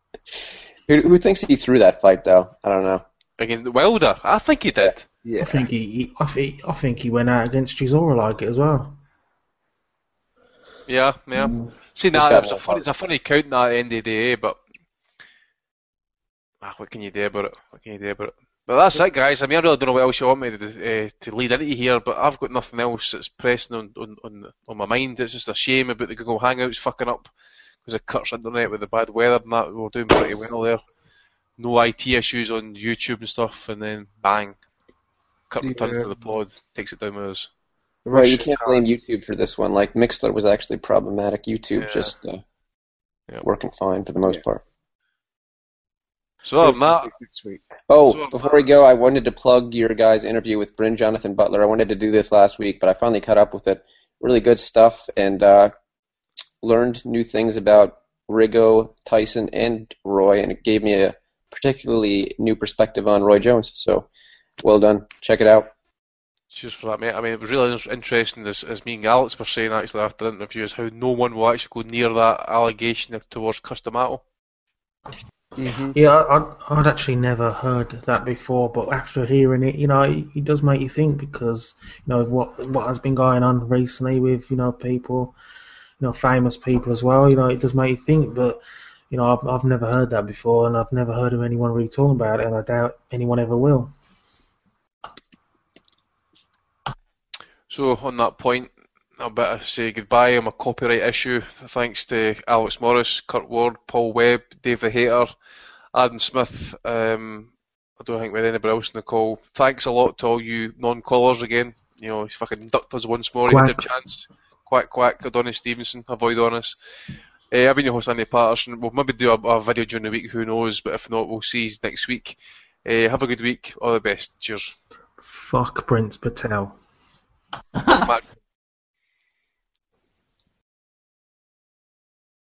S15: Who thinks he threw that fight, though? I don't know.
S10: Against Wilder? I think he did.
S12: Yeah.
S14: I think he went out against Chisora like it as well.
S10: Yeah. See, it's a funny count at the end of the day, but what can you do about it? But that's it, guys. I mean, I really don't know what else you want me to lead into here, but I've got nothing else that's pressing on my mind. It's just a shame about the Google Hangouts fucking up because of Kurt's internet with the bad weather and that. We were doing pretty well there. No IT issues on YouTube and stuff, and then bang. Kurt returns to the pod, takes it down with us.
S15: Right, you can't blame YouTube for this one. Like, Mixler was actually problematic. YouTube just working fine for the most part.
S10: So, Matt.
S15: Before we go, I wanted to plug your guys' interview with Bryn Jonathan Butler. I wanted to do this last week, but I finally caught up with it. Really good stuff, and learned new things about Rigo, Tyson, and Roy, and it gave me a particularly new perspective on Roy Jones. So, well done. Check it out.
S10: Cheers for that, mate. I mean, it was really interesting, as me and Alex were saying actually after the interview, is how no one will actually go near that allegation towards Customato.
S14: Mm-hmm. Yeah, I'd actually never heard that before, but after hearing it, it does make you think, because what has been going on recently with people, famous people as well. It does make you think, but I've never heard that before, and I've never heard of anyone really talking about it, and I doubt anyone ever will.
S10: So on that point, I better say goodbye on my copyright issue. Thanks to Alex Morris, Kurt Ward, Paul Webb, Dave the Hater, Adam Smith. I don't think we had anybody else in the call. Thanks a lot to all you non-callers again. He's fucking induct us once more. Quack. He had a chance. Quack, Adonis Stevenson, avoid Adonis. I've been your host, Andy Patterson. We'll maybe do a video during the week, who knows, but if not, we'll see you next week. Have a good week. All the best. Cheers.
S14: Fuck Prince Patel.
S10: Matt